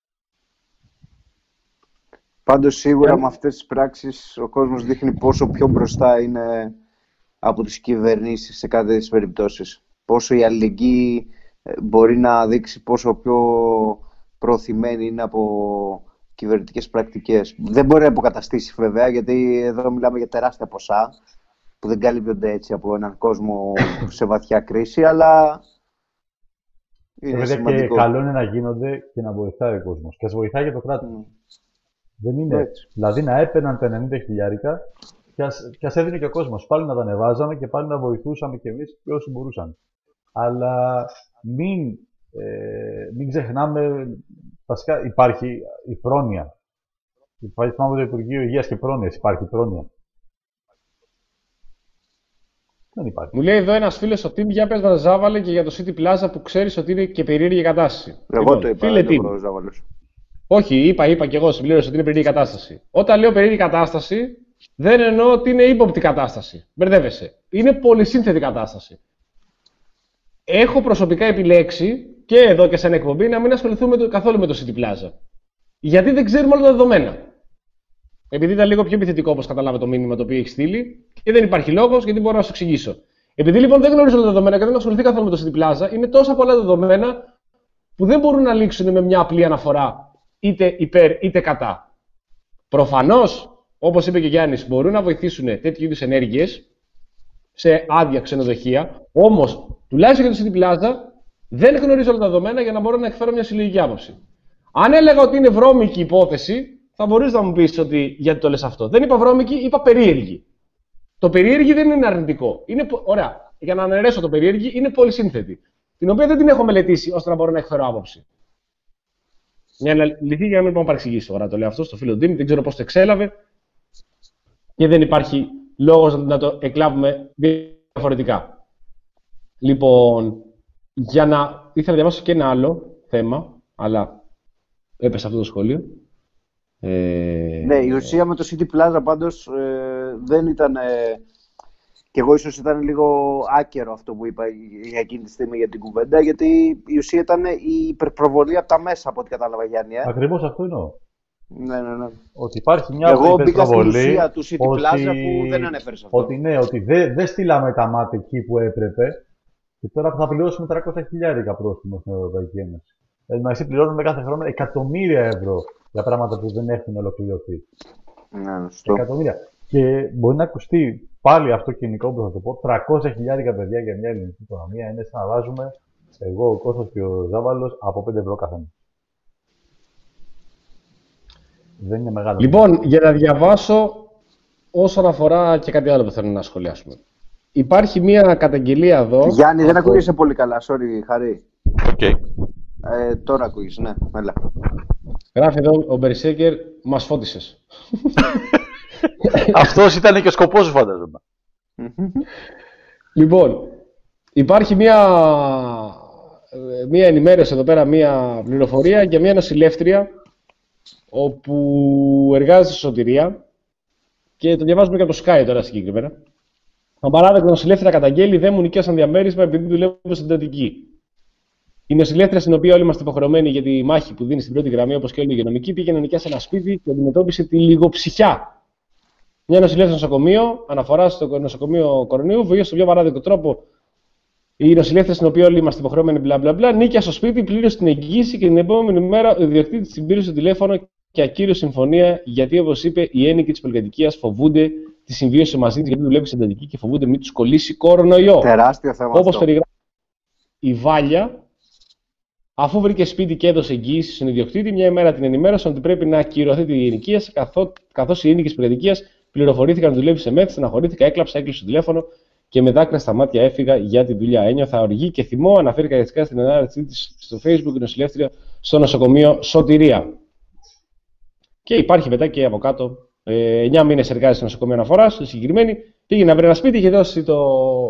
S4: Πάντως σίγουρα yeah. με αυτές τις πράξεις ο κόσμος δείχνει πόσο πιο μπροστά είναι από τις κυβερνήσεις σε κάθε τις περιπτώσεις. Πόσο η αλληλεγγύη μπορεί να δείξει πόσο πιο προωθημένη είναι από κυβερνητικές πρακτικές. Δεν μπορεί να υποκαταστήσει βέβαια, γιατί εδώ μιλάμε για τεράστια ποσά που δεν καλύπτονται έτσι από έναν κόσμο σε βαθιά κρίση, αλλά είναι σημαντικό.
S2: Και καλό είναι να γίνονται και να βοηθάει ο κόσμος. Και ας βοηθάει και το κράτος. Mm. Δεν είναι έτσι. Δηλαδή να έπαιρναν τα ενενήντα χιλιάρικα και ας, και ας έδινε και ο κόσμος. Πάλι να τα ανεβάζαμε και πάλι να βοηθούσαμε κι εμείς και όσοι μπορούσαν. Αλλά μην, ε, μην ξεχνάμε, βασικά υπάρχει η πρόνοια. Υπάρχει πάνω από το Υπουργείο Υγείας και Πρόνοιας. Υπάρχει πρόνοια. Δεν υπάρχει.
S3: Μου λέει εδώ ένας φίλος ο Τιμ, για πες μας Ζάβαλε και για το City Plaza που ξέρεις ότι είναι και περίεργη κατάσταση.
S4: Εγώ λοιπόν, το είπα, φίλε Τιμ.
S3: Όχι, είπα, είπα και εγώ, συμπλήρωσα ότι είναι περίεργη κατάσταση. Όταν λέω περίεργη κατάσταση, δεν εννοώ ότι είναι ύποπτη κατάσταση. Μπερδεύεσαι. Είναι πολυσύνθετη κατάσταση. Έχω προσωπικά επιλέξει και εδώ και σαν εκπομπή να μην ασχοληθούμε καθόλου με το City Plaza. Γιατί δεν ξέρουμε όλα τα δεδομένα. Επειδή ήταν λίγο πιο επιθετικό, όπως καταλάβετε το μήνυμα το οποίο έχει στείλει, και δεν υπάρχει λόγος, γιατί μπορώ να σου εξηγήσω. Επειδή λοιπόν δεν γνωρίζω τα δεδομένα και δεν ασχοληθεί καθόλου με το City Plaza, είναι τόσα πολλά δεδομένα που δεν μπορούν να λήξουν με μια απλή αναφορά είτε υπέρ είτε κατά. Προφανώς, όπως είπε και ο Γιάννης, μπορούν να βοηθήσουν τέτοιου είδους ενέργειες σε άδεια ξενοδοχεία, όμως τουλάχιστον για το City Plaza δεν γνωρίζω όλα τα δεδομένα για να μπορώ να εκφέρω μια συλλογική άποψη. Αν έλεγα ότι είναι βρώμικη υπόθεση, θα μπορείς να μου πεις ότι γιατί το λες αυτό. Δεν είπα βρώμικη, είπα περίεργη. Το περίεργη δεν είναι αρνητικό. Είναι, ωραία, για να αναιρέσω το περίεργη, είναι πολυσύνθετη. Την οποία δεν την έχω μελετήσει ώστε να μπορώ να εκφέρω άποψη. Μια λυθή για να μην πάω να παρεξηγήσω. Ωραία, το λέω αυτό στο φίλο Ντίμ, δεν ξέρω πώς το εξέλαβε και δεν υπάρχει λόγος να το εκλάβουμε διαφορετικά. Λοιπόν, για να. Ήθελα να διαβάσω και ένα άλλο θέμα, αλλά έπεσε αυτό το σχόλιο. Ε...
S4: Ναι, η ουσία με το City Plaza πάντως ε, δεν ήταν. Ε, και εγώ ίσως ήταν λίγο άκερο αυτό που είπα για εκείνη τη στιγμή για την κουβέντα, γιατί η ουσία ήταν η υπερπροβολή από τα μέσα, από ό,τι κατάλαβα, Γιάννη. Ε.
S2: Ακριβώς αυτό εννοώ.
S4: Ναι, ναι, ναι.
S2: Ότι υπάρχει μια
S4: εγώ μπήκα στην
S2: υπερπροβολή.
S4: Ουσία του City
S2: ότι...
S4: Plaza που δεν ανέφερες αυτό.
S2: Ότι ναι, ότι δεν δε στείλαμε τα μάτια εκεί που έπρεπε και τώρα θα πληρώσουμε τριακόσια χιλιάρικα πρόστιμο στην Ευρωπαϊκή Ένωση. Δηλαδή, εσύ πληρώνουμε κάθε χρόνο εκατομμύρια ευρώ για πράγματα που δεν έχουν ολοκληρωθεί.
S4: Ναι, σωστό.
S2: Εκατομμύρια. Και μπορεί να ακουστεί πάλι αυτό κοινικό που θα το πω, τριακόσια χιλιάρικα παιδιά για μια ελληνική οικονομία είναι σαν να βάζουμε εγώ, ο Κώστας και ο Ζάβαλος από πέντε ευρώ καθένα. Δεν είναι μεγάλο.
S3: Λοιπόν, για να διαβάσω όσον αφορά και κάτι άλλο που θέλω να σχολιάσουμε. Υπάρχει μια καταγγελία εδώ.
S4: Γιάννη, δεν ακούγεσαι πολύ καλά, sorry, Χαρή.
S2: Okay.
S4: Ε, τώρα ακούγεσαι, ναι, έλα.
S3: Γράφει εδώ ο Μπερσέκερ, μας φώτισες.
S2: Αυτός ήταν και ο σκοπός σου, φαντάζομαι.
S3: Λοιπόν, υπάρχει μια, μια ενημέρωση εδώ πέρα, μια πληροφορία για μια νοσηλεύτρια όπου εργάζεται στη Σωτηρία και το διαβάζουμε και από το Sky τώρα συγκεκριμένα. Απαράδεκτο, νοσηλεύτρια καταγγέλει, δεν μου νοικιάσαν διαμέρισμα επειδή δουλεύω στην εντατική. Η νοσηλεύτρια, στην οποία όλοι είμαστε υποχρεωμένοι για τη μάχη που δίνει στην πρώτη γραμμή, όπως και όλοι οι υγειονομικοί, πήγε να νοικιάσει ένα σπίτι και αντιμετώπισε τη λιγοψυχιά. Μια νοσηλεύτρια στο νοσοκομείο, αναφορά στο νοσοκομείο Κορονοϊού, βοήθησε στον πιο παράδειγμα τρόπο η νοσηλεύτρια, στην οποία όλοι είμαστε υποχρεωμένοι, μπλα μπλα μπλα, νίκια στο σπίτι, πλήρωσε την εγγύηση και την επόμενη μέρα ο ιδιοκτήτης την πήρε στο τηλέφωνο και ακύρωσε συμφωνία γιατί, όπως είπε, οι ένοικοι της πολυκατοικίας φοβούνται τη συμβίωση μαζί της γιατί δουλεύει στην εντατική και φοβούνται μην τους κολλήσει κορονοϊό.
S4: Τεράστιο θέμα.
S3: Όπως περιγράφει η Βάλια, αφού βρήκε σπίτι και έδωσε εγγύηση στον ιδιοκτήτη, μια ημέρα την ενημέρωσαν ότι πρέπει να ακυρωθεί την ενοικίαση, καθώς οι ένοικοι της πολυκατοικίας πληροφορήθηκαν ότι δουλεύει σε μεθ, στεναχωρήθηκα, έκλαψα, έκλεισε το τηλέφωνο και με δάκρυα στα μάτια έφυγα για τη δουλειά. Ένιωθα οργή και θυμό, αναφέρει καταστικά στην ανάρτησή της στο Facebook η νοσηλεύτρια στο νοσοκομείο Σωτηρία. Και υπάρχει μετά και από κάτω, ε, εννιά μήνες εργάζεται στο νοσοκομείο αναφοράς, στο συγκεκριμένη, πήγε να βρει ένα σπίτι, είχε δώσει το.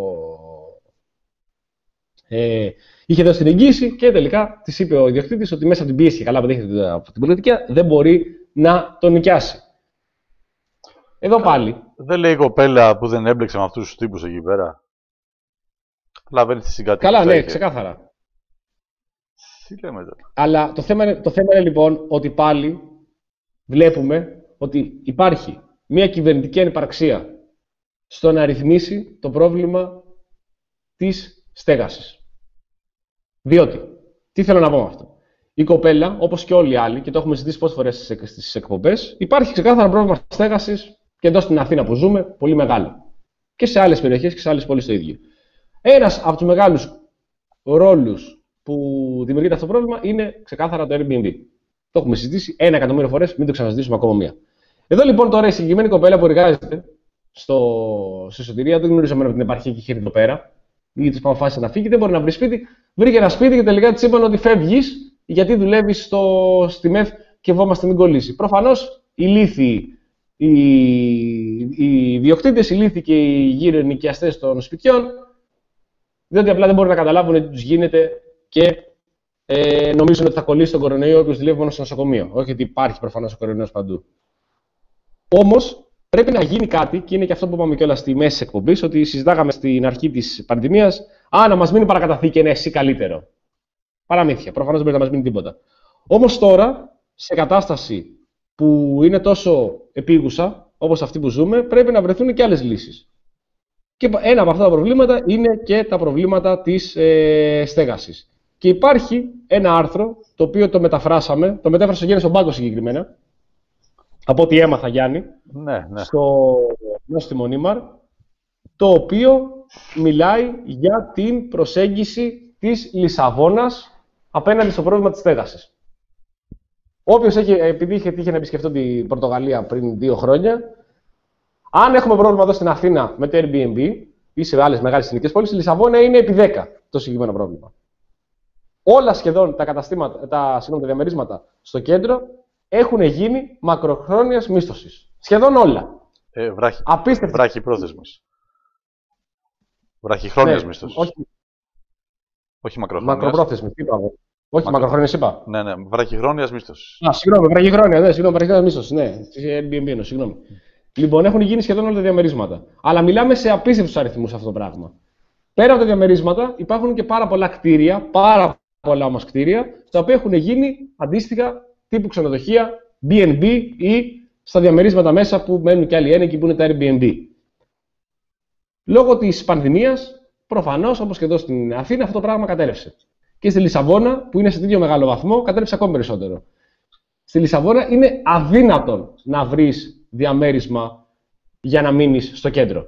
S3: Ε, είχε δώσει την εγγύηση και τελικά της είπε ο ιδιοκτήτης ότι μέσα από την πίεση και καλά που δέχεται από την πολιτική δεν μπορεί να τον νοικιάσει. Εδώ πάλι.
S2: Δεν λέει η κοπέλα που δεν έμπλεξε με αυτούς τους τύπους εκεί πέρα. Καταλαβαίνεις τη συγκατοίκηση.
S3: Καλά, ναι, ξεκάθαρα.
S2: Τι λέμε τώρα.
S3: Αλλά το θέμα, είναι, το θέμα είναι λοιπόν ότι πάλι βλέπουμε ότι υπάρχει μια κυβερνητική ανυπαρξία στο να ρυθμίσει το πρόβλημα της στέγασης. Διότι, τι θέλω να πω με αυτό. η κοπέλα, όπως και όλοι οι άλλοι, και το έχουμε ζητήσει πολλές φορές στις εκπομπές, υπάρχει ξεκάθαρα πρόβλημα στέγασης και εδώ στην Αθήνα που ζούμε, πολύ μεγάλο. Και σε άλλες περιοχές και σε άλλες πόλεις το ίδιο. Ένας από τους μεγάλους ρόλους που δημιουργείται αυτό το πρόβλημα είναι ξεκάθαρα το Airbnb. Το έχουμε συζητήσει ένα εκατομμύριο φορές, μην το ξαναζητήσουμε ακόμα μία. Εδώ λοιπόν τώρα η συγκεκριμένη κοπέλα που εργάζεται στο... στη Σωτηρία, δεν γνωρίζω ότι την επαρχία και εδώ πέρα, γιατί της αποφάσισε να φύγει, δεν μπορεί να βρει σπίτι. Βρήκε ένα σπίτι και τελικά της είπαν ότι φεύγεις γιατί δουλεύεις στο... στη ΜΕΘ και φοβόμαστε μην κολλήσει. Προφανώς οι λύθοι, οι, οι ιδιοκτήτες, οι λύθοι και οι γύρω ενοικιαστές των σπιτιών, διότι απλά δεν μπορούν να καταλάβουν τι τους γίνεται και ε, νομίζουν ότι θα κολλήσει τον κορονοϊό όποιος δουλεύει μόνο στο νοσοκομείο. Όχι ότι υπάρχει προφανώς ο κορονοϊός παντού. Όμως πρέπει να γίνει κάτι, και είναι και αυτό που είπαμε κιόλας στη μέση της εκπομπής, ότι συζητάγαμε στην αρχή της πανδημίας, α, να μας μείνει παρακαταθήκη ένα εσύ καλύτερο. Παραμύθια. Προφανώς δεν μπορεί να μας μείνει τίποτα. Όμως τώρα, σε κατάσταση που είναι τόσο επίγουσα, όπως αυτή που ζούμε, πρέπει να βρεθούν και άλλες λύσεις. Και ένα από αυτά τα προβλήματα είναι και τα προβλήματα της ε, στέγασης. Και υπάρχει ένα άρθρο, το οποίο το μεταφράσαμε, το μετέφρασε ο Γιάννης ο Μπάγκος συγκεκριμένα, από ό,τι έμαθα Γιάννη,
S2: ναι, ναι.
S3: στο Νόστιμο Νίμαρ, το οποίο μιλάει για την προσέγγιση της Λισαβόνας απέναντι στο πρόβλημα της στέγασης. Όποιος έχει, επειδή είχε τύχει να επισκεφτώ την Πορτογαλία πριν δύο χρόνια, αν έχουμε πρόβλημα εδώ στην Αθήνα με το Airbnb ή σε άλλες μεγάλες ελληνικές πόλεις, η Λισαβόνα είναι επί δέκα το συγκεκριμένο πρόβλημα. Όλα σχεδόν τα, καταστήματα, τα, συγγνώμη, τα διαμερίσματα στο κέντρο έχουν γίνει μακροχρόνιας μίσθωσης. Σχεδόν όλα.
S2: Ε, βράχη,
S3: Απίστευτη.
S2: βράχη πρόθεσμης. Βραχυχρόνιας
S3: ναι,
S2: μίσθωσης.
S3: Όχι,
S2: όχι μακροχρόνιας.
S3: μακροπρόθεσμης, είπα εγώ. Όχι, Μακρο... μακροχρόνιας είπα.
S2: Ναι, ναι, βραχυχρόνιας μίσθωσης.
S3: Α, συγγνώμη, βραχυχρόνια, ναι, συγγνώμη, βραχυχρόνιας μίσθωσης, ναι. Airbnb εννοώ, συγγνώμη. Λοιπόν, έχουν γίνει σχεδόν όλα τα διαμερίσματα. Αλλά μιλάμε σε απίστευτους αριθμούς αυτό το πράγμα. Πέρα από τα διαμερίσματα, υπάρχουν και πάρα πολλά κτίρια, πάρα πολλά όμως κτίρια, τα οποία έχουν γίνει αντίστοιχα τύπου ξενοδοχεία, μπι εν μπι ή στα διαμερίσματα μέσα που μένουν και άλλοι ένεκοι που είναι τα Airbnb. Λόγω της πανδημίας, προφανώς, όπως και εδώ στην Αθήνα, αυτό το πράγμα κατέρευσε. Και στη Λισαβόνα, που είναι σε τέτοιο μεγάλο βαθμό, κατέρευσε ακόμη περισσότερο. Στη Λισαβόνα είναι αδύνατον να βρεις διαμέρισμα για να μείνεις στο κέντρο.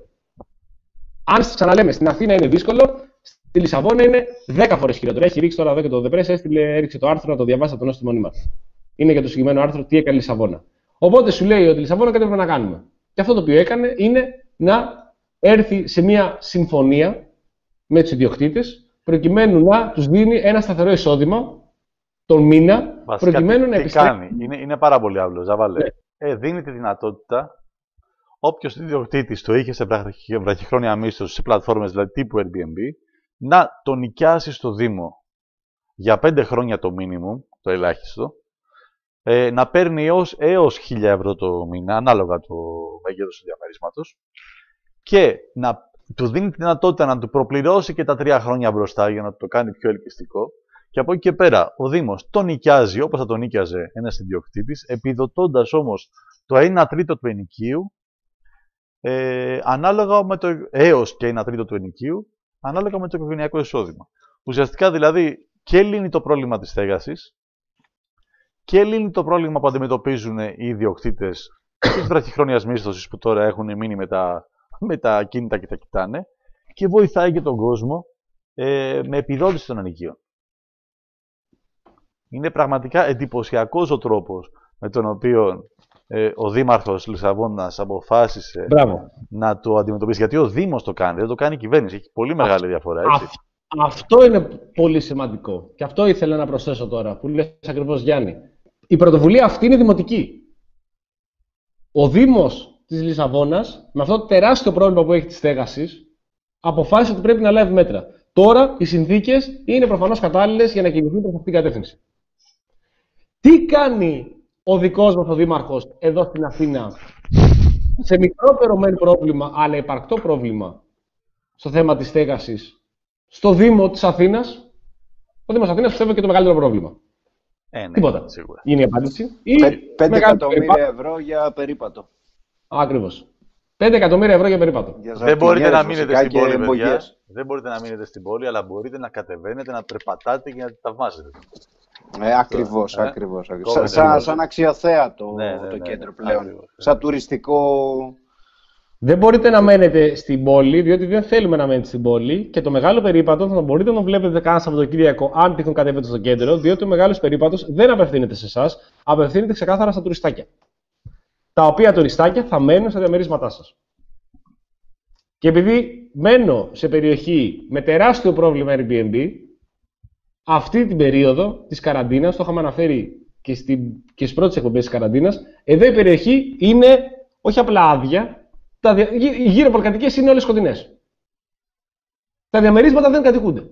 S3: Αν σας ξαναλέμε, στην Αθήνα είναι δύσκολο, στη Λισαβόνα είναι δέκα φορές χειρότερο. Έχει ρίξει τώρα εδώ και το The Press, έστειλε, έριξε το άρθρο να το διαβάσετε το Νόστιμο Νίμαρ. Είναι για το συγκεκριμένο άρθρο τι έκανε η Λισαβόνα. Οπότε σου λέει ότι η Λισαβόνα κάτι πρέπει να κάνουμε. Και αυτό το οποίο έκανε είναι να έρθει σε μια συμφωνία με τους ιδιοκτήτες, προκειμένου να τους δίνει ένα σταθερό εισόδημα τον μήνα,
S2: βασικά,
S3: προκειμένου
S2: τι,
S3: να
S2: τι
S3: επιστρέψει.
S2: κάνει. Είναι, είναι πάρα πολύ απλό, Ζαβάλε.
S3: Ναι.
S2: Ε, δίνει τη δυνατότητα όποιος ιδιοκτήτης το είχε σε βραχυχρόνια μίσθωση, σε πλατφόρμες δηλαδή τύπου Airbnb, να το νοικιάσει στο Δήμο για πέντε χρόνια το minimum, το ελάχιστο, ε, να παίρνει έως, έως χίλια ευρώ το μήνα, ανάλογα το μέγεθος του διαμερίσματος, και να του δίνει τη δυνατότητα να του προπληρώσει και τα τρία χρόνια μπροστά για να το κάνει πιο ελκυστικό. Και από εκεί και πέρα ο Δήμος το νοικιάζει όπως θα το νοίκιαζε ένας ιδιοκτήτης, επιδοτώντας όμως το ένα τρίτο του ενοικίου, ε, ανάλογα με το, έως και ένα τρίτο του ενοικίου, ανάλογα με το οικογενειακό εισόδημα. Ουσιαστικά δηλαδή και λύνει το πρόβλημα της στέγασης και λύνει το πρόβλημα που αντιμετωπίζουν οι ιδιοκτήτες της βραχυχρόνιας μίσθωσης που τώρα έχουν μείνει με τα, με τα κίνητα και τα κοιτάνε, και βοηθάει και τον κόσμο ε, με επιδότηση των ενοικίων. Είναι πραγματικά εντυπωσιακός ο τρόπος με τον οποίο ε, ο Δήμαρχος Λισαβόνας αποφάσισε
S3: Μπράβο.
S2: να το αντιμετωπίσει. Γιατί ο Δήμος το κάνει, δεν το κάνει η κυβέρνηση. Έχει πολύ μεγάλη διαφορά, έτσι.
S3: Α, αυτό είναι πολύ σημαντικό. Και αυτό ήθελα να προσθέσω τώρα, που λες ακριβώς Γιάννη. Η πρωτοβουλία αυτή είναι δημοτική. Ο Δήμος της Λισαβόνας, με αυτό το τεράστιο πρόβλημα που έχει της στέγασης, αποφάσισε ότι πρέπει να λάβει μέτρα. Τώρα οι συνθήκες είναι προφανώς κατάλληλες για να κινηθούν προς αυτήν την κατεύθυνση. Τι κάνει ο δικός μας ο Δήμαρχος εδώ στην Αθήνα, σε μικρότερο μεν πρόβλημα, αλλά υπαρκτό πρόβλημα στο θέμα της στέγασης, στο Δήμο της Αθήνας? Ο Δήμος Αθήνας πιστεύω και το μεγαλύτερο πρόβλημα.
S2: Ε, ναι,
S3: Τίποτα.
S2: Σίγουρα.
S3: Είναι η απάντηση.
S4: πέντε εκατομμύρια ευρώ για περίπατο.
S3: Ακριβώς. πέντε εκατομμύρια ευρώ για περίπατο.
S4: Για
S2: Δεν μπορείτε να μείνετε
S4: φυσικά,
S2: στην
S4: και
S2: πόλη, παιδιά.
S4: εμπογιές.
S2: Δεν μπορείτε να μείνετε στην πόλη, αλλά μπορείτε να κατεβαίνετε, να περπατάτε και να τα θαυμάζετε.
S4: Ε, ακριβώς,
S2: ε?
S4: ακριβώς. ακριβώς.
S2: Κόβεται,
S4: Σαν,
S2: κόβεται.
S4: σαν αξιοθέατο
S2: Ναι, ναι,
S4: το
S2: ναι,
S4: κέντρο
S2: ναι,
S4: πλέον.
S2: ακριβώς.
S4: Σαν τουριστικό...
S3: Δεν μπορείτε να μένετε στην πόλη, διότι δεν θέλουμε να μένετε στην πόλη και το μεγάλο περίπατο θα μπορείτε να το βλέπετε κάνα Σαββατοκύριακο, αν τυχόν κατέβετε στο κέντρο, διότι ο μεγάλος περίπατος δεν απευθύνεται σε εσάς, απευθύνεται ξεκάθαρα στα τουριστάκια. Τα οποία τουριστάκια θα μένουν στα διαμερίσματά σας. Και επειδή μένω σε περιοχή με τεράστιο πρόβλημα Airbnb, αυτή την περίοδο της καραντίνας, το είχαμε αναφέρει και, στην, και στις πρώτες εκπομπές της καραντίνας, εδώ η περιοχή είναι όχι απλά άδεια, τα δια... οι γύρω πολυκατοικίες είναι όλες σκοτεινές. Τα διαμερίσματα δεν κατοικούνται.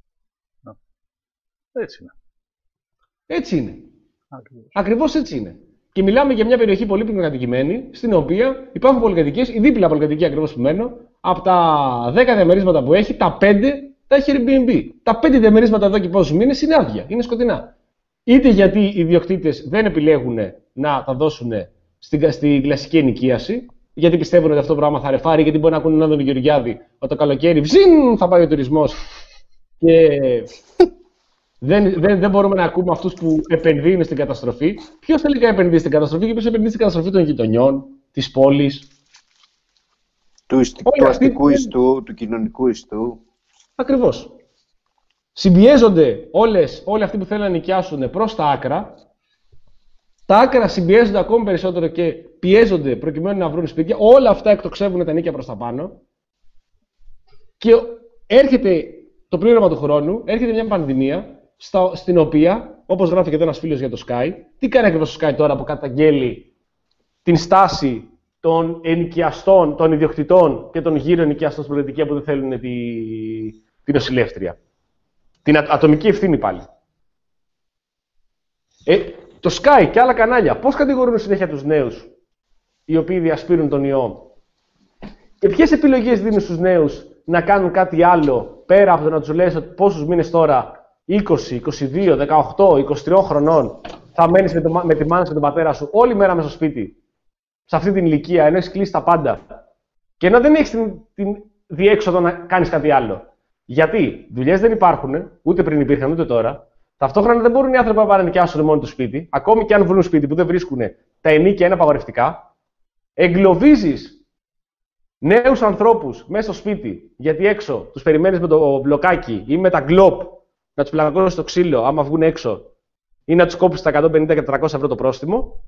S2: Έτσι είναι.
S3: Έτσι είναι.
S2: Ακριβώς.
S3: Ακριβώς έτσι είναι. Και μιλάμε για μια περιοχή πολύ πυκνοκατοικημένη, στην οποία υπάρχουν πολυκατοικίες, η δίπλα πολυκατοικία ακριβώς που μένω, από τα δέκα διαμερίσματα που έχει, τα πέντε τα έχει Airbnb. Τα πέντε διαμερίσματα εδώ και πόσους μήνες είναι άδεια, είναι σκοτεινά. Είτε γιατί οι ιδιοκτήτες δεν επιλέγουν να τα δώσουν στην, στην κλασική ενοικίαση, γιατί πιστεύουν ότι αυτό το πράγμα θα ρεφάρει, γιατί μπορεί να ακούνε έναν τον Γεωργιάδη ότι το καλοκαίρι βζιν, θα πάει ο τουρισμός. Και δεν, δεν, δεν μπορούμε να ακούμε αυτούς που επενδύουν στην καταστροφή. Ποιος τελικά επενδύει στην καταστροφή και ποιος επενδύει στην καταστροφή των γειτονιών, της πόλης.
S4: Του, ιστ, του αστικού ιστού, του κοινωνικού ιστού.
S3: Ακριβώς. Συμπιέζονται όλες, όλοι αυτοί που θέλουν να νοικιάσουν προς τα άκρα. Τα άκρα συμπιέζονται ακόμη περισσότερο και πιέζονται προκειμένου να βρουν σπίτια. Όλα αυτά εκτοξεύουν τα νίκια προς τα πάνω. Και έρχεται το πλήρωμα του χρόνου, έρχεται μια πανδημία, στα, στην οποία, όπως γράφει και εδώ ένας φίλος για το Sky, τι κάνει ακριβώς το Sky τώρα που καταγγέλει την στάση των ενοικιαστών, των ιδιοκτητών και των γύρω ενοικιαστών στην πολιτική που δεν θέλουν τη, τη νοσηλεύτρια. Την α, ατομική ευθύνη πάλι. Ε, το Sky και άλλα κανάλια πώς κατηγορούν συνέχεια τους νέους οι οποίοι διασπείρουν τον ιό και ποιες επιλογές δίνουν στους νέους να κάνουν κάτι άλλο πέρα από το να τους λες ότι πόσους μήνες τώρα, είκοσι, είκοσι δύο, δεκαοκτώ, είκοσι τρία χρονών, θα μένεις με, το, με τη μάνα και τον πατέρα σου όλη μέρα μέσα στο σπίτι, σε αυτή την ηλικία, ενώ έχεις κλείσει τα πάντα και ενώ δεν έχεις την, την διέξοδο να κάνεις κάτι άλλο. Γιατί δουλειές δεν υπάρχουν, ούτε πριν υπήρχαν ούτε τώρα. Ταυτόχρονα δεν μπορούν οι άνθρωποι να πάνε να νοικιάσουν μόνοι του σπίτι, ακόμη και αν βρουν σπίτι που δεν βρίσκουν, τα ενίκια είναι απαγορευτικά. Εγκλωβίζεις νέους ανθρώπους μέσα στο σπίτι, γιατί έξω τους περιμένεις με το μπλοκάκι ή με τα γκλόπ να τους πλακώσεις στο ξύλο, άμα βγουν έξω, ή να τους κόψεις τα εκατόν πενήντα και τετρακόσια ευρώ το πρόστιμο.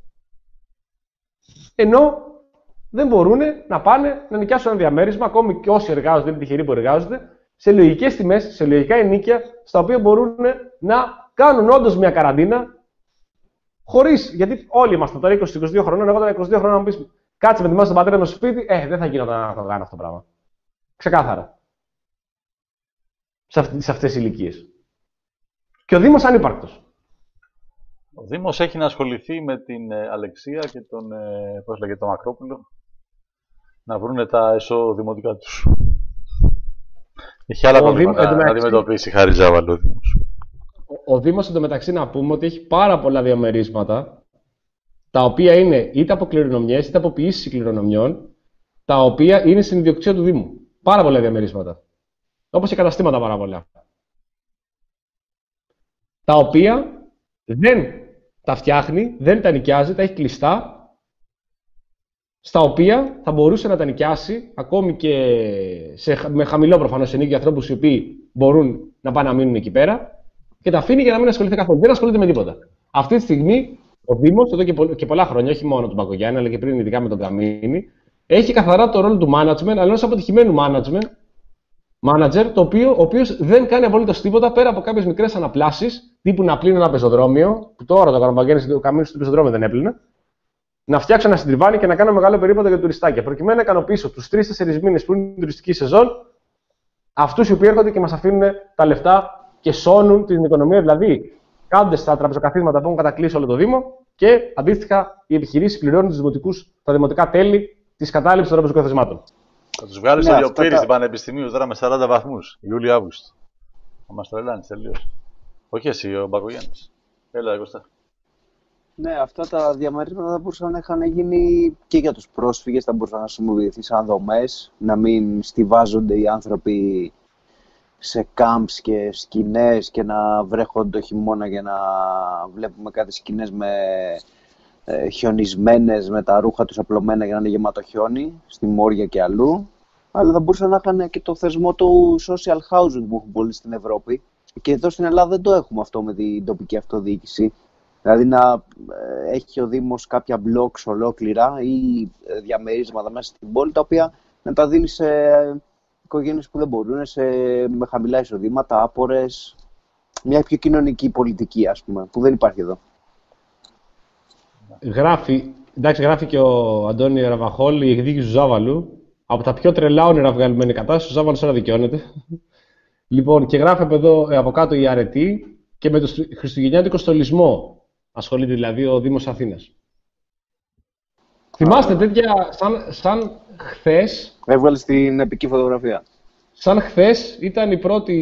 S3: Ενώ δεν μπορούν να πάνε να νοικιάσουν ένα διαμέρισμα, ακόμη και όσοι εργάζονται, είναι τυχεροί που εργάζονται, σε λογικές τιμές, σε λογικά ενίκια, στα οποία μπορούν να κάνουν όντως μια καραντίνα, χωρίς, γιατί όλοι είμαστε τώρα είκοσι είκοσι δύο χρονών, εγώ τώρα είκοσι δύο χρονών, να μου πεις κάτσε με τη μάνα στον πατέρα μου στο σπίτι, ε, δεν θα γινόταν να το κάνω αυτό το πράγμα. Ξεκάθαρα. Σε, αυτ, σε αυτές τις ηλικίες. Και ο Δήμος ανύπαρκτος.
S2: Ο Δήμος έχει να ασχοληθεί με την ε, Αλεξία και τον, ε, πώς λέγεται, τον Μακρόπουλο, να βρούνε τα εσωδημοτικά τους. Έχει άλλα προβλήματα να αντιμετωπίσει η Χάρη Ζάβαλου ο Δήμος.
S3: Ο, ο Δήμος εντωμεταξύ να πούμε ότι έχει πάρα πολλά διαμερίσματα, τα οποία είναι είτε από κληρονομιές είτε από ποιήσεις κληρονομιών, τα οποία είναι στην ιδιοκτησία του Δήμου. Πάρα πολλά διαμερίσματα. Όπως και καταστήματα πάρα πολλά. Τα οποία δεν τα φτιάχνει, δεν τα νοικιάζει, τα έχει κλειστά, στα οποία θα μπορούσε να τα νοικιάσει ακόμη και σε, με χαμηλό προφανώς ενίκιο ανθρώπους οι οποίοι μπορούν να πάνε να μείνουν εκεί πέρα και τα αφήνει για να μην ασχοληθεί καθόλου. Δεν ασχολείται με τίποτα. Αυτή τη στιγμή ο Δήμος, εδώ και, πο, και πολλά χρόνια, όχι μόνο τον Παγκογιάννη, αλλά και πριν ειδικά με τον Καμίνη, έχει καθαρά το ρόλο του management, αλλά ενός αποτυχημένου management, manager, το οποίο, ο οποίος δεν κάνει απολύτως τίποτα πέρα από κάποιες μικρές αναπλάσεις, τύπου να πλύνει ένα πεζοδρόμιο, που τώρα το Παγκογιάννη, ο Καμίνης στο πεζοδρόμιο δεν έπλυνε. Να φτιάξω ένα συντριβάνι και να κάνω μεγάλο περίπατο για τουριστάκια. Προκειμένου να ικανοποιήσω τους τρεις τέσσερις μήνες που είναι η τουριστική σεζόν, αυτούς οι οποίοι έρχονται και μας αφήνουν τα λεφτά και σώνουν την οικονομία. Δηλαδή, κάνονται στα τραπεζοκαθίσματα που έχουν κατακλείσει όλο το Δήμο και αντίστοιχα οι επιχειρήσεις πληρώνουν τους δημοτικούς, τα δημοτικά τέλη της κατάληψης των τραπεζοκαθισμάτων.
S2: Θα τους βγάλει στο Λιοπύρι τα... στην Πανεπιστημίου τώρα με σαράντα βαθμούς, Ιούλιο-Αύγουστο. Θα μας τρελάνει τελείως. Όχι εσύ, ο Μπακογιάννης. Έλα, Κώστα.
S4: Ναι, αυτά τα διαμερίσματα θα μπορούσαν να είχαν γίνει και για τους πρόσφυγες, θα μπορούσαν να χρησιμοποιηθεί σαν δομές, να μην στιβάζονται οι άνθρωποι σε camps και σκηνές και να βρέχονται το χειμώνα και να βλέπουμε κάτι σκηνές με ε, χιονισμένες, με τα ρούχα τους απλωμένα για να είναι γεμάτο χιόνι, στη Μόρια και αλλού. Αλλά θα μπορούσαν να είχαν και το θεσμό του social housing που έχουν πολύ στην Ευρώπη. Και εδώ στην Ελλάδα δεν το έχουμε αυτό με την τοπική αυτοδιοίκηση. Δηλαδή να ε, έχει ο Δήμος κάποια blocks ολόκληρα ή ε, διαμερίσματα μέσα στην πόλη, τα οποία να τα δίνει σε οικογένειες που δεν μπορούν, σε, με χαμηλά εισοδήματα, άπορες. Μια πιο κοινωνική πολιτική, ας πούμε, που δεν υπάρχει εδώ.
S3: Γράφει, εντάξει, γράφει και ο Αντώνη Ραβαχόλ, η εκδίκηση του Ζάβαλου. Από τα πιο τρελά όνειρα βγαλμένη κατάσταση, ο Ζάβαλος τώρα δικαιώνεται. Λοιπόν, και γράφει από εδώ, από κάτω η αρετή και με το χριστουγεννιάτικο στολισμό ασχολείται δηλαδή ο Δήμος Αθήνας. Θυμάστε τέτοια, σαν, σαν χθες...
S4: Έβγαλε στην επική φωτογραφία.
S3: Σαν χθες ήταν η πρώτη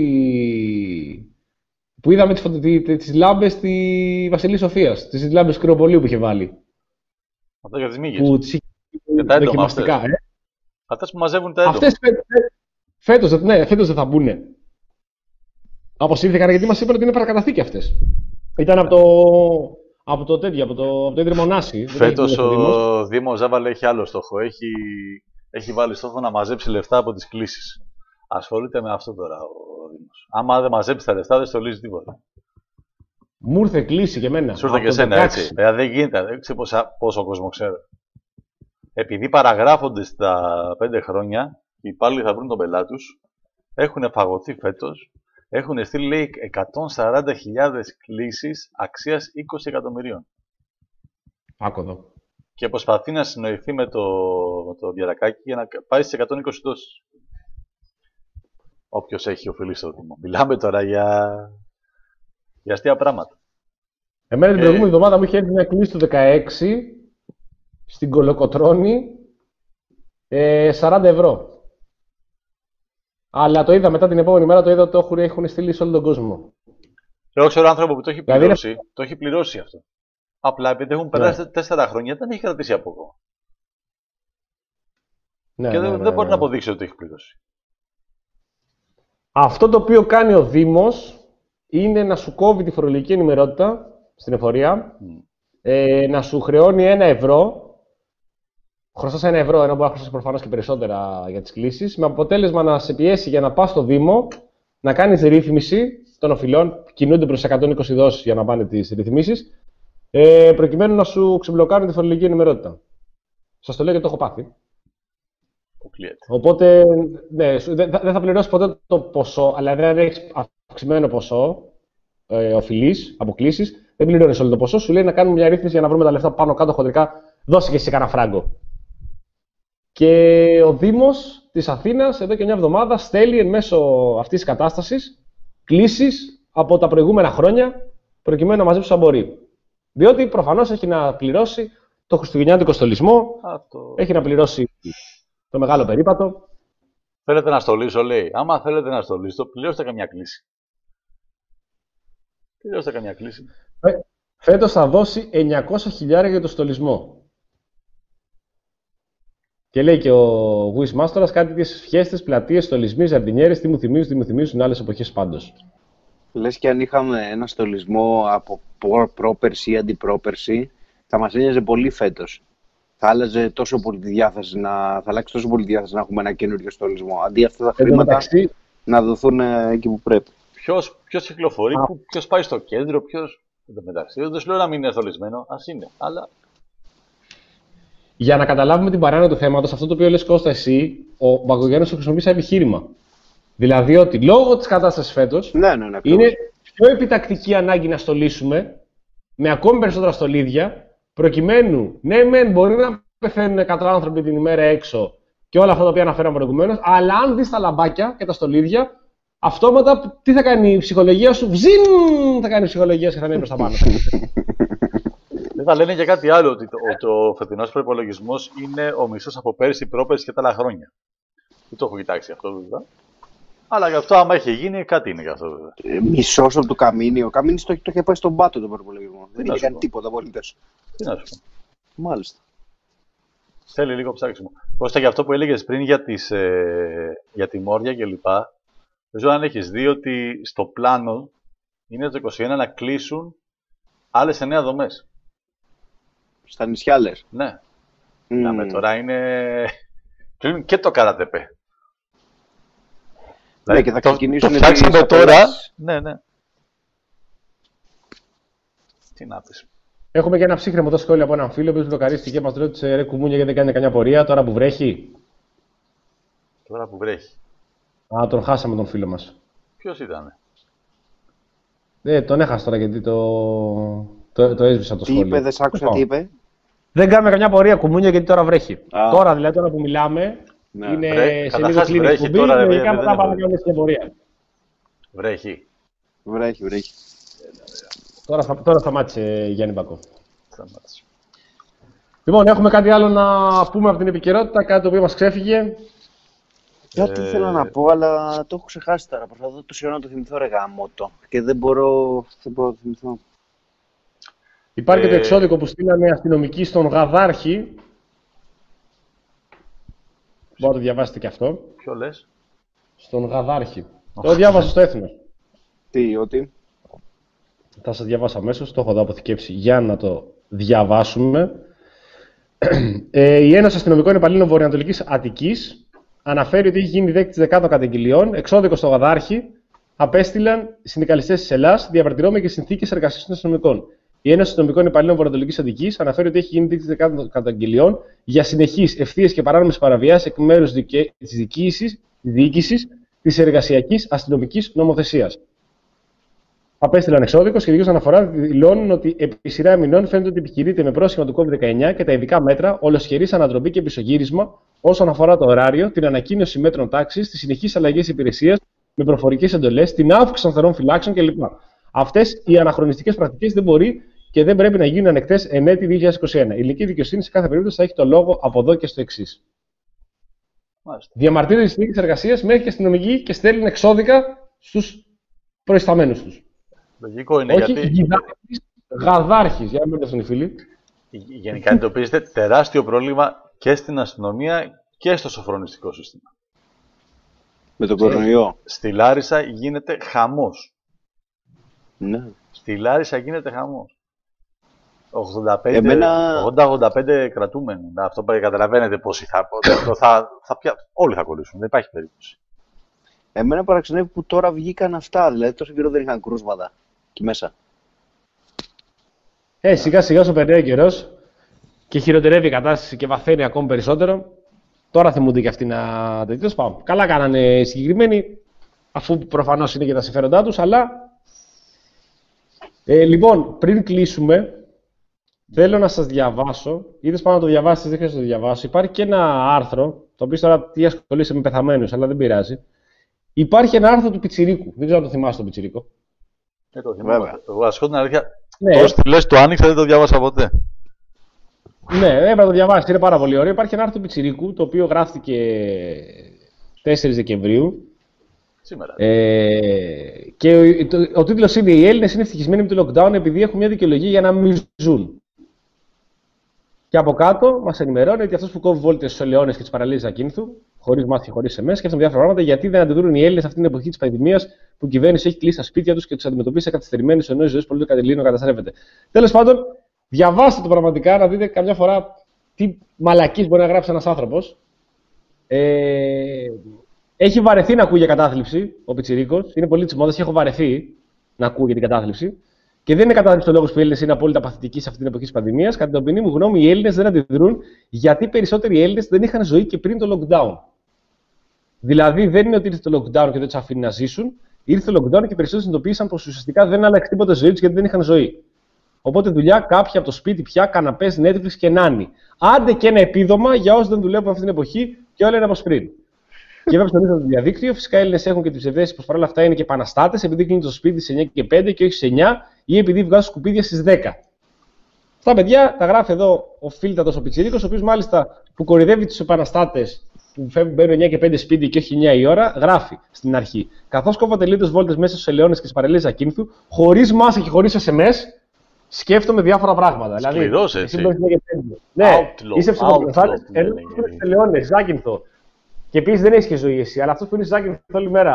S3: που είδαμε τις, φωτο... τις λάμπες στη Βασιλή Σοφίας, τις λάμπες του Κρυοπολίου που είχε βάλει.
S2: Αυτό για τις μύγες.
S3: Που τις είχε δοκιμαστικά, ε.
S2: Αυτές που μαζεύουν τα έντομα.
S3: Αυτές φέ... φέτος, ναι, φέτος δεν θα μπουν. Αποσύρθηκαν γιατί μας είπαν ότι είναι παρακαταθήκη αυτές. Ήταν από το, από το τέτοιο, από το, από το Ίδρυμο Νάση.
S2: Φέτος ο Δήμος Ζάβαλε έχει άλλο στόχο. Έχει, έχει βάλει στόχο να μαζέψει λεφτά από τις κλήσεις. Ασχολείται με αυτό τώρα ο Δήμος. Άμα δεν μαζέψει τα λεφτά δεν στολίζει τίποτα.
S3: Μου ήρθε κλήση και εμένα.
S2: Σου ήρθε και εσένα έτσι. Ε, δεν γίνεται. Δεν ξέρω πόσα, πόσο κόσμο ξέρω. Επειδή παραγράφονται στα πέντε χρόνια, οι υπάλληλοι θα βρουν τον πελάτη τους, έχουν φαγωθεί φέτος, έχουν στείλει λέει, εκατόν σαράντα χιλιάδες κλήσεις αξίας είκοσι εκατομμυρίων.
S3: Άκου εδώ.
S2: Και προσπαθεί να συνοηθεί με το, με το Διαρακάκι για να πάει στις εκατόν είκοσι δόσεις. Όποιος έχει οφειλεί στο Δήμο. Μιλάμε τώρα για, για αστεία πράγματα.
S3: Εμένα την
S2: και...
S3: προηγούμενη εβδομάδα μου είχε έρθει μια κλήση του δεκαέξι στην Κολοκοτρώνη ε, σαράντα ευρώ. Αλλά το είδα μετά την επόμενη μέρα, το είδα ότι το έχουν στείλει σε όλο τον κόσμο.
S2: Εγώ ξέρω άνθρωπο που το έχει
S3: δηλαδή,
S2: πληρώσει, είναι... το έχει πληρώσει αυτό. Απλά επειδή έχουν περάσει ναι. τέσσερα χρόνια δεν έχει κρατήσει από εγώ. Ναι, και ναι, δεν, ναι, δεν μπορεί ναι. να αποδείξει ότι το έχει πληρώσει.
S3: Αυτό το οποίο κάνει ο Δήμος είναι να σου κόβει τη φορολογική ενημερότητα στην εφορία, mm. ε, να σου χρεώνει ένα ευρώ. Χρωστάς ένα ευρώ, ενώ μπορεί να χρωστάς προφανώς και περισσότερα για τις κλήσεις, με αποτέλεσμα να σε πιέσει για να πας στο Δήμο, να κάνεις ρύθμιση των οφειλών, κινούνται προς εκατόν είκοσι δόσεις για να πάνε τις ρυθμίσεις, ε, προκειμένου να σου ξεμπλοκάρουν τη φορολογική ενημερότητα. Σας το λέω γιατί το έχω πάθει. Οπότε, ναι, δεν θα, θα πληρώσεις ποτέ το ποσό, αλλά δεν έχεις αυξημένο ποσό ε, οφειλής, αποκλήσεις, δεν πληρώνεις όλο το ποσό, σου λέει να κάνουμε μια ρύθμιση για να βρούμε τα λεφτά πάνω κάτω χοντρικά, δώσε και εσύ κανένα φράγκο. Και ο Δήμος της Αθήνας εδώ και μια εβδομάδα στέλνει εν μέσω αυτής της κατάστασης κλήσεις από τα προηγούμενα χρόνια προκειμένου να μαζέψει όσο μπορεί. Διότι προφανώς έχει να πληρώσει το χριστουγεννιάτικο στολισμό, αυτό. Έχει να πληρώσει το μεγάλο περίπατο.
S2: Θέλετε να στολίσω, λέει. Άμα θέλετε να στολίσω, πληρώστε καμιά κλήση. Πληρώστε καμιά κλήση.
S3: Φέτος θα δώσει εννιακόσια χιλιάδες για το στολισμό. Και λέει και ο Γουίς Μάστορας κάτι τέτοιες φιέστες, πλατείες, στολισμοί, ζαρντινιέρες, τι μου θυμίζουν, τι μου θυμίζουν άλλες εποχές πάντως.
S4: Λες και αν είχαμε ένα στολισμό από πρόπερση ή αντιπρόπερση, θα μας ένοιαζε πολύ φέτος. Θα άλλαζε τόσο πολύ τη διάθεση να, θα αλλάξει τόσο πολύ τη διάθεση να έχουμε ένα καινούριο στολισμό. Αντί αυτά τα χρήματα μεταξύ... να δοθούν εκεί που πρέπει.
S2: Ποιος, ποιος κυκλοφορεί, ποιος πάει στο κέντρο, ποιος. Εν τω μεταξύ, δεν σου λέω να μην είναι στολισμένο, ας είναι, αλλά.
S3: Για να καταλάβουμε την παράνοια του θέματος, αυτό το οποίο λες Κώστα εσύ, ο Μπαγκογιάννης το χρησιμοποιεί σαν επιχείρημα. Δηλαδή ότι λόγω της κατάστασης φέτος
S4: ναι, ναι, ναι,
S3: είναι πιο επιτακτική ανάγκη να στολίσουμε με ακόμη περισσότερα στολίδια, προκειμένου ναι, μεν μπορεί να πεθαίνουν εκατό άνθρωποι την ημέρα έξω και όλα αυτά τα οποία αναφέραμε προηγουμένως, αλλά αν δεις τα λαμπάκια και τα στολίδια, αυτόματα τι θα κάνει η ψυχολογία σου, βζιν θα κάνει η ψυχολογία σου και θα είναι προς τα πάνω.
S2: Δεν θα λένε και κάτι άλλο, ότι το, ο φετινός προϋπολογισμός είναι ο μισός από πέρυσι, πρόπερσι και τα άλλα χρόνια. Δεν το έχω κοιτάξει αυτό βέβαια. Αλλά γι' αυτό, άμα έχει γίνει, κάτι είναι γι' αυτό βέβαια.
S4: Ε, μισός από το Καμίνι. Ο Καμίνης το, το είχε πάει στον πάτο τον προϋπολογισμό. Δεν είχε κάνει τίποτα απολύτως.
S2: Τι να σου πω.
S4: Μάλιστα.
S2: Θέλει λίγο ψάξιμο. Κώστα, για αυτό που έλεγες πριν για, τις, ε, για τη Μόρια κλπ. Δεν ξέρω αν έχεις δει ότι στο πλάνο είναι το είκοσι ένα να κλείσουν άλλες εννέα δομές.
S4: Στα νησιά, λες.
S2: Ναι.
S4: Mm.
S2: Να με τώρα είναι... κλείνουν και το καρατεπέ.
S4: Ναι,
S2: Δηλαδή,
S4: και θα
S2: το,
S4: ξεκινήσουν
S2: το φτιάξαμε
S4: τις
S2: τώρα.
S4: απολαύσεις.
S2: Ναι, ναι. Τι να πεις.
S3: Έχουμε και ένα ψύχρεμο εδώ σχόλιο από έναν φίλο που μπλοκαρίστηκε και μας ρώτησε ρε κουμούνια γιατί δεν κάνει καμιά πορεία τώρα που βρέχει.
S2: Τώρα που βρέχει.
S3: Α, τον χάσαμε τον φίλο μας.
S2: Ποιος ήτανε?
S3: Ε, τον έχασα τώρα γιατί το, το, το έσβησα το
S4: Τι
S3: σχόλιο.
S4: είπε, δεν σ' άκουσα,
S3: Λοιπόν,
S4: τι είπε.
S3: δεν κάνουμε καμιά πορεία κουμούνια γιατί τώρα βρέχει.
S4: Α.
S3: Τώρα δηλαδή, τώρα που μιλάμε,
S4: Ναι.
S3: είναι
S2: Βρέ-
S3: σε λίγο
S2: καταρχάς
S3: κλείνει η
S2: βρέχει
S3: εκπομπή,
S2: τώρα, ρε,
S3: λογικά
S2: δεν
S3: μετά
S2: έχω
S3: πάμε να
S2: δει.
S3: κάνουμε στην πορεία.
S2: Βρέχει.
S4: Βρέχει, βρέχει.
S3: Τώρα, θα- τώρα σταμάτησε Γιάννη Μπακό.
S2: Σταμάτησε.
S3: Λοιπόν, έχουμε κάτι άλλο να πούμε από την επικαιρότητα, κάτι το οποίο μας ξέφυγε.
S4: Κάτι
S2: Ε,
S4: ήθελα να πω, αλλά το έχω ξεχάσει τώρα. Προσπαθώ τόση ώρα να το θυμηθώ, ρε γαμώτο. Και δεν μπορώ, δεν μπορώ να το θυμηθώ.
S3: Υπάρχει και το
S2: Ε,
S3: εξώδικο που στείλανε αστυνομικοί στον Γαδάρχη. Μπορείτε να το διαβάσετε και αυτό.
S2: Ποιο λες?
S3: Στον Γαδάρχη. Το διάβασα στο Έθνος.
S4: Τι, ότι.
S3: Θα σας διαβάσω αμέσως, το έχω εδώ αποθηκεύσει για να το διαβάσουμε. Ε, η Ένωση Αστυνομικών Υπαλλήλων Βορειοανατολικής Αττικής αναφέρει ότι έχει γίνει δέκτης δεκάτων καταγγελιών, εξώδικο στο Γαδάρχη, απέστειλαν συνδικαλιστές της Ελλάς, διαμαρτυρόμενοι και συνθήκες εργασίας των αστυνομικών. Η Ένωση Αστυνομικών Υπαλλήλων Βορειοανατολικής Αττικής αναφέρει ότι έχει γίνει δέκτης δεκάτων καταγγελιών για συνεχείς ευθείες και παράνομες παραβιάσεις εκ μέρους της διοίκησης, διοίκησης της εργασιακής αστυνομικής νομοθεσίας. Απέστειλαν εξώδικο, σχετικώς αναφορά δηλώνουν ότι επί σειρά μηνών φαίνεται ότι επιχειρείται με πρόσχημα του κόβιντ δεκαεννιά και τα ειδικά μέτρα ολοσχερής ανατροπή και πισωγύρισμα όσον αφορά το ωράριο, την ανακοίνωση μέτρων τάξης, τις συνεχείς αλλαγές υπηρεσίας με προφορικές εντολές, την αύξηση των θερών φυλάξεων κλπ. Αυτές οι αναχρονιστικές πρακτικές δεν μπορεί και δεν πρέπει να γίνουν ανεκτές εν έτη δύο χιλιάδες είκοσι ένα. Η ελληνική δικαιοσύνη σε κάθε περίπτωση θα έχει το λόγο από εδώ και στο εξής. Διαμαρτύρονται τη συνθήκη εργασία μέχρι και αστυνομικοί και στέλνουν εξώδικα στους προϊσταμένους τους.
S2: Λογικό είναι
S3: Όχι
S2: γιατί
S3: γιδάρχης, γαδάρχης, για να μην μπερδευτούν οι φίλοι.
S2: γενικά εντοπίζεται τεράστιο πρόβλημα και στην αστυνομία και στο σοφρονιστικό σύστημα.
S4: Με τον κορονοϊό.
S2: Στη Λάρισα γίνεται χαμός.
S4: Ναι.
S2: Στη Λάρισα γίνεται χαμός. ογδόντα πέντε,
S4: Εμένα-
S2: ογδόντα ογδόντα πέντε κρατούμενοι. Αυτό που καταλαβαίνετε πόσοι θα, θα, θα, θα πια, όλοι θα κολλήσουν. Δεν υπάρχει περίπτωση.
S4: Εμένα παραξενεύει που τώρα βγήκαν αυτά. Δηλαδή τόσο καιρό δεν είχαν κρούσματα εκεί μέσα.
S3: Ε, σιγά σιγά όσο περνάει ο καιρός και χειροτερεύει η κατάσταση και βαθαίνει ακόμη περισσότερο, τώρα θυμούνται και αυτοί να τέτοιος πάμε. Καλά κάνανε οι συγκεκριμένοι, αφού προφανώς είναι για τα συμφέροντά τους, αλλά. Ε, λοιπόν, πριν κλείσουμε, θέλω να σας διαβάσω, είδες πάνω να το διαβάσεις, δεν χρειάζεται να το διαβάσω. Υπάρχει και ένα άρθρο, το οποίο τώρα τι ασχολείσαι με πεθαμένους, αλλά δεν πειράζει. Υπάρχει ένα άρθρο του Πιτσιρίκου. Δεν ξέρω αν το θυμάσαι τον Πιτσιρίκο.
S2: Ε, το θυμάμαι.
S4: Βέβαια.
S2: Εγώ ασχόλου την αλήθεια.
S3: Ναι.
S2: Τώρα στη λες το άνοιξα, δεν το διάβασα ποτέ.
S3: Ναι, έπρεπε να το διαβάσει. Είναι πάρα πολύ ωραίο. Υπάρχει ένα άρθρο του Πιτσιρίκου, το οποίο γράφτηκε τέσσερις Δεκεμβρίου.
S2: Σήμερα.
S3: Ε, και ο, το, ο τίτλος είναι «Οι Έλληνες είναι ευτυχισμένοι με το lockdown επειδή έχουν μια δικαιολογία για να μην ζουν». Και από κάτω μας ενημερώνει ότι αυτός που κόβει βόλτες στους ελαιώνες και τις παραλίες Ακίνθου, χωρίς μάτια και χωρίς εμές, σκέφτονται διάφορα πράγματα γιατί δεν αντιδρούν οι Έλληνες αυτή την εποχή της πανδημίας που η κυβέρνηση έχει κλείσει τα σπίτια τους και τους αντιμετωπίσει καθυστερημένους ενώ η ζωή πολλών κατελήνων καταστρέφεται. Τέλος πάντων, διαβάστε το πραγματικά να δείτε καμιά φορά τι μαλακής μπορεί να γράψει ένας άνθρωπος. Ε, έχει βαρεθεί να ακούει για κατάθλιψη ο Πιτσιρίκος, είναι πολύ της μόδας, έχω βαρεθεί να ακούει για την κατάθλιψη. Και δεν είναι κατάθλιψη ο λόγος που οι Έλληνες είναι απόλυτα παθητικοί σε αυτή την εποχή της πανδημίας. Κατά την οπινή μου γνώμη, οι Έλληνες δεν αντιδρούν γιατί οι περισσότεροι Έλληνες δεν είχαν ζωή και πριν το lockdown. Δηλαδή, δεν είναι ότι ήρθε το lockdown και δεν τους αφήνει να ζήσουν. Ήρθε το lockdown και οι περισσότεροι συνειδητοποίησαν πως ουσιαστικά δεν άλλαξε τίποτα στη ζωή τους γιατί δεν είχαν ζωή. Οπότε δουλειά κάποιοι από το σπίτι πια, καναπές, Netflix και νάνι. Άντε και ένα επίδομα για όσους δεν δουλεύουν αυτή την εποχή και όλα είναι όπως πριν. Και βέβαια στο το διαδίκτυο, φυσικά οι Έλληνες έχουν και την ψευδαίσθηση πως παρόλα αυτά είναι και επαναστάτες επειδή κλείνουν το σπίτι στις εννιά και πέντε και όχι στις εννιά ή επειδή βγάζουν σκουπίδια στις δέκα. Αυτά παιδιά τα γράφει εδώ ο φίλτατος ο Πιτσιρίκος, ο οποίος μάλιστα που κορυδεύει τους επαναστάτες που φεύγουν, μπαίνουν εννιά και πέντε σπίτι και όχι εννιά η ώρα, γράφει στην αρχή. Καθώς κόβονται λίγες βόλτες μέσα στους ελαιώνες και στις παραλίες Ακίνθου, χωρίς μάσα και χωρίς ες εμ ες, σκέφτομαι διάφορα πράγματα.
S2: Σκληρός,
S3: δηλαδή,
S2: έτσι.
S3: εσύ μπορείς να έχεις- ναι,
S2: Outlaw,
S3: είσαι ψυχοπαθάλης,
S2: outlaw,
S3: ενώ
S2: ναι, ναι, ναι.
S3: στους ελαιώνες, Ζάκυνθο. Και επίσης δεν έχεις και ζωή εσύ, αλλά αυτός που είναι στη Ζάκυνθο όλη μέρα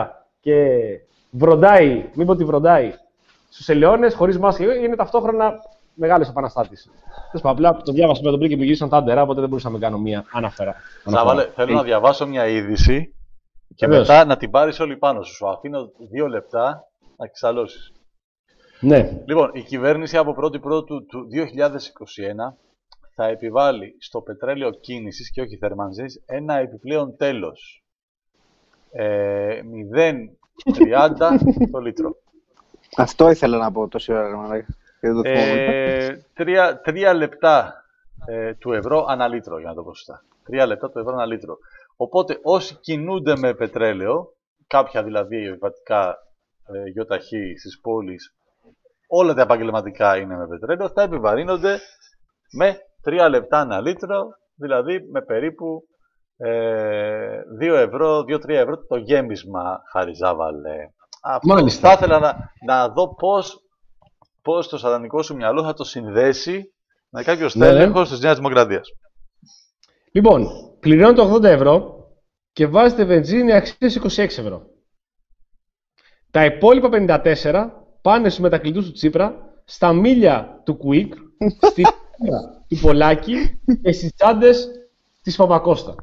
S3: και βροντάει, μην πω ότι βροντάει, στους ελαιώνες χωρίς μάσκα, είναι ταυτόχρονα μεγάλος επαναστάτης. Απλά το διάβασα με τον πριν και μου γύρισαν τα ντερά, οπότε δεν μπορούσα να κάνω μία αναφέρα.
S2: Ζάβαλε, θέλω να διαβάσω μια είδηση και
S3: Βεβαίως.
S2: μετά να την πάρεις όλοι πάνω σου. Σου αφήνω δύο λεπτά να ξαλώσεις.
S3: Ναι.
S2: Λοιπόν, η κυβέρνηση από πρώτη πρώτου του δύο χιλιάδες είκοσι ένα θα επιβάλλει στο πετρέλαιο κίνησης και όχι θερμανσής ένα επιπλέον τέλος. Ε, μηδέν κόμμα τριάντα το λίτρο.
S4: Αυτό ήθελα να πω τόση ώρα, ρε μαλάκα. Και δεν το θυμόμουν.
S2: Ε, τρία, τρία λεπτά ε, του ευρώ ανά λίτρο, για να το πω σωστά. Τρία λεπτά του ευρώ ανά λίτρο. Οπότε όσοι κινούνται με πετρέλαιο, κάποια δηλαδή επιβατικά ε, γιοταχή στις πόλεις, όλα τα επαγγελματικά είναι με πετρέλαιο, θα επιβαρύνονται με τρία λεπτά ανά λίτρο, δηλαδή με περίπου ε, δύο ευρώ, δύο τρία ευρώ το γέμισμα, Χαριζάβαλε. Αυτό
S3: Μάλιστα.
S2: θα ήθελα να, να δω πώς, πώς το σατανικό σου μυαλό θα το συνδέσει με κάποιο
S3: Ναι.
S2: στέλεχος της Νέας Δημοκρατίας.
S3: Λοιπόν, πληρώνετε ογδόντα ευρώ και βάζετε βενζίνη αξίας είκοσι έξι ευρώ. Τα υπόλοιπα πενήντα τέσσερα πάνε στους μετακλητούς του Τσίπρα, στα μίλια του Quick, στη μίλια του Πολάκη και στις τσάντες της Παπακώστα.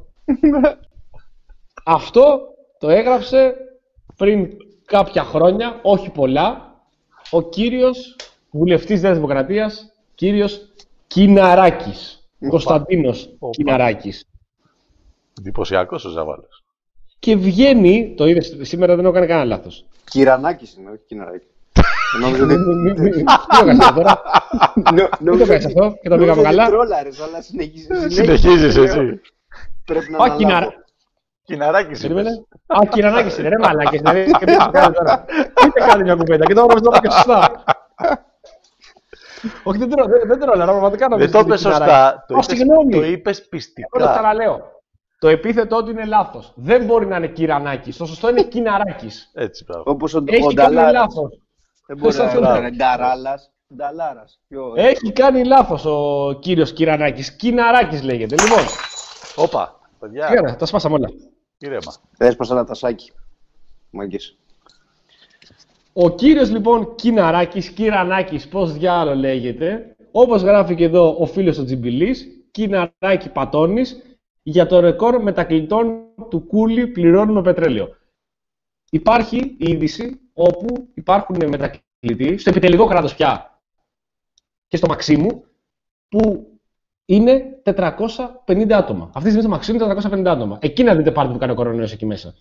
S3: Αυτό το έγραψε πριν κάποια χρόνια, όχι πολλά, ο κύριος βουλευτής Νέας Δημοκρατίας, κύριος Κιναράκης. Κωνσταντίνος
S2: Οπα.
S3: Κιναράκης.
S2: Εντυπωσιακός ο Ζαβάλος.
S3: Και βγαίνει, το είδες σήμερα, δεν έκανε κανένα λάθος.
S4: Κυρανάκης είναι, όχι Κιναράκη. Νόμιζα ότι...
S3: Μην μην- μην- μην το κάνεις αυτό τώρα. Μην το κάνεις αυτό και το πήγαμε καλά.
S4: Τρόλαρες, αλλά συνεχίζεις.
S2: Συνεχίζεις έτσι.
S4: Πρέπει να
S3: Α,
S4: αναλάβω.
S3: Κιναρα...
S2: Κιναράκης
S3: Περίμενε.
S2: είπες.
S3: Α, Κυρανάκης είναι, ρε μαλάκες. Δηλαδή, και τι σου κάνει τώρα. Είτε κάνει μια κουβέντα και το έγραψες τώρα και σωστά. Όχι, δεν τρώω, δεν- δεν τρώω, πραγματικά
S2: Δεν
S3: νομίζω
S2: το
S3: ότι είναι
S2: είπες
S3: Κιναράκης.
S2: σωστά. Το
S3: Ω,
S2: είπες-
S3: συγγνώμη.
S2: Το είπες
S3: Εγώ το
S2: πιστικά.
S3: ξαναλέω. Το επίθετό του είναι λάθος. Δεν μπορεί να είναι Κυρανάκης. Το σωστό είναι Κιναράκης.
S2: Έτσι, μπράβο.
S4: Όπως ο,
S3: Έχει
S4: ο
S3: κάνει
S4: Νταλάρας.
S3: λάθος.
S4: Δεν μπορεί
S3: Πώς
S4: να
S3: θα
S2: μπράβο.
S4: είναι Νταράλας. Νταλάρας. Ποιο-
S3: Έχει κάνει λάθος ο κύριος Κυρανάκης. Κιναράκης λέγεται. Λοιπόν,
S2: Όπα, παιδιά,
S3: πήγαμε, τα σπάσαμε όλα.
S2: ήρεμα.
S4: Έσπασα ένα τασάκι. Μάγκες.
S3: Ο κύριος λοιπόν Κιναράκης, Κυρανάκης, πώς διάλογο λέγεται, όπως γράφει και εδώ ο φίλος ο Τζιμπιλής, Κιναράκη Πατώνης, για το ρεκόρ μετακλητών του Κούλι πληρώνουν με πετρέλαιο. Υπάρχει είδηση όπου υπάρχουν μετακλητοί, στο επιτελικό κράτος πια και στο Μαξίμου, που είναι τετρακόσια πενήντα άτομα. Αυτή τη στιγμή στο Μαξίμου είναι τετρακόσια πενήντα άτομα. Εκεί να δείτε πάρτι που κάνει ο κορονοϊός εκεί μέσα.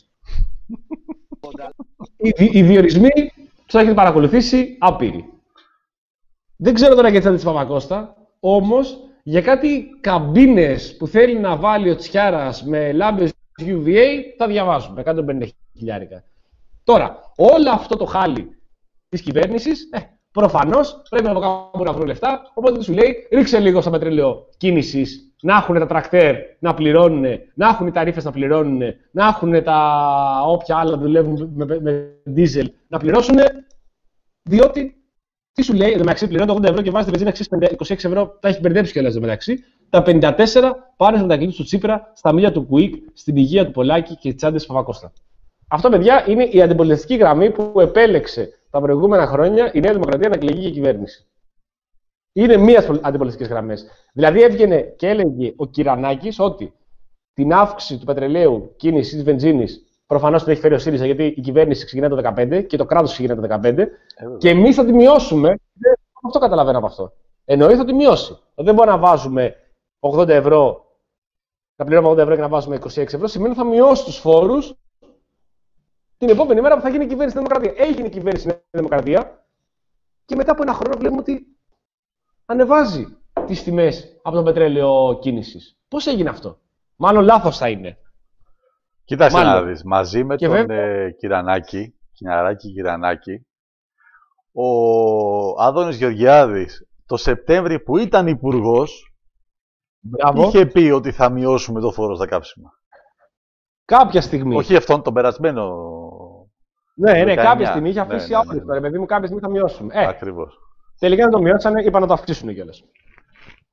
S3: Οι, δι- οι διορισμοί τους έχετε παρακολουθήσει άπειροι. Δεν ξέρω τώρα γιατί θα της Παπακώστα, όμως για κάτι καμπίνες που θέλει να βάλει ο Τσιάρας με λάμπες γιου βι έι θα διαβάζουμε, εκατόν πενήντα χιλιάρικα. Τώρα, όλο αυτό το χάλι της κυβέρνησης, ε, προφανώς πρέπει από κάπου να βρουν λεφτά, οπότε του σου λέει ρίξε λίγο στο πετρέλαιο κίνησης, να έχουν τα τρακτέρ να πληρώνουν, να έχουν οι ταρίφες να πληρώνουν, να έχουν τα όποια άλλα δουλεύουν με, με, με δίζελ να πληρώσουν, διότι τι σου λέει, μεταξύ πληρώνει ογδόντα ευρώ και βάζει τη βενζίνα αξίας είκοσι έξι ευρώ, τα έχει μπερδέψει κιόλας μεταξύ. Τα πενήντα τέσσερα πάνε στα μετακλητούς του Τσίπρα, στα μίλια του Κουίκ, στην υγεία του Πολάκη και στις τσάντες Παπακώστα. Αυτό, παιδιά, είναι η αντιπολιτευτική γραμμή που επέλεξε τα προηγούμενα χρόνια η Νέα Δημοκρατία να εκλεγεί για κυβέρνηση. Είναι μία αντιπολιτευτικές γραμμές. Δηλαδή, έβγαινε και έλεγε ο Κυρανάκης ότι την αύξηση του πετρελαίου, κίνηση τη βενζίνη, προφανώς την έχει φέρει ο ΣΥΡΙΖΑ, γιατί η κυβέρνηση ξεκινάει το δεκαπέντε και το κράτος ξεκινάει το δεκαπέντε.
S2: Ε,
S3: Και εμείς θα τη μειώσουμε. Δεν- Αυτό καταλαβαίνω από αυτό. Εννοεί θα τη μειώσει. Δεν μπορεί να βάζουμε ογδόντα ευρώ, να πληρώνουμε ογδόντα ευρώ και να βάζουμε είκοσι έξι ευρώ. Σημαίνει ότι θα μειώσει τους φόρους την επόμενη μέρα που θα γίνει η κυβέρνηση στη Δημοκρατία. Έγινε η κυβέρνηση στη Δημοκρατία και μετά από ένα χρόνο βλέπουμε ότι ανεβάζει τις τιμές από το πετρέλαιο κίνησης. Πώς έγινε αυτό? Μάλλον λάθος θα είναι.
S2: Κοίταξε
S3: Μάλλον.
S2: να δεις, μαζί με
S3: Και
S2: τον
S3: βέβαια-
S2: ε, Κυρανάκη, Κιναράκη Κυρανάκη, ο Άδωνης Γεωργιάδης το Σεπτέμβρη που ήταν υπουργός,
S3: Μπράβο.
S2: είχε πει ότι θα μειώσουμε το φόρο στα κάψιμα.
S3: Κάποια στιγμή.
S2: Όχι αυτόν τον περασμένο.
S3: Ναι, ναι,
S2: δεκαεννιά.
S3: κάποια στιγμή είχε
S2: Ναι,
S3: αφήσει
S2: ναι, ναι,
S3: άπλητο.
S2: ναι.
S3: Ρε παιδί μου, κάποια στιγμή θα μειώσουμε. Ε,
S2: Ακριβώς.
S3: τελικά δεν το μειώσανε, είπαν να το αυξήσουν κιόλας.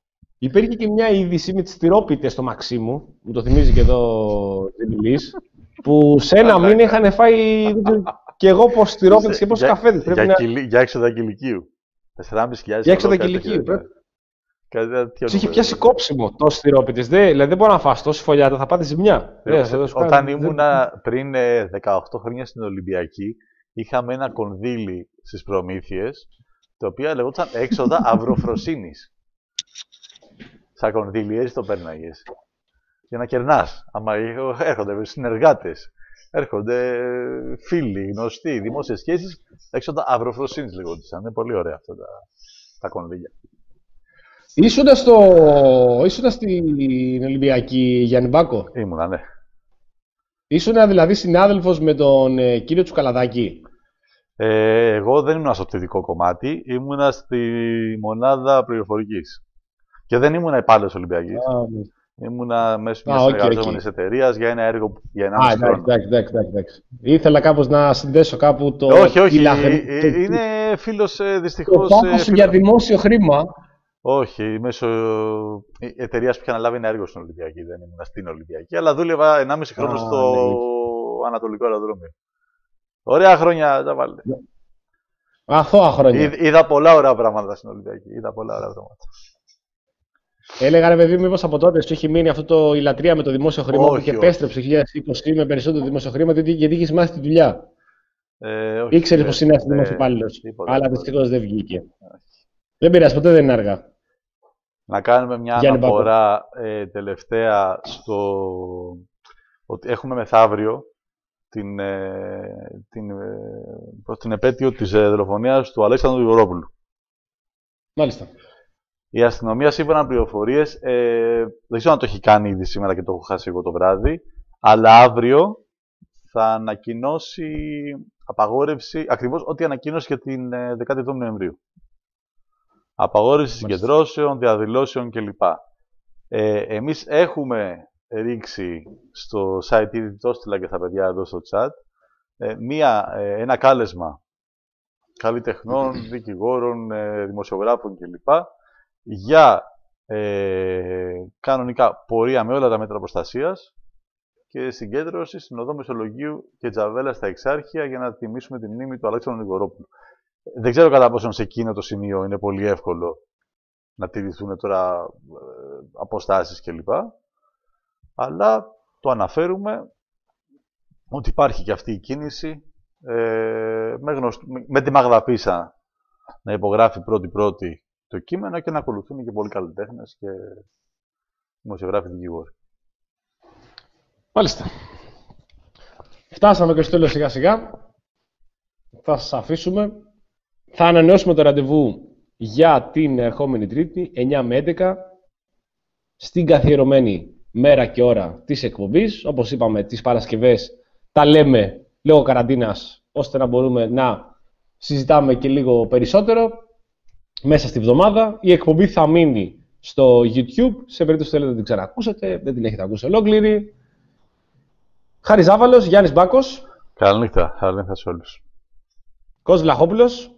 S3: Υπήρχε και μια είδηση με τις τυρόπιτες στο Μαξίμου, μου το θυμίζει και εδώ ο Τζιμπιλής, που σε ένα μήνα είχαν φάει και εγώ πως τυρόπιτες και πως καφέδες.
S2: Για,
S3: να...
S2: κυλι, για έξοδα κηλικίου. τεσσεράμισι χιλιάδες
S3: για έξοδα κηλικίου. Του είχε πιάσει κόψιμο τόσοι τυρόπιτες. Δηλαδή δεν μπορεί να φας τόση φωλιάτα, θα πάτε ζημιά.
S2: Όταν ήμουνα πριν δεκαοκτώ χρόνια στην Ολυμπιακή, είχαμε ένα κονδύλι στις προμήθειες, το οποίο λεγόταν έξοδα αυροφροσύνης. Σαν κονδύλι, έτσι το πέρναγες. Για να κερνάς. Άμα έρχονται συνεργάτες, έρχονται φίλοι, γνωστοί, δημόσιες σχέσεις, έξοδα αυροφροσύνης λεγόντουσαν. Είναι πολύ ωραία αυτά τα, τα κονδύλια.
S3: Ήσουνα, στο... Ήσουνα στην Ολυμπιακή, Γιάννη Μπάκο.
S2: Ήμουνα, ναι.
S3: Ήσουνα δηλαδή συνάδελφος με τον ε, κύριο Τσουκαλαδάκη.
S2: Ε, εγώ δεν ήμουνα στο πτυτικό κομμάτι, ήμουνα στη μονάδα πληροφορικής. Και δεν ήμουνα υπάλληλος Ολυμπιακής. Ah, ήμουνα μέσω μιας συνεργαζόμενης okay, okay. εταιρείας για ένα έργο για ένα ah, χρόνο. Εντάξει, εντάξει. Ήθελα κάπως να συνδέσω κάπου το... Όχι, όχι. Είναι φίλος δυστυχώς...
S3: Το πάθος φίλο... για δημόσιο χρήμα.
S2: Όχι, μέσω εταιρείας που είχε αναλάβει ένα έργο στην Ολυμπιακή. Δεν ήμουν στην Ολυμπιακή, αλλά δούλευα ενάμιση χρόνο ah, στο ναι. Ανατολικό αεροδρόμιο. Ωραία χρόνια, τα βάλετε.
S3: Αθώα χρόνια.
S2: Είδα πολλά ωραία πράγματα στην Ολυμπιακή. Είδα πολλά ωραία πράγματα.
S3: Έλεγα ρε παιδί μου, μήπως από τότε σου έχει μείνει αυτό το, η λατρεία με το δημόσιο χρήμα όχι, που και επέστρεψε το χίλια είκοσι με περισσότερο δημόσιο χρήμα γιατί, γιατί είχες μάθει τη δουλειά. Ε, όχι, ήξερες πως είναι ένας ε, δημόσιο υπάλληλος, αλλά δυστυχώς δεν βγήκε. Όχι. Δεν πειράζει, ποτέ δεν είναι αργά.
S2: Να κάνουμε μια Γιάννη αναφορά ε, τελευταία στο ότι έχουμε μεθαύριο την, ε, την, ε, την επέτειο της ε, δολοφονίας του Αλέξανδρου Γρηγορόπουλου.
S3: Μάλιστα.
S2: Η αστυνομία, σύμφωνα με πληροφορίες, ε, δεν ξέρω αν το έχει κάνει ήδη σήμερα και το έχω χάσει εγώ το βράδυ, αλλά αύριο θα ανακοινώσει απαγόρευση, ακριβώς ό,τι ανακοίνωσε για την ε, δεκάτη εβδόμη Νοεμβρίου. Απαγόρευση συγκεντρώσεων, διαδηλώσεων κλπ. Ε, εμείς έχουμε ρίξει στο site, ήδη το έστειλα και στα παιδιά εδώ στο chat, ε, μία, ε, ένα κάλεσμα καλλιτεχνών, δικηγόρων, ε, δημοσιογράφων κλπ. Για ε, κανονικά πορεία με όλα τα μέτρα προστασίας και συγκέντρωση στην οδό Μεσολογγίου και Τζαβέλα στα Εξάρχεια για να τιμήσουμε τη μνήμη του Αλέξανδρου Γρηγορόπουλου. Δεν ξέρω κατά πόσο σε εκείνο το σημείο είναι πολύ εύκολο να τηρηθούν τώρα ε, αποστάσεις κλπ. Αλλά το αναφέρουμε ότι υπάρχει και αυτή η κίνηση ε, με, γνωστ... με τη Μαγδαπίσα να υπογράφει πρώτη-πρώτη το κείμενο και να ακολουθούν και πολλοί καλλιτέχνες και δημοσιογράφοι δικηγόροι.
S3: Μάλιστα. Φτάσαμε και στο τέλος σιγά σιγά. Θα σας αφήσουμε. Θα ανανεώσουμε το ραντεβού για την ερχόμενη Τρίτη, εννιά με έντεκα, στην καθιερωμένη μέρα και ώρα της εκπομπής. Όπως είπαμε, τις Παρασκευές τα λέμε λόγω καραντίνας, ώστε να μπορούμε να συζητάμε και λίγο περισσότερο. Μέσα στη βδομάδα. Η εκπομπή θα μείνει στο YouTube. Σε περίπτωση θέλετε να την ξανακούσετε, δεν την έχετε ακούσει ολόκληρη. Χάρης Ζάβαλος, Γιάννης Μπάκος.
S2: Καληνύχτα, καληνύχτα σε όλους.
S3: Κώστας Βλαχόπουλος.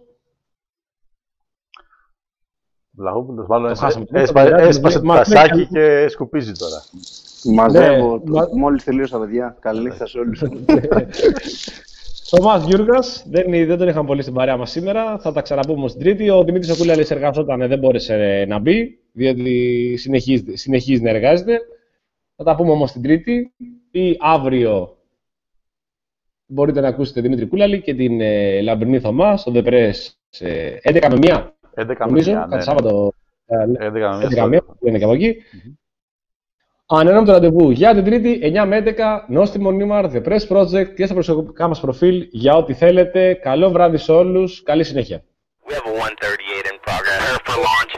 S2: Βλαχόπουλος, μάλλον έσπασε το τασάκι και σκουπίζει τώρα.
S4: Μαζεύω, μόλις τελείωσα παιδιά. Καληνύχτα σε όλους.
S3: Θωμάς Γιούργας, δεν, δεν τον είχαμε πολύ στην παρέα μας σήμερα. Θα τα ξαναπούμε όμως την Τρίτη. Ο Δημήτρης Οκούλαλης εργαζόταν, δεν μπόρεσε να μπει, διότι συνεχίζει, συνεχίζει να εργάζεται. Θα τα πούμε όμως την Τρίτη ή αύριο. Μπορείτε να ακούσετε Δημήτρη Κούλαλη και την ε, Λαμπρινή Θωμά στο The Press ε, έντεκα με μία.
S2: έντεκα με μία,
S3: ναι. Σάββατο,
S2: έντεκα με μία,
S3: που είναι και από εκεί. Mm-hmm. Ανανεώνουμε το ραντεβού για την Τρίτη, εννιά με έντεκα, Νόστιμο Νίμαρ, The Press Project και στα προσωπικά μας προφίλ για ό,τι θέλετε. Καλό βράδυ σε όλους, καλή συνέχεια. We have a one thirty-eight in progress. For launch.